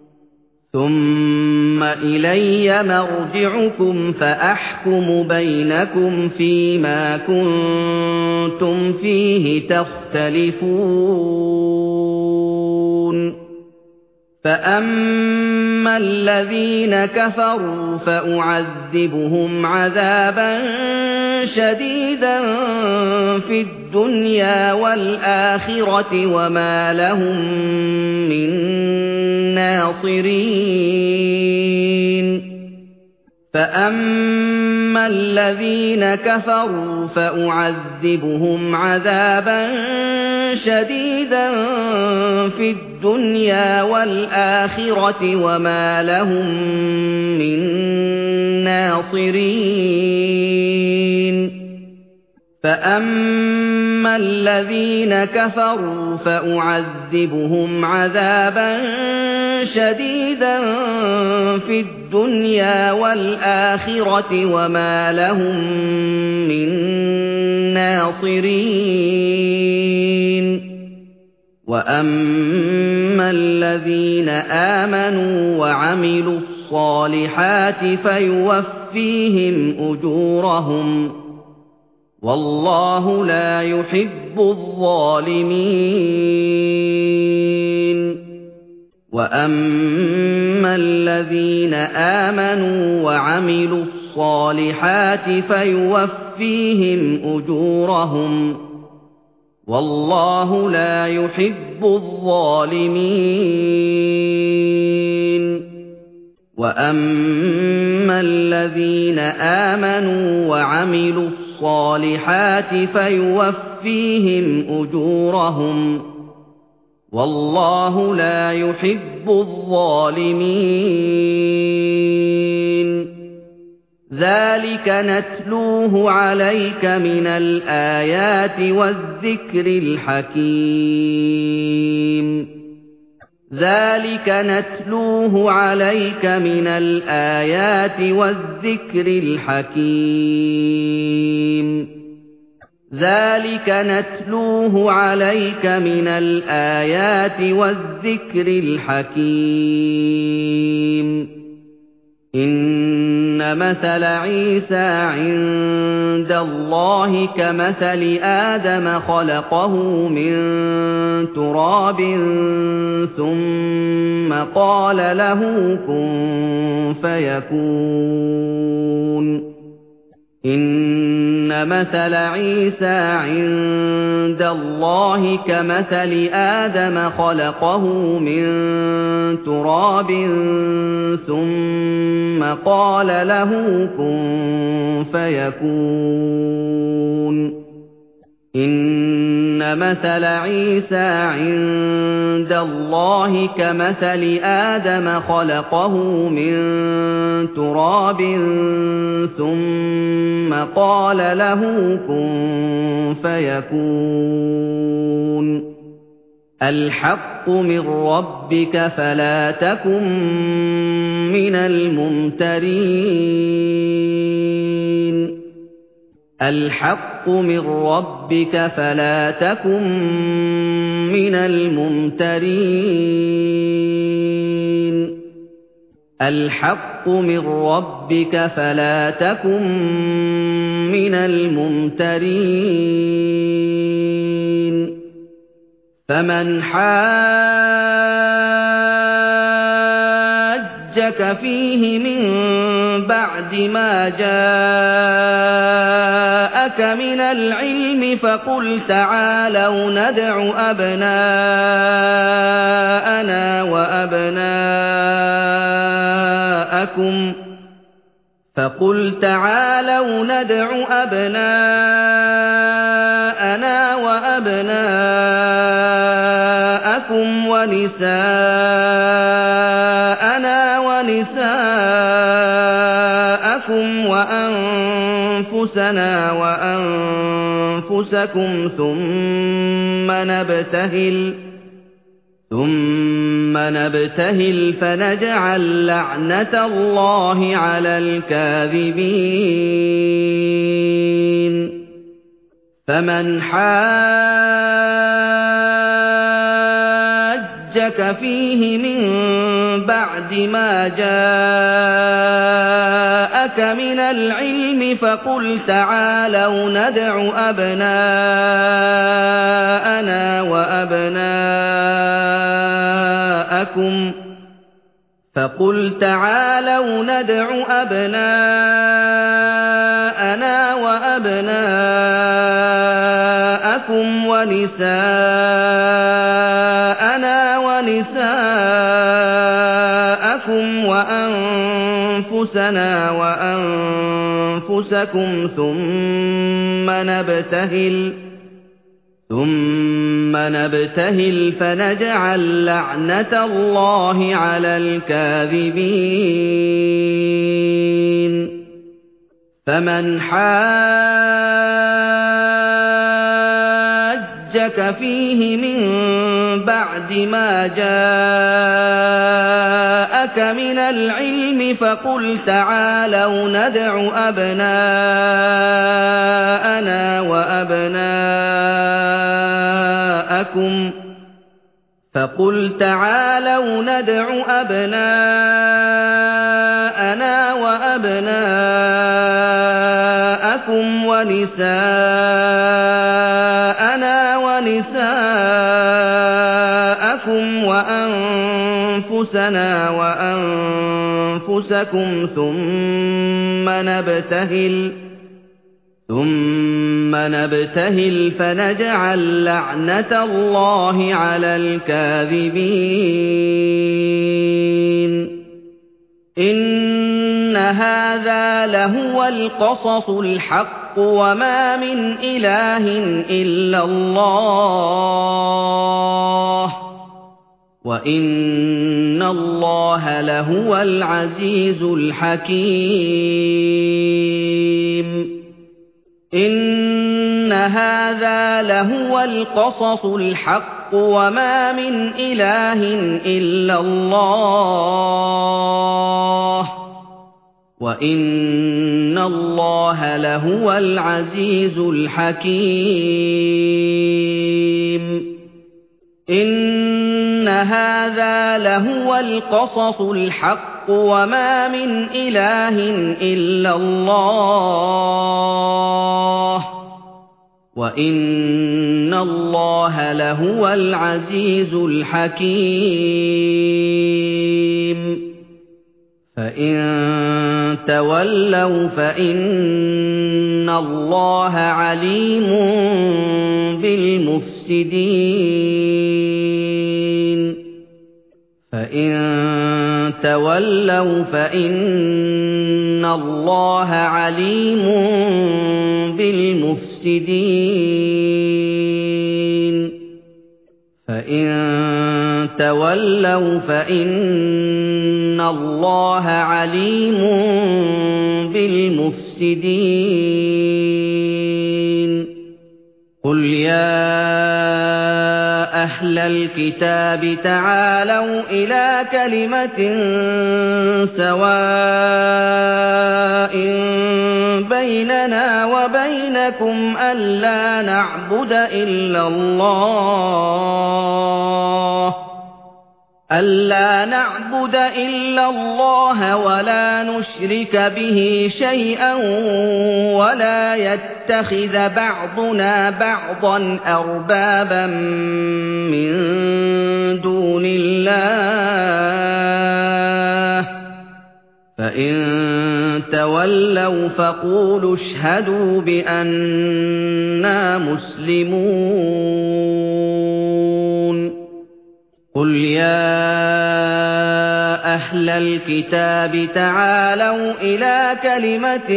ثُمَّ إِلَيَّ مَرْجِعُكُمْ فَأَحْكُمُ بَيْنَكُمْ فِيمَا كُنتُمْ فِيهِ تَخْتَلِفُونَ فَأَمَّا الَّذِينَ كَفَرُوا فَأُعَذِّبُهُمْ عَذَابًا شَدِيدًا فِي الدُّنْيَا وَالْآخِرَةِ وَمَا لَهُم مِّن نَّاصِرِينَ فَأَمَّا الَّذِينَ كَفَرُوا فَأُعَذِّبُهُمْ عَذَابًا شَدِيدًا فِي الدُّنْيَا وَالْآخِرَةِ وَمَا لَهُم مِّن نَّاصِرِينَ فَأَمَّا الَّذِينَ كَفَرُوا فَأُعَذِّبُهُمْ عَذَابًا شَدِيدًا فِي الدُّنْيَا وَالْآخِرَةِ وَمَا لَهُم مِّن نَّاصِرِينَ وَأَمَّا الَّذِينَ آمَنُوا وَعَمِلُوا الصَّالِحَاتِ فَيُوَفِّيهِمْ أُجُورَهُمْ وَاللَّهُ لَا يُحِبُّ الظَّالِمِينَ وَأَمَّا الَّذِينَ آمَنُوا وَعَمِلُوا الصَّالِحَاتِ فَيُوَفِّيهِمْ أُجُورَهُمْ وَاللَّهُ لَا يُحِبُّ الظَّالِمِينَ وَأَمَّا الَّذِينَ آمَنُوا وَعَمِلُوا الصَّالِحَاتِ فَيُوَفِّيهِمْ أُجُورَهُمْ وَاللَّهُ لَا يُحِبُّ الظَّالِمِينَ ذَلِكَ نَتْلُوهُ عَلَيْكَ مِنَ الْآيَاتِ وَالذِّكْرِ الْحَكِيمِ ذَلِكَ نَتْلُوهُ عَلَيْكَ مِنَ الْآيَاتِ وَالذِّكْرِ الْحَكِيمِ ذَلِكَ نَتْلُوهُ عَلَيْكَ مِنَ الْآيَاتِ وَالذِّكْرِ الْحَكِيمِ إِنَّ مَثَلَ عِيسَىٰ عِندَ اللَّهِ كَمَثَلِ آدَمَ خَلَقَهُ مِن تُرَابٍ ثُمَّ قَالَ لَهُ كُن فَيَكُونُ إِنَّ مَثَلَ عِيسَىٰ عِندَ اللَّهِ كَمَثَلِ آدَمَ خَلَقَهُ مِن تُرَابٍ ثُمَّ قَالَ لَهُ كُن فَيَكُونُ إِنَّ مَثَلَ عِيسَىٰ عِندَ اللَّهِ كَمَثَلِ آدَمَ خَلَقَهُ مِن تُرَابٍ ثُمَّ قَالَ لَهُ كُن فَيَكُونُ الْحَقُّ مِن رَّبِّكَ فَلَا تَكُن مِّنَ الْمُمْتَرِينَ الْحَقُّ مِن رَّبِّكَ فَلَا تَكُن مِّنَ الْمُمْتَرِينَ الْحَقُّ مِن رَّبِّكَ فَلَا تَكُن مِّنَ الْمُمْتَرِينَ فَمَنْ حَاجَّكَ فِيهِ مِن بَعْدِ مَا جَاءَكَ مِنَ الْعِلْمِ فَقُلْ تَعَالَوْا نَدْعُ أَبْنَاءَنَا وَأَبْنَاءَكُمْ فَقُلْ تَعَالَوْا نَدْعُ أَبْنَاءَنَا وَأَبْنَاءَكُمْ وَنِسَاءَنَا وَنِسَاءَكُمْ وَأَنفُسَنَا وَأَنفُسَكُمْ ثُمَّ نَبْتَهِلْ ثُمَّ نَبْتَهِلْ فَنَجْعَلْ لَعْنَتَ اللَّهِ عَلَى الْكَاذِبِينَ فَمَنْ حَاجَّكَ فِيهِ مِن بَعْدِ مَا جَاءَكَ مِنَ الْعِلْمِ فَقُلْ تَعَالَوْا نَدْعُ أَبْنَاءَنَا وَأَبْنَاءَكُمْ فَقُلْ تَعَالَوْا نَدْعُ أَبْنَاءَنَا وَأَبْنَاءَكُمْ وَنِسَاءَنَا وَنِسَاءَكُمْ وَأَنفُسَنَا وَأَنفُسَكُمْ ثُمَّ نَبْتَهِلْ ثُمَّ نَبْتَهِلْ فَنَجْعَلْ لَعْنَتَ اللَّهِ عَلَى الْكَاذِبِينَ فَمَنْ حَاجَّكَ فِيهِ مِن بَعْدِ مَا جَاءَكَ مِنَ الْعِلْمِ فَقُلْ تَعَالَوْا نَدْعُ أَبْنَاءَنَا وَأَبْنَاءَكُمْ فَقُلْ تَعَالَوْا نَدْعُ أَبْنَاءَنَا وَأَبْنَاءَكُمْ وَنِسَاءَنَا وَنِسَاءَكُمْ وَأَنفُسَنَا وَأَنفُسَكُمْ ثُمَّ نَبْتَهِلْ ثُمَّ نَبْتَهِلْ فَنَجْعَلْ لَعْنَتَ اللَّهِ عَلَى الْكَاذِبِينَ إِنَّ هَذَا لَهُوَ الْقَصَصُ الْحَقُّ وَمَا مِنْ إِلَٰهٍ إِلَّا اللَّهُ وَإِنَّ اللَّهَ لَهُوَ الْعَزِيزُ الْحَكِيمُ إِنَّ هَٰذَا لَهُوَ الْقَصَصُ الْحَقُّ وَمَا مِنْ إِلَٰهٍ إِلَّا اللَّهُ وَإِنَّ اللَّهَ لَهُوَ الْعَزِيزُ الْحَكِيمُ إِنَّ هَٰذَا لَهُوَ الْقَصَصُ الْحَقُّ وَمَا مِنْ إِلَٰهٍ إِلَّا اللَّهُ وَإِنَّ اللَّهَ لَهُوَ الْعَزِيزُ الْحَكِيمُ فَإِن تَوَلَّوْا فَإِنَّ اللَّهَ عَلِيمٌ بِالْمُفْسِدِينَ فَإِن تَوَلَّوْا فَإِنَّ اللَّهَ عَلِيمٌ بِالْمُفْسِدِينَ فَإِن تَوَلَّوْا فَإِنَّ اللَّهَ عَلِيمٌ بِالْمُفْسِدِينَ قُلْ يَا أَهْلَ الْكِتَابِ تَعَالَوْا إِلَىٰ كَلِمَةٍ سَوَاءٍ بَيْنَنَا وَبَيْنَكُمْ أَلَّا نَعْبُدَ إِلَّا اللَّهَ أَلَّا نَعْبُدَ إِلَّا اللَّهَ وَلَا نُشْرِكَ بِهِ شَيْئًا وَلَا يَتَّخِذَ بَعْضُنَا بَعْضًا أَرْبَابًا مِّن دُونِ اللَّهِ فَإِن تَوَلَّوْا فَقُولُوا اشْهَدُوا بِأَنَّا مُسْلِمُونَ قُلْ يَا أَهْلَ الْكِتَابِ تَعَالَوْا إِلَىٰ كَلِمَةٍ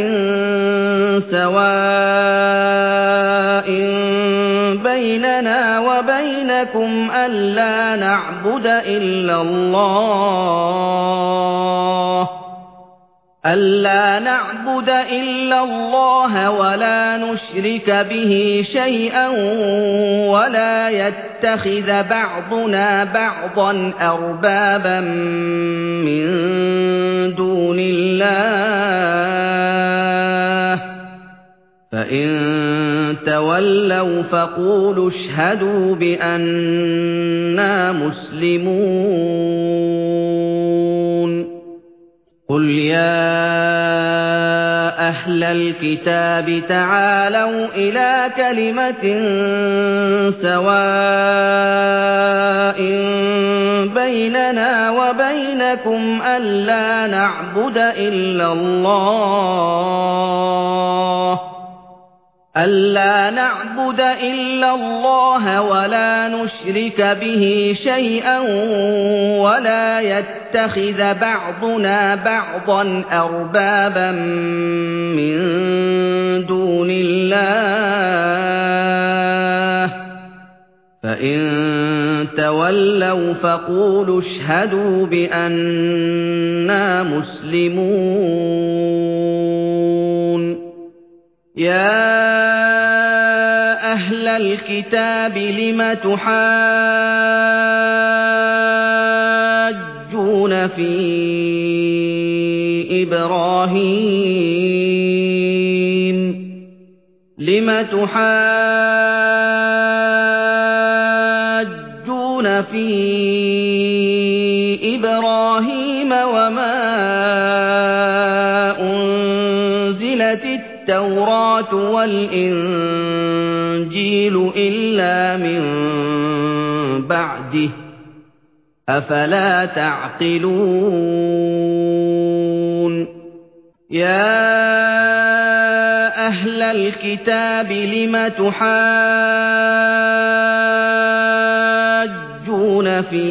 سَوَاءٍ بَيْنَنَا وَبَيْنَكُمْ أَلَّا نَعْبُدَ إِلَّا اللَّهَ أَلَّا نَعْبُدَ إِلَّا اللَّهَ وَلَا نُشْرِكَ بِهِ شَيْئًا وَلَا يَتَّخِذَ بَعْضُنَا بَعْضًا أَرْبَابًا مِّن دُونِ اللَّهِ فَإِن تَوَلَّوْا فَقُولُوا اشْهَدُوا بِأَنَّا مُسْلِمُونَ قُلْ يَا أَهْلَ الْكِتَابِ تَعَالَوْا إِلَىٰ كَلِمَةٍ سَوَاءٍ بَيْنَنَا وَبَيْنَكُمْ أَلَّا نَعْبُدَ إِلَّا اللَّهَ أَلَّا نَعْبُدَ إِلَّا اللَّهَ وَلَا نُشْرِكَ بِهِ شَيْئًا وَلَا يَتَّخِذَ بَعْضُنَا بَعْضًا أَرْبَابًا مِّن دُونِ اللَّهِ فَإِن تَوَلَّوْا فَقُولُوا اشْهَدُوا بِأَنَّا مُسْلِمُونَ يَا أَهْلَ الْكِتَابِ لِمَ تُحَاجُّونَ فِي إِبْرَاهِيمَ لِمَ تُحَاجُّونَ فِي إِبْرَاهِيمَ وَمَا أُنزِلَتِ التَّوْرَاةُ وَالْإِنجِيلُ إِلَّا مِن بَعْدِهِ ۚ أَفَلَا تَعْقِلُونَ يَا أَهْلَ الْكِتَابِ لِمَ تُحَاجُّونَ فِي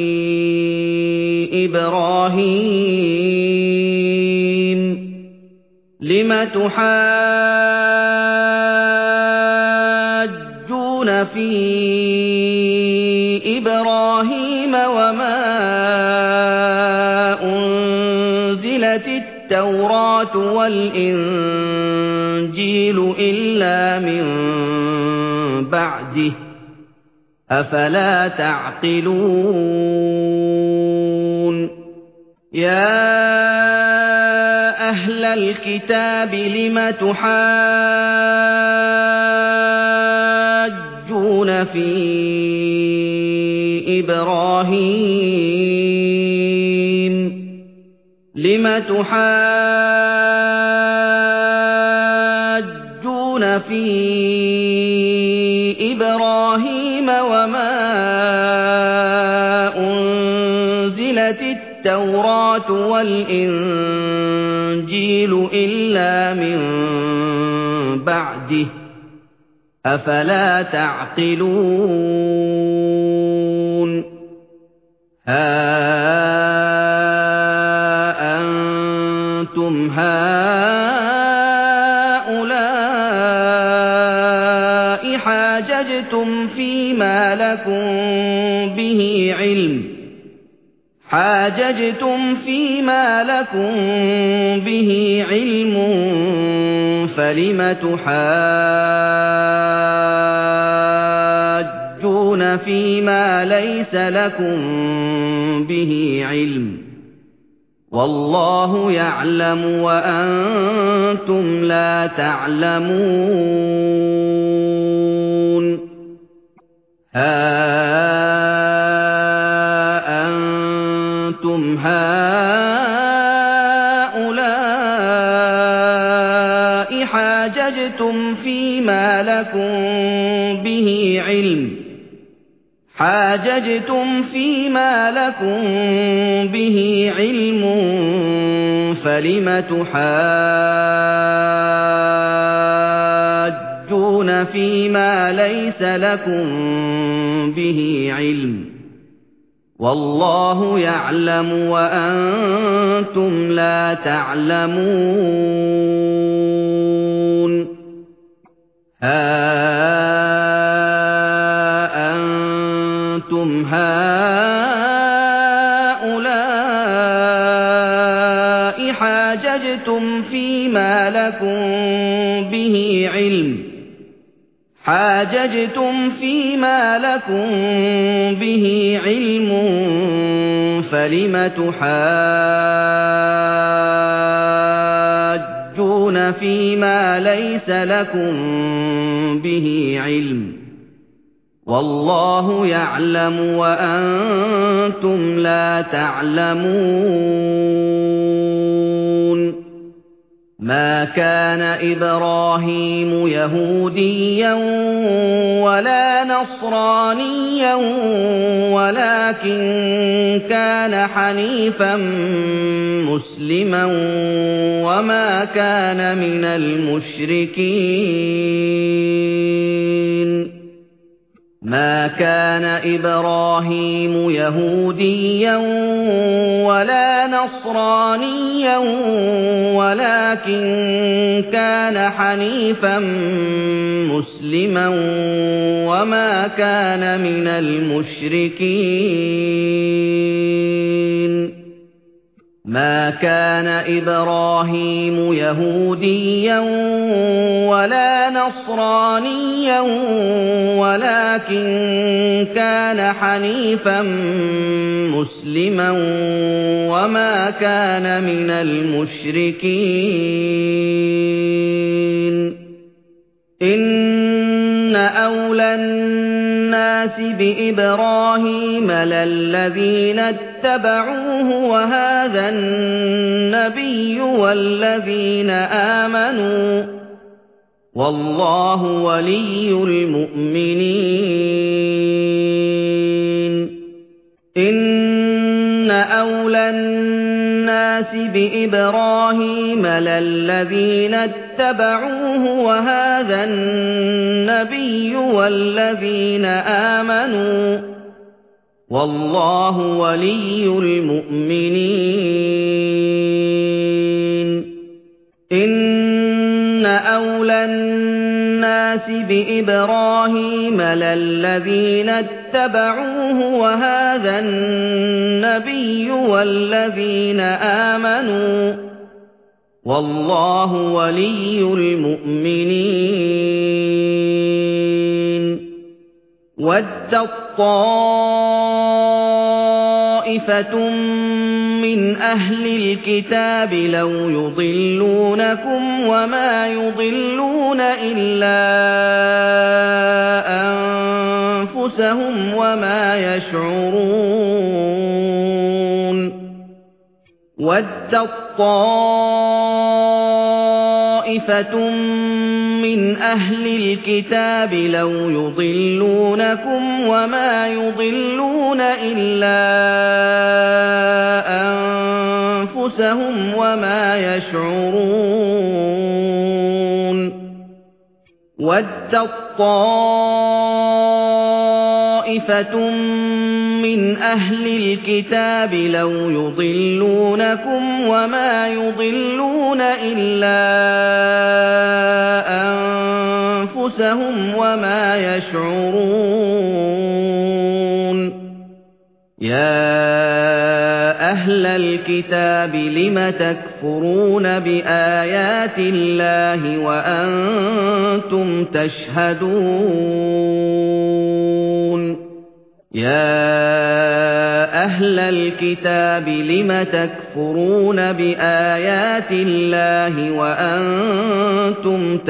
إِبْرَاهِيمَ لِمَ تُحَاجُّونَ فِي إِبْرَاهِيمَ وَمَا أُنزِلَتِ التَّوْرَاةُ وَالْإِنجِيلُ إِلَّا مِن بَعْدِهِ ۚ أَفَلَا تَعْقِلُونَ يَا أَهْلَ الْكِتَابِ لِمَ تُحَاجُّونَ فِي إِبْرَاهِيمَ لِمَ تُحَاجُّونَ فِي إِبْرَاهِيمَ وَمَا أُنزِلَتِ التَّوْرَاةُ وَالْإِنجِيلُ إِلَّا مِن بَعْدِهِ ۚ أَفَلَا تَعْقِلُونَ هَا أَنتُمْ هَٰؤُلَاءِ حَاجَجْتُمْ فِيمَا لَكُم بِهِ عِلْمٌ حَاجَجْتُمْ فِيمَا لَكُم بِهِ عِلْمٌ فَلِمَ تُحَاجُّونَ فِيمَا لَيْسَ لَكُم بِهِ عِلْمٌ ۚ وَاللَّهُ يَعْلَمُ وَأَنتُمْ لَا تَعْلَمُونَ هَا أَنتُمْ هَٰؤُلَاءِ حَاجَجْتُمْ فِيمَا لَكُم بِهِ عِلْمٌ حَاجَجْتُمْ فِيمَا لَكُم بِهِ عِلْمٌ فَلِمَ تُحَاجُّونَ فِيمَا لَيْسَ لَكُم بِهِ عِلْمٌ ۚ وَاللَّهُ يَعْلَمُ وَأَنتُمْ لَا تَعْلَمُونَ هَا أَنتُمْ هَٰؤُلَاءِ حَاجَجْتُمْ فِيمَا لَكُم بِهِ عِلْمٌ حَاجَجْتُمْ فِيمَا لَكُم بِهِ عِلْمٌ فَلِمَ تُحَاجُّونَ فِيمَا لَيْسَ لَكُم بِهِ عِلْمٌ ۚ وَاللَّهُ يَعْلَمُ وَأَنتُمْ لَا تَعْلَمُونَ مَا كَانَ إِبْرَاهِيمُ يَهُودِيًّا وَلَا نَصْرَانِيًّا وَلَٰكِن كَانَ حَنِيفًا مُّسْلِمًا وَمَا كَانَ مِنَ الْمُشْرِكِينَ مَا كَانَ إِبْرَاهِيمُ يَهُودِيًّا وَلَا نَصْرَانِيًّا وَلَٰكِن كَانَ حَنِيفًا مُّسْلِمًا وَمَا كَانَ مِنَ الْمُشْرِكِينَ مَا كَانَ إِبْرَاهِيمُ يَهُودِيًّا وَلَا نَصْرَانِيًّا وَلَٰكِن كَانَ حَنِيفًا مُّسْلِمًا وَمَا كَانَ مِنَ الْمُشْرِكِينَ إِنَّ أَوْلَى النَّاسِ بِإِبْرَاهِيمَ لَلَّذِينَ اتَّبَعُوهُ وَهَٰذَا النَّبِيُّ وَالَّذِينَ آمَنُوا ۗ وَاللَّهُ وَلِيُّ الْمُؤْمِنِينَ إِنَّ أَوْلَى النَّاسِ بِإِبْرَاهِيمَ لَلَّذِينَ اتَّبَعُوهُ وَهَٰذَا النَّبِيُّ وَالَّذِينَ آمَنُوا ۗ وَاللَّهُ وَلِيُّ الْمُؤْمِنِينَ إِنَّ أَوْلَى النَّاسِ بِإِبْرَاهِيمَ لَلَّذِينَ اتَّبَعُوهُ وَهَٰذَا النَّبِيُّ وَالَّذِينَ آمَنُوا ۗ وَاللَّهُ وَلِيُّ الْمُؤْمِنِينَ وَدَّت طَّائِفَةٌ مِّنْ أَهْلِ الْكِتَابِ لَوْ يُضِلُّونَكُمْ وَمَا يُضِلُّونَ إِلَّا أَنفُسَهُمْ وَمَا يَشْعُرُونَ وَدَّت طَّائِفَةٌ مِّنْ أَهْلِ الْكِتَابِ لَوْ يُضِلُّونَكُمْ وَمَا يُضِلُّونَ إِلَّا أَنفُسَهُمْ وَمَا يَشْعُرُونَ وَدَّت طَّائِفَةٌ مِّنْ أَهْلِ الْكِتَابِ لَوْ يُضِلُّونَكُمْ وَمَا يُضِلُّونَ إِلَّا أَنفُسَهُمْ وَمَا يَشْعُرُونَ يَا أَهْلَ الْكِتَابِ لِمَ تَكْفُرُونَ بِآيَاتِ اللَّهِ وَأَنتُمْ تَشْهَدُونَ يَا أَهْلَ الْكِتَابِ لِمَ تَكْفُرُونَ بِآيَاتِ اللَّهِ وَأَنتُمْ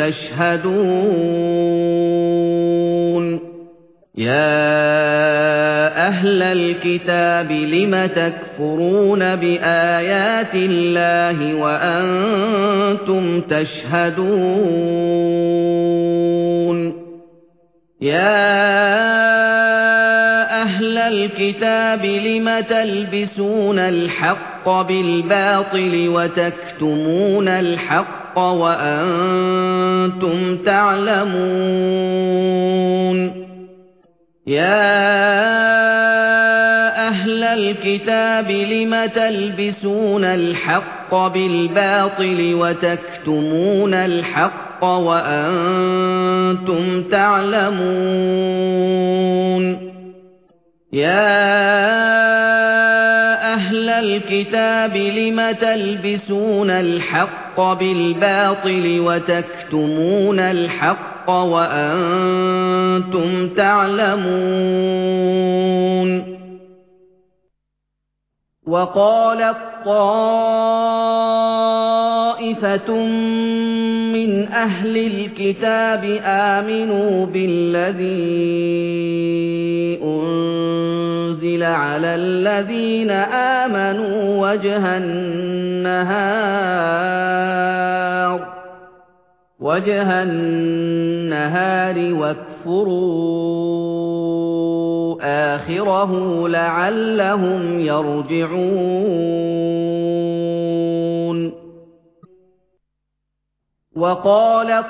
تَشْهَدُونَ يَا أَهْلَ الْكِتَابِ لِمَ تَكْفُرُونَ بِآيَاتِ اللَّهِ وَأَنتُمْ تَشْهَدُونَ يَا أَهْلَ الْكِتَابِ لِمَ تَلْبِسُونَ الْحَقَّ بِالْبَاطِلِ وَتَكْتُمُونَ الْحَقَّ وَأَنتُمْ تَعْلَمُونَ يَا أَهْلَ الْكِتَابِ لِمَ تَلْبِسُونَ الْحَقَّ بِالْبَاطِلِ وَتَكْتُمُونَ الْحَقَّ وَأَنتُمْ تَعْلَمُونَ يَا أَهْلَ الْكِتَابِ لِمَ تَلْبِسُونَ الْحَقَّ بِالْبَاطِلِ وَتَكْتُمُونَ الْحَقَّ وَأَنتُمْ تَعْلَمُونَ وَقَالَت طَّائِفَةٌ مِّنْ أَهْلِ الْكِتَابِ آمِنُوا بِالَّذِي أُنزِلَ عَلَى الَّذِينَ آمَنُوا وَجْهَ النَّهَارِ وَجْهَ النَّهَارِ وَاكْفُرُوا آخِرَهُ لَعَلَّهُمْ يَرْجِعُونَ وَقَالَت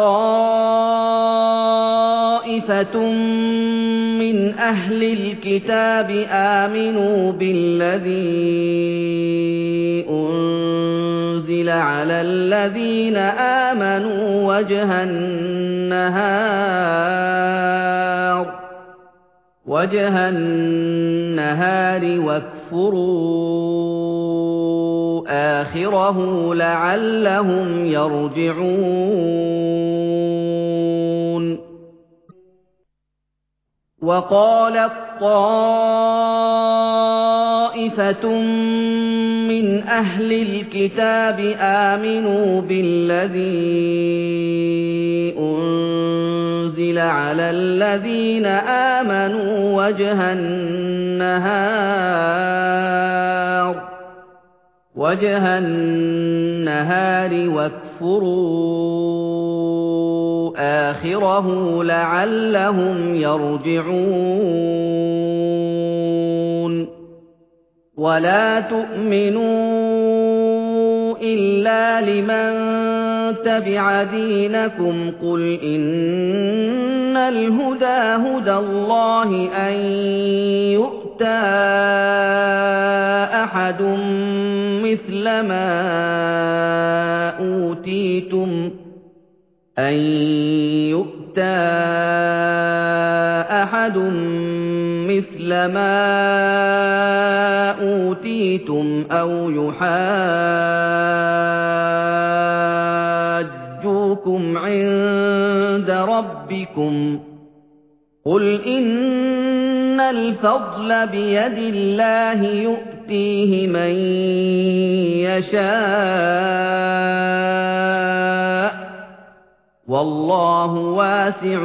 طَّائِفَةٌ مِّنْ أَهْلِ الْكِتَابِ آمِنُوا بِالَّذِي أُنزِلَ عَلَى الَّذِينَ آمَنُوا وَجْهَ النَّهَارِ وَجْهَ النَّهَارِ وَاكْفُرُوا آخِرَهُ لَعَلَّهُمْ يَرْجِعُونَ وَقَالَت طَّائِفَةٌ مِّنْ أَهْلِ الْكِتَابِ آمِنُوا بِالَّذِي أُنزِلَ عَلَى الَّذِينَ آمَنُوا وَجْهَ النَّهَارِ وَجْهَ النَّهَارِ وَاكْفُرُوا آخِرَهُ لَعَلَّهُمْ يَرْجِعُونَ وَلَا تُؤْمِنُوا إِلَّا لِمَن تَبِعَ دِينَكُمْ قُلْ إِنَّ الْهُدَىٰ هُدَى اللَّهِ أَن يُؤْتَىٰ أَحَدٌ مِّثْلَ مَا أُوتِيتُمْ أَن يُؤْتَىٰ أَحَدٌ مِّثْلَ مَا أُوتِيتُمْ أَوْ يُحَاجُّوكُمْ عِندَ رَبِّكُمْ قُلْ إِنَّ الْفَضْلَ بِيَدِ اللَّهِ يُؤْتِيهِ مَن يَشَاءُ ۗ وَاللَّهُ وَاسِعٌ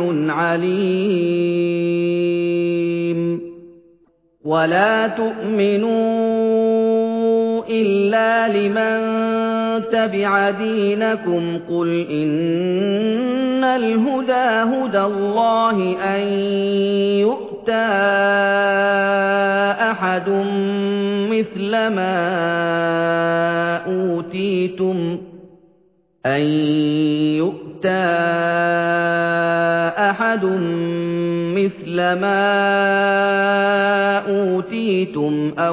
عَلِيمٌ وَلَا تُؤْمِنُوا إِلَّا لِمَن تَبِعَ دِينَكُمْ قُلْ إِنَّ الْهُدَىٰ هُدَى اللَّهِ أَن يُؤْتَىٰ أَحَدٌ مِّثْلَ مَا أُوتِيتُمْ أَن يُؤْتَىٰ أَحَدٌ مِّثْلَ مَا أُوتِيتُمْ أَوْ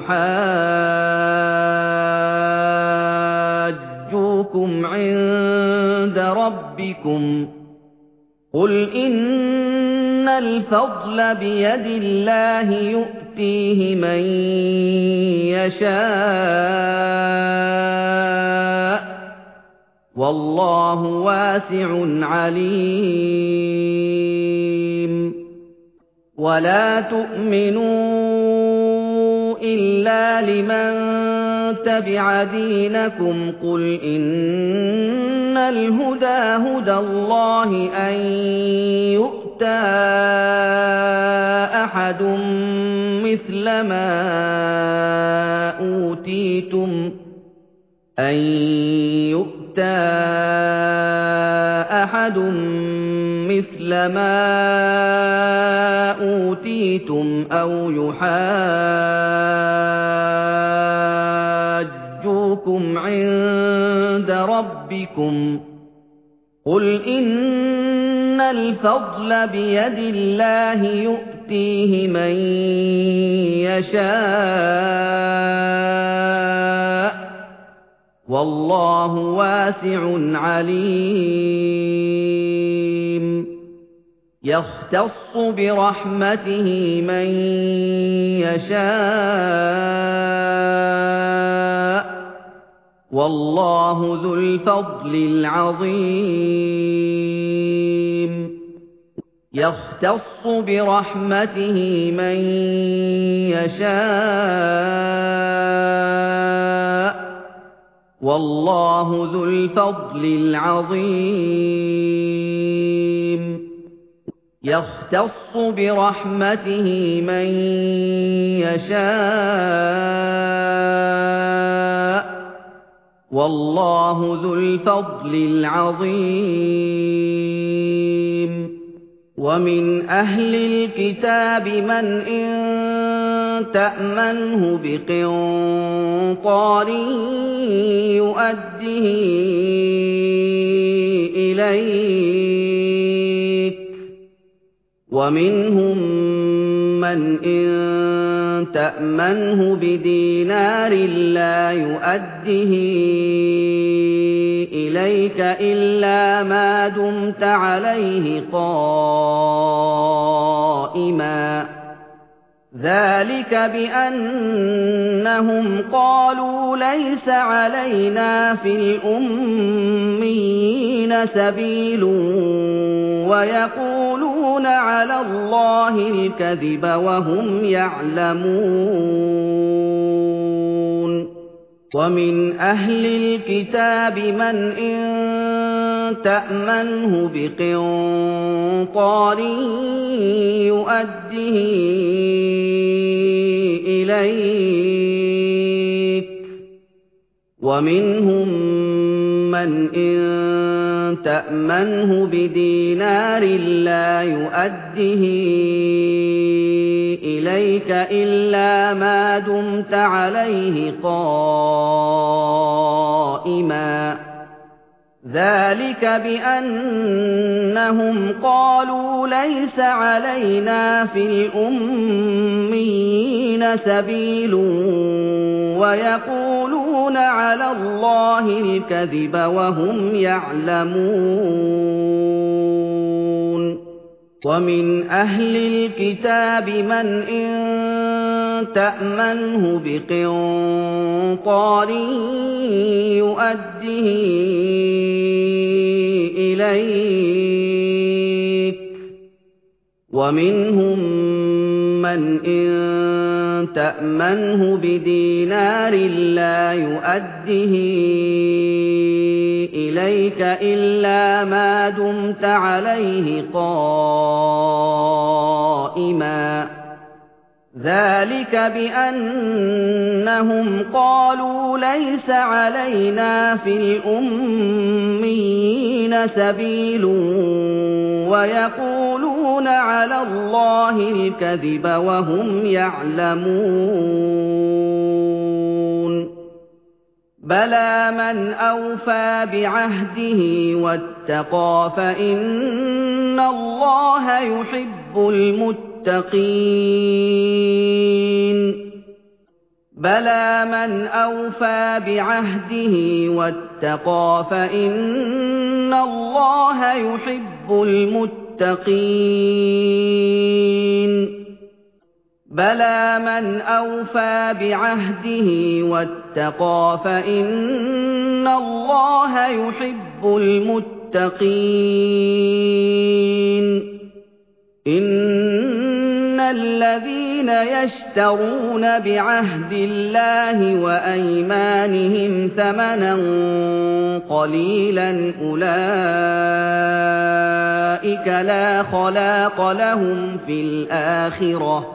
يُحَاجُّوكُمْ عِندَ رَبِّكُمْ ۗ قُلْ إِنَّ الْفَضْلَ بِيَدِ اللَّهِ يُؤْتِيهِ مَن يَشَاءُ ۗ وَاللَّهُ وَاسِعٌ عَلِيمٌ وَلَا تُؤْمِنُوا إِلَّا لِمَن تَبِعَ دِينَكُمْ قُلْ إِنَّ الْهُدَىٰ هُدَى اللَّهِ أَن يُؤْتَىٰ أَحَدٌ مِّثْلَ مَا أُوتِيتُمْ أَن يُؤْتَىٰ أَحَدٌ مِّثْلَ مَا أُوتِيتُمْ أَوْ يُحَاجُّوكُمْ عِندَ رَبِّكُمْ ۗ قُلْ إِنَّ الْفَضْلَ بِيَدِ اللَّهِ يُؤْتِيهِ مَن يَشَاءُ ۗ وَاللَّهُ وَاسِعٌ عَلِيمٌ يَخْتَصُّ بِرَحْمَتِهِ مَن يَشَاءُ ۗ وَاللَّهُ ذُو الْفَضْلِ الْعَظِيمِ يَخْتَصُّ بِرَحْمَتِهِ مَن يَشَاءُ ۗ وَاللَّهُ ذُو الْفَضْلِ الْعَظِيمِ يَخْتَصُّ بِرَحْمَتِهِ مَن يَشَاءُ ۗ وَاللَّهُ ذُو الْفَضْلِ الْعَظِيمِ وَمِنْ أَهْلِ الْكِتَابِ مَنْ إِن تَأْمَنْهُ بِقِنطَارٍ يُؤَدِّهِ إِلَيْكَ وَمِنْهُم مَّنْ إِن تَأْمَنْهُ بِدِينَارٍ لَّا يُؤَدِّهِ إِلَيْكَ إِلَّا مَا دُمْتَ عَلَيْهِ قَائِمًا ۗ ذَلِكَ بِأَنَّهُمْ قَالُوا لَيْسَ عَلَيْنَا فِي الْأُمِّيِّينَ سَبِيلٌ وَيَقُولُونَ عَلَى اللَّهِ الْكَذِبَ وَهُمْ يَعْلَمُونَ وَمِنْ أَهْلِ الْكِتَابِ مَنْ إِن تَأْمَنْهُ بِقِنطَارٍ يُؤَدِّهِ إِلَيْكَ وَمِنْهُم مَّنْ إِن تَأْمَنْهُ بِدِينَارٍ لَّا يُؤَدِّهِ إِلَيْكَ إِلَّا مَا دُمْتَ عَلَيْهِ قَائِمًا ۗ ذَلِكَ بِأَنَّهُمْ قَالُوا لَيْسَ عَلَيْنَا فِي الْأُمِّيِّينَ سَبِيلٌ وَيَقُولُونَ عَلَى اللَّهِ الْكَذِبَ وَهُمْ يَعْلَمُونَ وَمِنْ أَهْلِ الْكِتَابِ مَنْ إِن تَأْمَنْهُ بِقِنطَارٍ يُؤَدِّهِ إِلَيْكَ وَمِنْهُم مَّنْ إِن تَأْمَنْهُ بِدِينَارٍ لَّا يُؤَدِّهِ إِلَيْكَ إِلَّا مَا دُمْتَ عَلَيْهِ قَائِمًا ۗ ذَٰلِكَ بِأَنَّهُمْ قَالُوا لَيْسَ عَلَيْنَا فِي الْأُمِّيِّينَ سَبِيلٌ وَيَقُولُونَ عَلَى اللَّهِ الْكَذِبَ وَهُمْ يَعْلَمُونَ بَلَىٰ مَنْ أَوْفَىٰ بِعَهْدِهِ وَاتَّقَىٰ فَإِنَّ اللَّهَ يُحِبُّ الْمُتَّقِينَ بَلَىٰ مَنْ أَوْفَىٰ بِعَهْدِهِ وَاتَّقَىٰ فَإِنَّ اللَّهَ يُحِبُّ الْمُتَّقِينَ بَلَىٰ مَنْ أَوْفَىٰ بِعَهْدِهِ وَاتَّقَىٰ فَإِنَّ اللَّهَ يُحِبُّ الْمُتَّقِينَ إِنَّ الَّذِينَ يَشْتَرُونَ بِعَهْدِ اللَّهِ وَأَيْمَانِهِمْ ثَمَنًا قَلِيلًا أُولَٰئِكَ لَا خَلَاقَ لَهُمْ فِي الْآخِرَةِ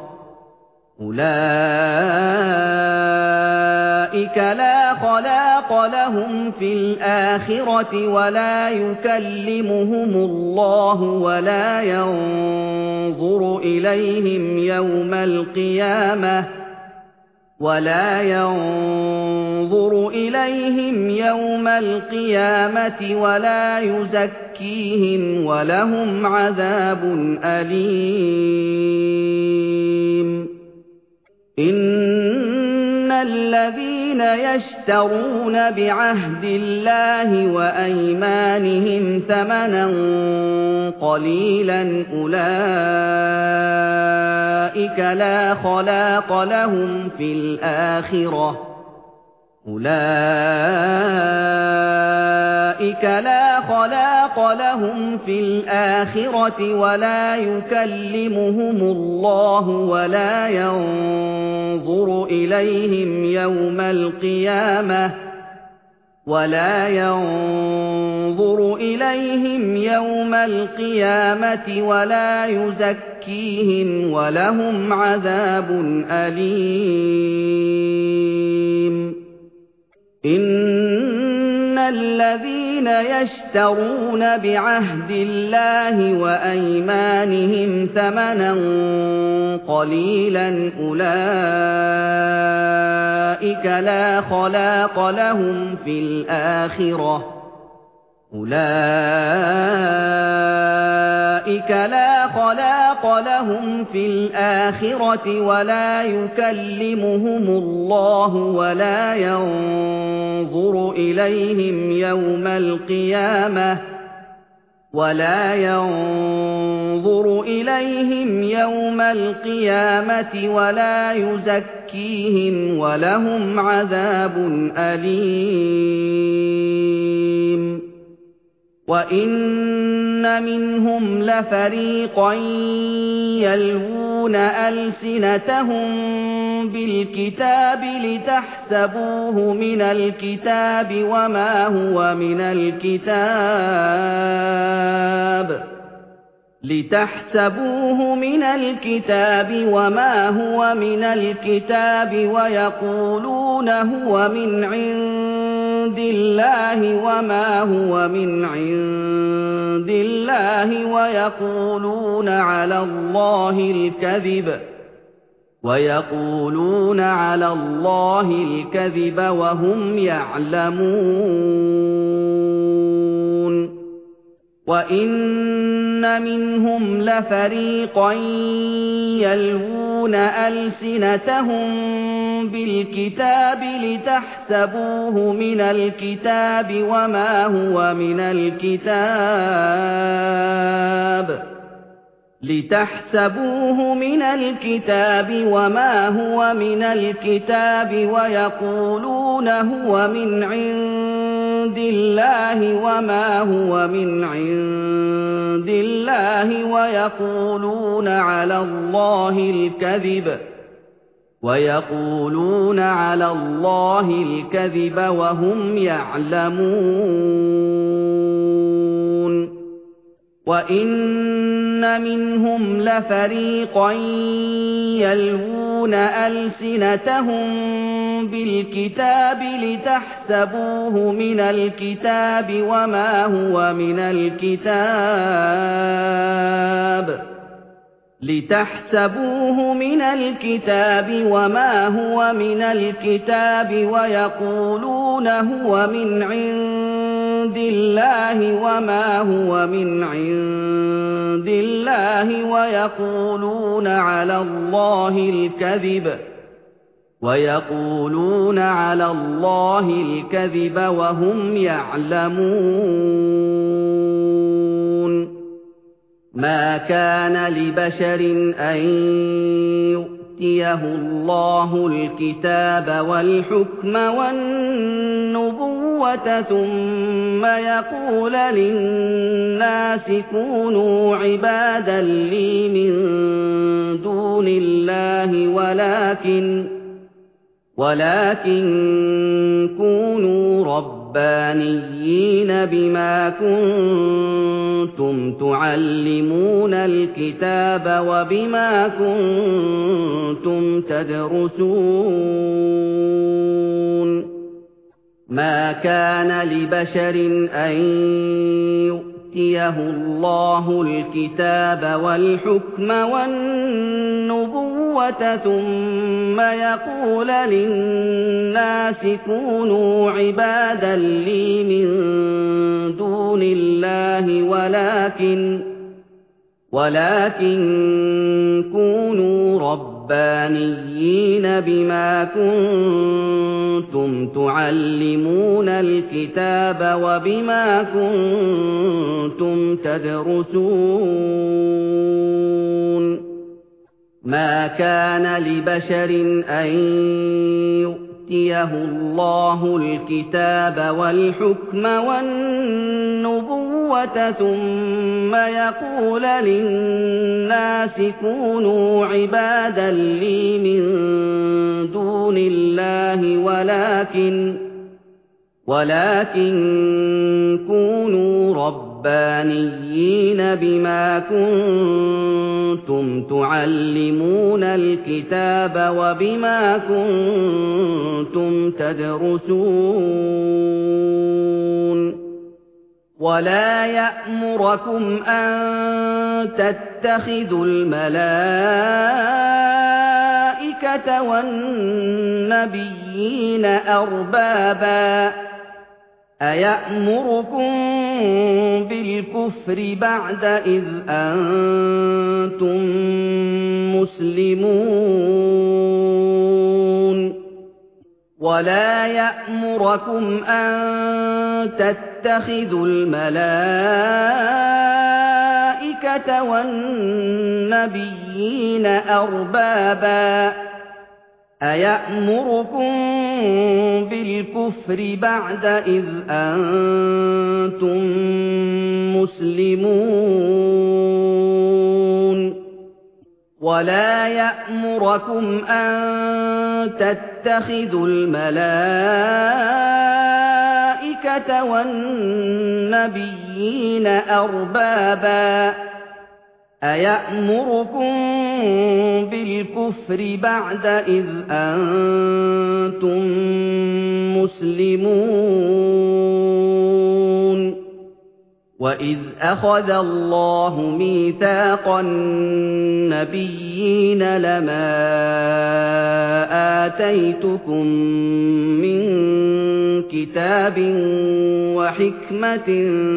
أُولَٰئِكَ لَا خَلَاقَ لَهُمْ فِي الْآخِرَةِ وَلَا يُكَلِّمُهُمُ اللَّهُ وَلَا يَنظُرُ إِلَيْهِمْ يَوْمَ الْقِيَامَةِ وَلَا يَنظُرُ إِلَيْهِمْ يَوْمَ الْقِيَامَةِ وَلَا يُزَكِّيهِمْ وَلَهُمْ عَذَابٌ أَلِيمٌ إِنَّ الَّذِينَ يَشْتَرُونَ بِعَهْدِ اللَّهِ وَأَيْمَانِهِمْ ثَمَنًا قَلِيلًا أُولَٰئِكَ لَا خَلَاقَ لَهُمْ فِي الْآخِرَةِ أُولَٰئِكَ لَا خَلَاقَ لَهُمْ فِي الْآخِرَةِ وَلَا يُكَلِّمُهُمُ اللَّهُ وَلَا يَنظُرُ إِلَيْهِمْ يَوْمَ الْقِيَامَةِ وَلَا يَنظُرُ إِلَيْهِمْ يَوْمَ الْقِيَامَةِ وَلَا يُزَكِّيهِمْ وَلَهُمْ عَذَابٌ أَلِيمٌ إِنَّ الَّذِينَ يَشْتَرُونَ بِعَهْدِ اللَّهِ وَأَيْمَانِهِمْ ثَمَنًا قَلِيلًا أُولَٰئِكَ لَا خَلَاقَ لَهُمْ فِي الْآخِرَةِ أُولَٰئِكَ لَا خَلَاقَ لَهُمْ فِي الْآخِرَةِ وَلَا يُكَلِّمُهُمُ اللَّهُ وَلَا يَنظُرُ إِلَيْهِمْ يَوْمَ الْقِيَامَةِ وَلَا يَنظُرُ إِلَيْهِمْ يَوْمَ الْقِيَامَةِ وَلَا يُزَكِّيهِمْ وَلَهُمْ عَذَابٌ أَلِيمٌ وَإِنَّ مِنْهُمْ لَفَرِيقًا يَلْوُونَ أَلْسِنَتَهُم بِالْكِتَابِ لِتَحْسَبُوهُ مِنَ الْكِتَابِ وَمَا هُوَ مِنَ الْكِتَابِ لِتَحْسَبُوهُ مِنَ الْكِتَابِ وَمَا هُوَ مِنَ الْكِتَابِ وَيَقُولُونَ هُوَ مِنْ عِندِ اللَّهِ وَمَا هُوَ مِنْ عِندِ اللَّهِ وَيَقُولُونَ عَلَى اللَّهِ الْكَذِبَ وَيَقُولُونَ عَلَى اللَّهِ الْكَذِبَ وَهُمْ يَعْلَمُونَ وَإِنَّ مِنْهُمْ لَفَرِيقًا يَلْوُونَ أَلْسِنَتَهُم بِالْكِتَابِ لِتَحْسَبُوهُ مِنَ الْكِتَابِ وَمَا هُوَ مِنَ الْكِتَابِ لِتَحْسَبُوهُ مِنَ الْكِتَابِ وَمَا هُوَ مِنَ الْكِتَابِ وَيَقُولُونَ هُوَ مِنْ عِندِ عِندِ اللَّهِ وَمَا هُوَ مِنْ عِندِ اللَّهِ وَيَقُولُونَ عَلَى اللَّهِ الْكَذِبَ وَيَقُولُونَ عَلَى اللَّهِ الْكَذِبَ وَهُمْ يَعْلَمُونَ وَإِنَّ مِنْهُمْ لَفَرِيقًا يَلْوُونَ أَلْسِنَتَهُم بِالْكِتَابِ لِتَحْسَبُوهُ مِنَ الْكِتَابِ وَمَا هُوَ مِنَ الْكِتَابِ لِتَحْسَبُوهُ مِنَ الْكِتَابِ وَمَا هُوَ مِنَ الْكِتَابِ وَيَقُولُونَ هُوَ مِنْ عِندِ اللَّهِ وَمَا هُوَ مِنْ عِندِ اللَّهِ وَيَقُولُونَ عَلَى اللَّهِ الْكَذِبَ وَيَقُولُونَ عَلَى اللَّهِ الْكَذِبَ وَهُمْ يَعْلَمُونَ مَا كَانَ لِبَشَرٍ أَن يُؤْتِيَهُ اللَّهُ الْكِتَابَ وَالْحُكْمَ وَالنُّبُوَّةَ ثُمَّ يَقُولَ لِلنَّاسِ كُونُوا عِبَادًا لِّي مِن دُونِ اللَّهِ وَلَٰكِن وَلَٰكِن كُونُوا رَبَّانِيِّينَ بِمَا كُنتُمْ تُعَلِّمُونَ الْكِتَابَ وَبِمَا كُنتُمْ تَدْرُسُونَ مَا كَانَ لِبَشَرٍ أَن يُؤْتِيَهُ اللَّهُ الْكِتَابَ وَالْحُكْمَ وَالنُّبُوَّةَ ثُمَّ يَقُولَ لِلنَّاسِ كُونُوا عِبَادًا لِّي مِن دُونِ اللَّهِ وَلَٰكِن وَلَٰكِن كُونُوا رَبَّانِيِّينَ بِمَا كُنتُمْ تُعَلِّمُونَ الْكِتَابَ وَبِمَا كُنتُمْ تَدْرُسُونَ مَا كَانَ لِبَشَرٍ أَن يُؤْتِيَهُ اللَّهُ الْكِتَابَ وَالْحُكْمَ وَالنُّبُوَّةَ ثُمَّ يَقُولَ لِلنَّاسِ كُونُوا عِبَادًا لِّي مِن دُونِ اللَّهِ وَلَٰكِن وَلَٰكِن كُونُوا رَبَّانِيِّينَ بِمَا كُنتُمْ تُعَلِّمُونَ الْكِتَابَ وَبِمَا كُنتُمْ تَدْرُسُونَ وَلَا يَأْمُرَكُمْ أَن تَتَّخِذُوا الْمَلَائِكَةَ وَالنَّبِيِّينَ أَرْبَابًا أَيَأْمُرُكُم بِالْكُفْرِ بَعْدَ إِذْ أَنتُم مُّسْلِمُونَ وَلَا يَأْمُرَكُمْ أَن تَتَّخِذُوا الْمَلَائِكَةَ وَالنَّبِيِّينَ أَرْبَابًا أَيَأْمُرُكُم بِالْكُفْرِ بَعْدَ إِذْ أَنتُم مُّسْلِمُونَ وَلَا يَأْمُرَكُمْ أَن تَتَّخِذُوا الْمَلَائِكَةَ وَالنَّبِيِّينَ أَرْبَابًا أَيَأْمُرُكُم بِالْكُفْرِ بَعْدَ إِذْ أَنتُم مُّسْلِمُونَ وَإِذْ أَخَذَ اللَّهُ مِيثَاقَ النَّبِيِّينَ لَمَا آتَيْتُكُم مِّن كِتَابٍ وَحِكْمَةٍ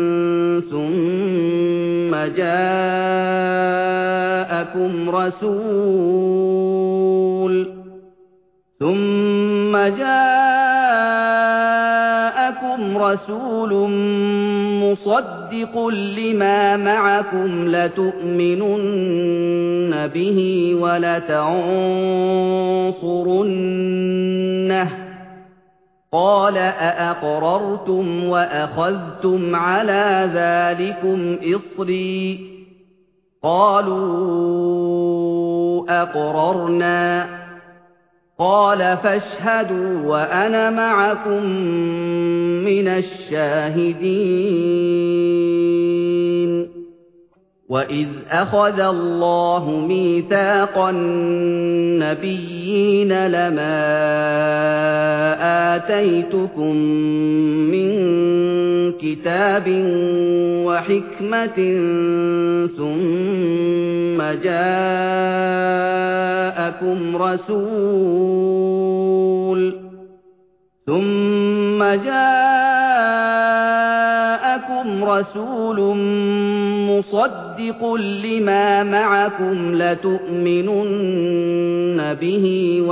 ثُمَّ جَاءَكُمْ رَسُولٌ ثُمَّ جَاءَكُمْ رَسُولٌ مُصَدِّقٌ لِّمَا مَعَكُمْ لَتُؤْمِنُنَّ بِهِ وَلَتَنصُرُنَّهُ قَالَ أَأَقْرَرْتُمْ وَأَخَذْتُمْ عَلَىٰ ذَٰلِكُمْ إِصْرِي ۖ قَالُوا أَقْرَرْنَا ۚ قَالَ فَاشْهَدُوا وَأَنَا مَعَكُم مِّنَ الشَّاهِدِينَ وَإِذْ أَخَذَ اللَّهُ مِيثَاقَ النَّبِيِّينَ لَمَا آتَيْتُكُم مِّن كِتَابٍ وَحِكْمَةٍ ثُمَّ جَاءَكُمْ رَسُولٌ ثُمَّ جَاءَكُمْ رَسُولٌ مُصَدِّقٌ لِّمَا مَعَكُمْ لَتُؤْمِنُنَّ بِهِ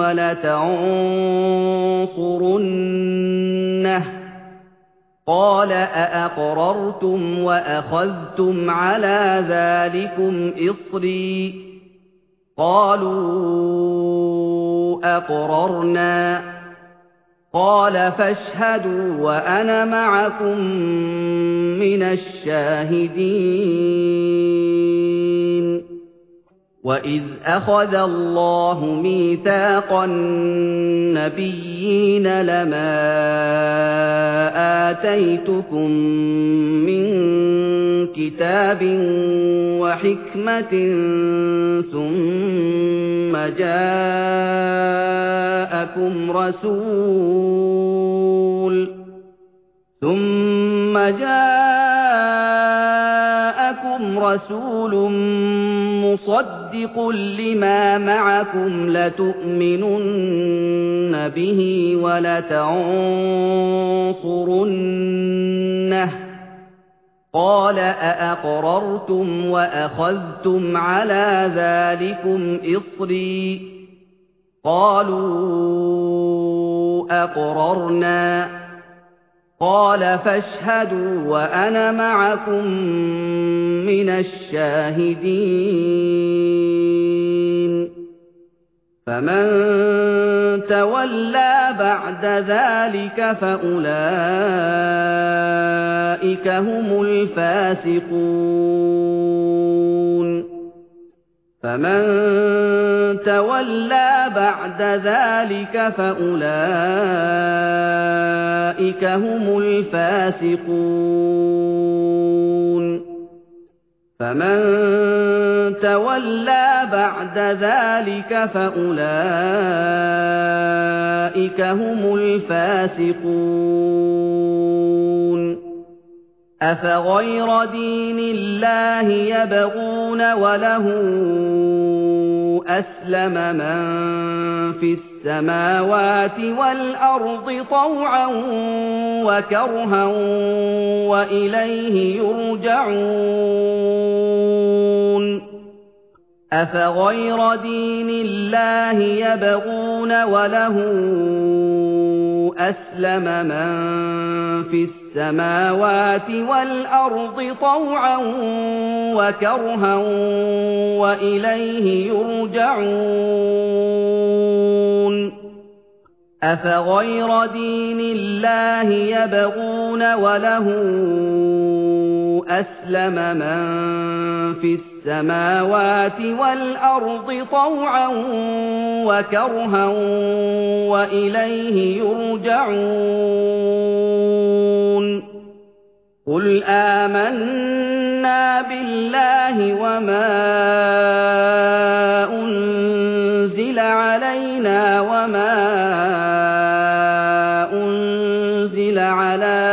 وَلَتَنصُرُنَّهُ ۚ قَالَ أَأَقْرَرْتُمْ وَأَخَذْتُمْ عَلَىٰ ذَٰلِكُمْ إِصْرِي ۖ قَالُوا أَقْرَرْنَا ۚ قَالَ فَاشْهَدُوا وَأَنَا مَعَكُم مِّنَ الشَّاهِدِينَ وَإِذْ أَخَذَ اللَّهُ مِيثَاقَ النَّبِيِّينَ لَمَا آتَيْتُكُم مِّن كِتَابٍ وَحِكْمَةٍ ثُمَّ جَاءَكُمْ رَسُولٌ ثُمَّ جَاءَكُمْ رَسُولٌ مُصَدِّقٌ لِّمَا مَعَكُمْ لَتُؤْمِنُنَّ بِهِ وَلَتَنصُرُنَّهُ ۚ قَالَ أَأَقْرَرْتُمْ وَأَخَذْتُمْ عَلَىٰ ذَٰلِكُمْ إِصْرِي ۖ قَالُوا أَقْرَرْنَا ۚ قَالَ فَاشْهَدُوا وَأَنَا مَعَكُم مِّنَ الشَّاهِدِينَ فَمَن تَوَلَّىٰ بَعْدَ ذَٰلِكَ فَأُولَٰئِكَ هُمُ الْفَاسِقُونَ فَمَن تَوَلَّىٰ بَعْدَ ذَٰلِكَ فَأُولَٰئِكَ هُمُ الْفَاسِقُونَ فَمَن تَوَلَّىٰ بَعْدَ ذَٰلِكَ فَأُولَٰئِكَ هُمُ الْفَاسِقُونَ أَفَغَيْرَ دِينِ اللَّهِ يَبْغُونَ وَلَهُ أَسْلَمَ مَن فِي السَّمَاوَاتِ وَالْأَرْضِ طَوْعًا وَكَرْهًا وَإِلَيْهِ يُرْجَعُونَ أَفَغَيْرَ دِينِ اللَّهِ يَبْغُونَ وَلَهُ أَسْلَمَ مَن فِي السَّمَاوَاتِ وَالْأَرْضِ طَوْعًا وَكَرْهًا وَإِلَيْهِ يُرْجَعُونَ أَفَغَيْرَ دِينِ اللَّهِ يَبْغُونَ وَلَهُ أَسْلَمَ مَن فِي السَّمَاوَاتِ وَالْأَرْضِ طَوْعًا وَكَرْهًا وَإِلَيْهِ يُرْجَعُونَ قُلْ آمَنَّا بِاللَّهِ وَمَا أُنزِلَ عَلَيْنَا وَمَا أُنزِلَ عَلَىٰ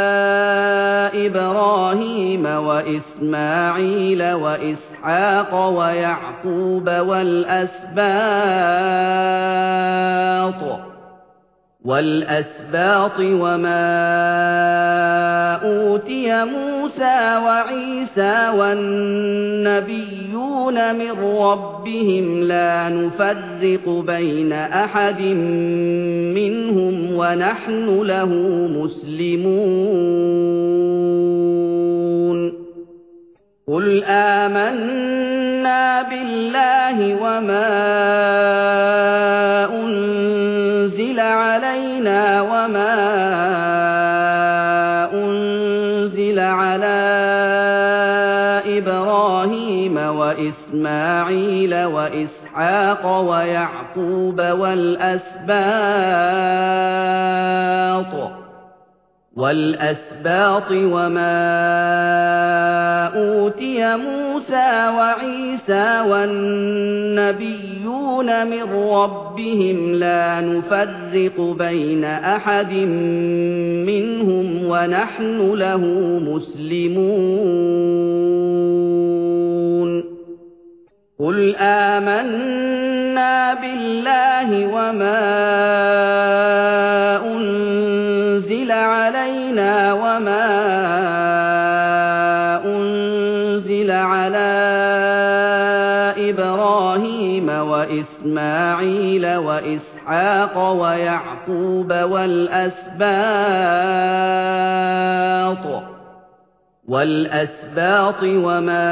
إِبْرَاهِيمَ وَإِسْمَاعِيلَ وَإِسْحَاقَ وَيَعْقُوبَ وَالْأَسْبَاطِ وَالْأَسْبَاطِ وَمَا أُوتِيَ مُوسَىٰ وَعِيسَىٰ وَالنَّبِيُّونَ مِن رَّبِّهِمْ لَا نُفَرِّقُ بَيْنَ أَحَدٍ مِّنْهُمْ وَنَحْنُ لَهُ مُسْلِمُونَ قُلْ آمَنَّا بِاللَّهِ وَمَا أُنزِلَ عَلَيْنَا وما أنزل على إبراهيم وإسماعيل وإسحاق ويعقوب والأسباط والأسباط وما أوتي موسى وعيسى والنبيون من ربهم لا نفرق بين أحد منهم ونحن له مسلمون قل آمنا بالله وما أنزل علينا وما أنزل على إبراهيم وإسماعيل وإسحاق ويعقوب والأسباط والأسباط وما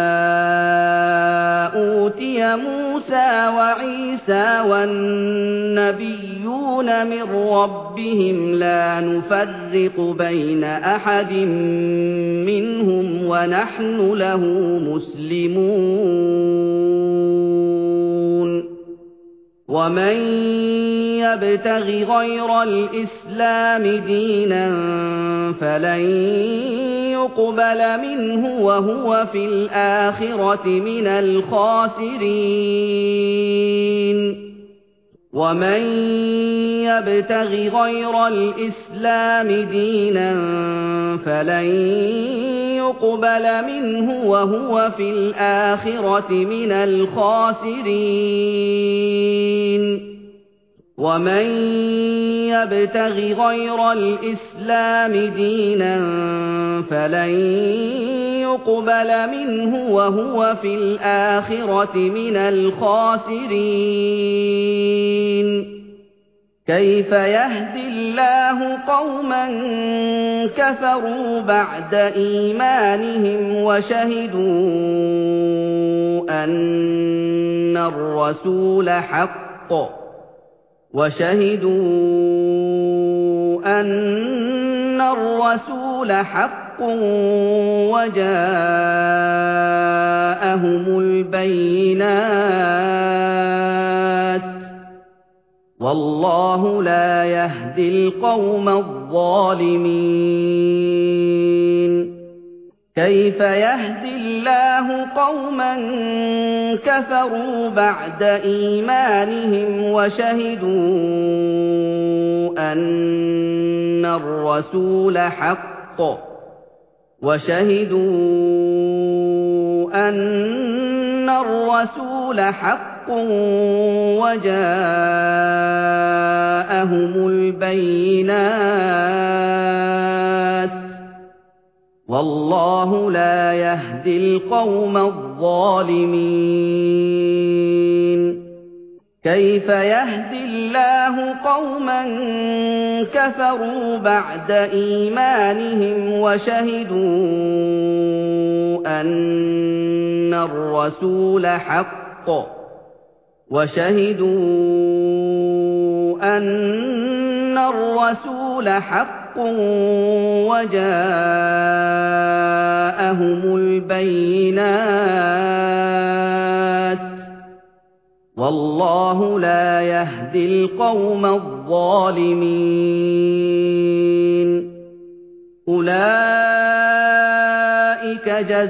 أوتي موسى وعيسى والنبيون من ربهم لا نفرق بين أحد منهم ونحن له مسلمون ومن يبتغ غير الإسلام دينا فلن يقبل منه وهو في الآخرة من الخاسرين ومن يبتغ غير الإسلام دينا فلن يقبل منه وهو في الآخرة من الخاسرين ومن يبتغ غير الإسلام دينا فلن يقبل منه وهو في الآخرة من الخاسرين كيف يهدي الله قوما كفروا بعد إيمانهم وشهدوا أن الرسول حق وشهدوا أن الرسول حق وجاءهم البينات والله لا يهدي القوم الظالمين كيف يهدي الله قوما كفروا بعد إيمانهم وشهدوا أن الرسول حق وشهدوا أن الرسول حق وجاءهم البينات والله لا يهدي القوم الظالمين كيف يهدي الله قوما كفروا بعد إيمانهم وشهدوا أن الرسول حق وشهدوا أن الرسول حق وجاءهم البينات والله لا يهدي القوم الظالمين أولئك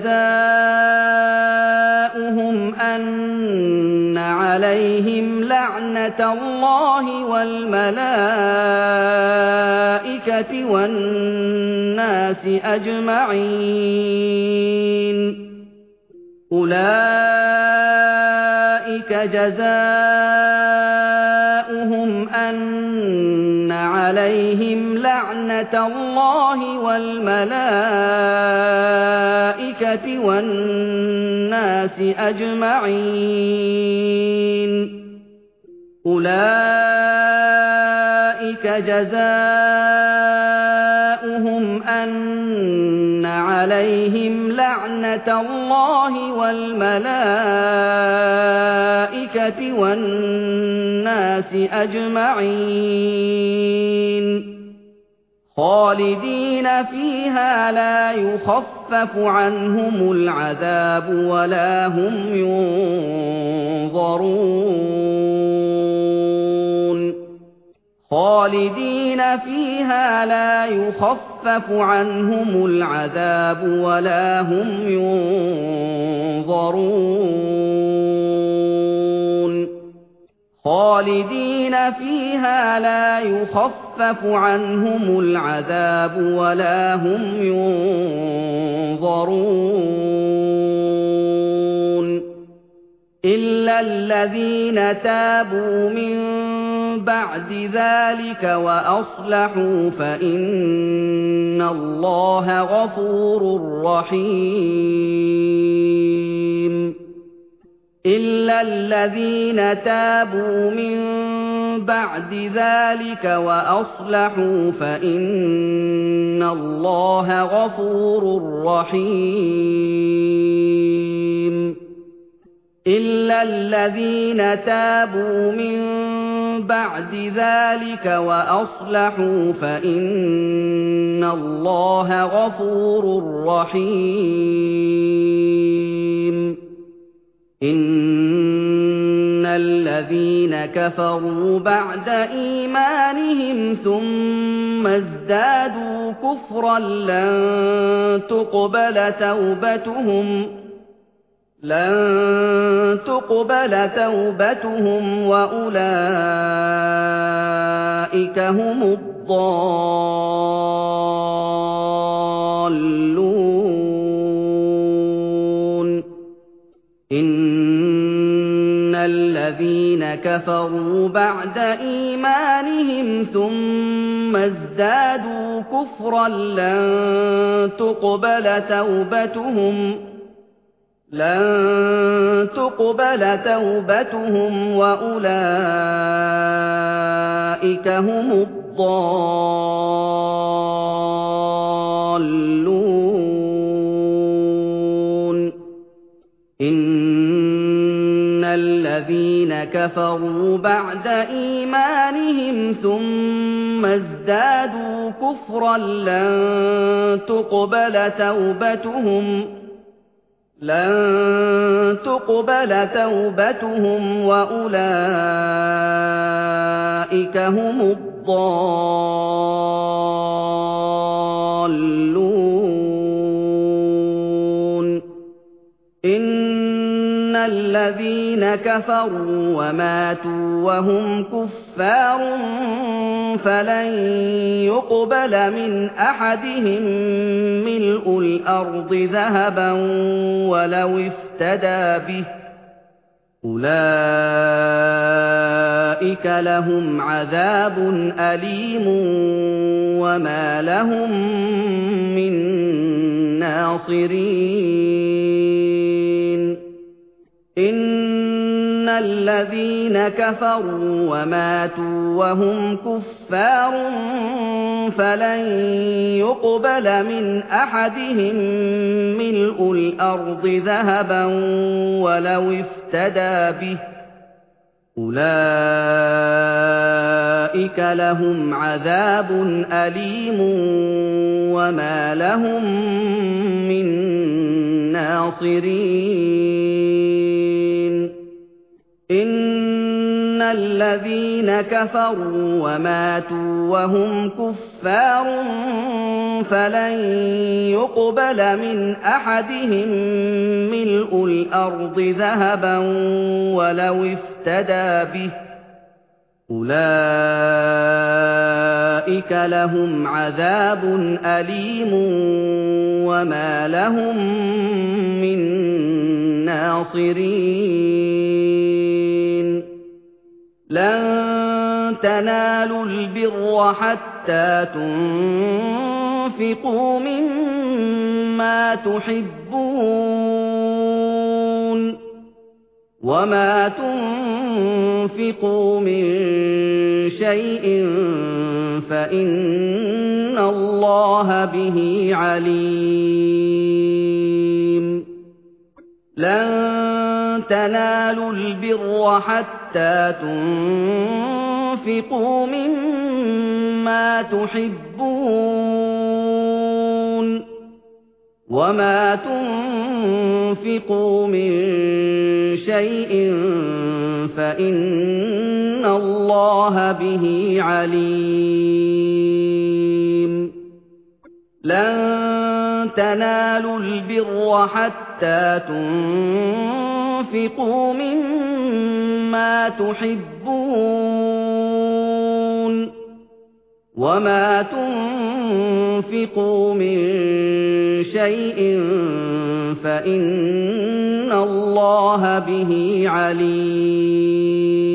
جزاؤهم أن عليهم لعنة الله والملائكة والناس أجمعين أولئك جزاؤهم أن عليهم لعنة الله والملائكة والناس أجمعين أولئك جزاؤهم أن عليهم لعنة الله والملائكة والناس أجمعين خالدين فيها لا يخفف عنهم العذاب ولا هم ينظرون خالدين فيها لا يخفف عنهم العذاب ولا هم ينظرون خالدين فيها لا يخفف عنهم العذاب ولا هم ينظرون إلا الذين تابوا من بعد ذلك وأصلحوا فإن الله غفور رحيم إلا الذين تابوا من بعد ذلك وأصلحوا فإن الله غفور رحيم إلا الذين تابوا من بعد ذلك وأصلحوا فإن الله غفور رحيم إن الذين كفروا بعد إيمانهم ثم ازدادوا كفرا لن تقبل توبتهم لن تقبل توبتهم وأولئك هم الضالون إن الذين كفروا بعد إيمانهم ثم ازدادوا كفرا لن تقبل توبتهم لن تقبل توبتهم وأولئك هم الضالون إن الذين كفروا بعد إيمانهم ثم ازدادوا كفرا لن تقبل توبتهم لن تقبل توبتهم وأولئك هم الضالون إن الذين كفروا وماتوا وهم كفار فلن يقبل من أحدهم ملء الأرض ذهبا ولو افتدى به أولئك لهم عذاب أليم وما لهم من ناصرين إن الذين كفروا وماتوا وهم كفار فلن يقبل من أحدهم ملء الأرض ذهبا ولو افتدى به أولئك لهم عذاب أليم وما لهم من ناصرين إن الذين كفروا وماتوا وهم كفار فلن يقبل من أحدهم ملء الأرض ذهبا ولو افتدى به أولئك لهم عذاب أليم وما لهم من ناصرين لن تنالوا البر حتى تنفقوا مما تحبون وما تنفقوا من شيء فإن الله به عليم لن تنالوا البر حتى تنفقوا تُنفِقُوا مِمَّا تُحِبُّونَ وَمَا تُنفِقُوا مِن شَيْءٍ فَإِنَّ اللَّهَ بِهِ عَلِيمٌ لَن تَنَالُوا الْبِرَّ حَتَّىٰ تُنفِقُوا مِمَّا تُحِبُّونَ وَمَا تُنفِقُوا مِن شَيْءٍ فَإِنَّ اللَّهَ بِهِ عَلِيمٌ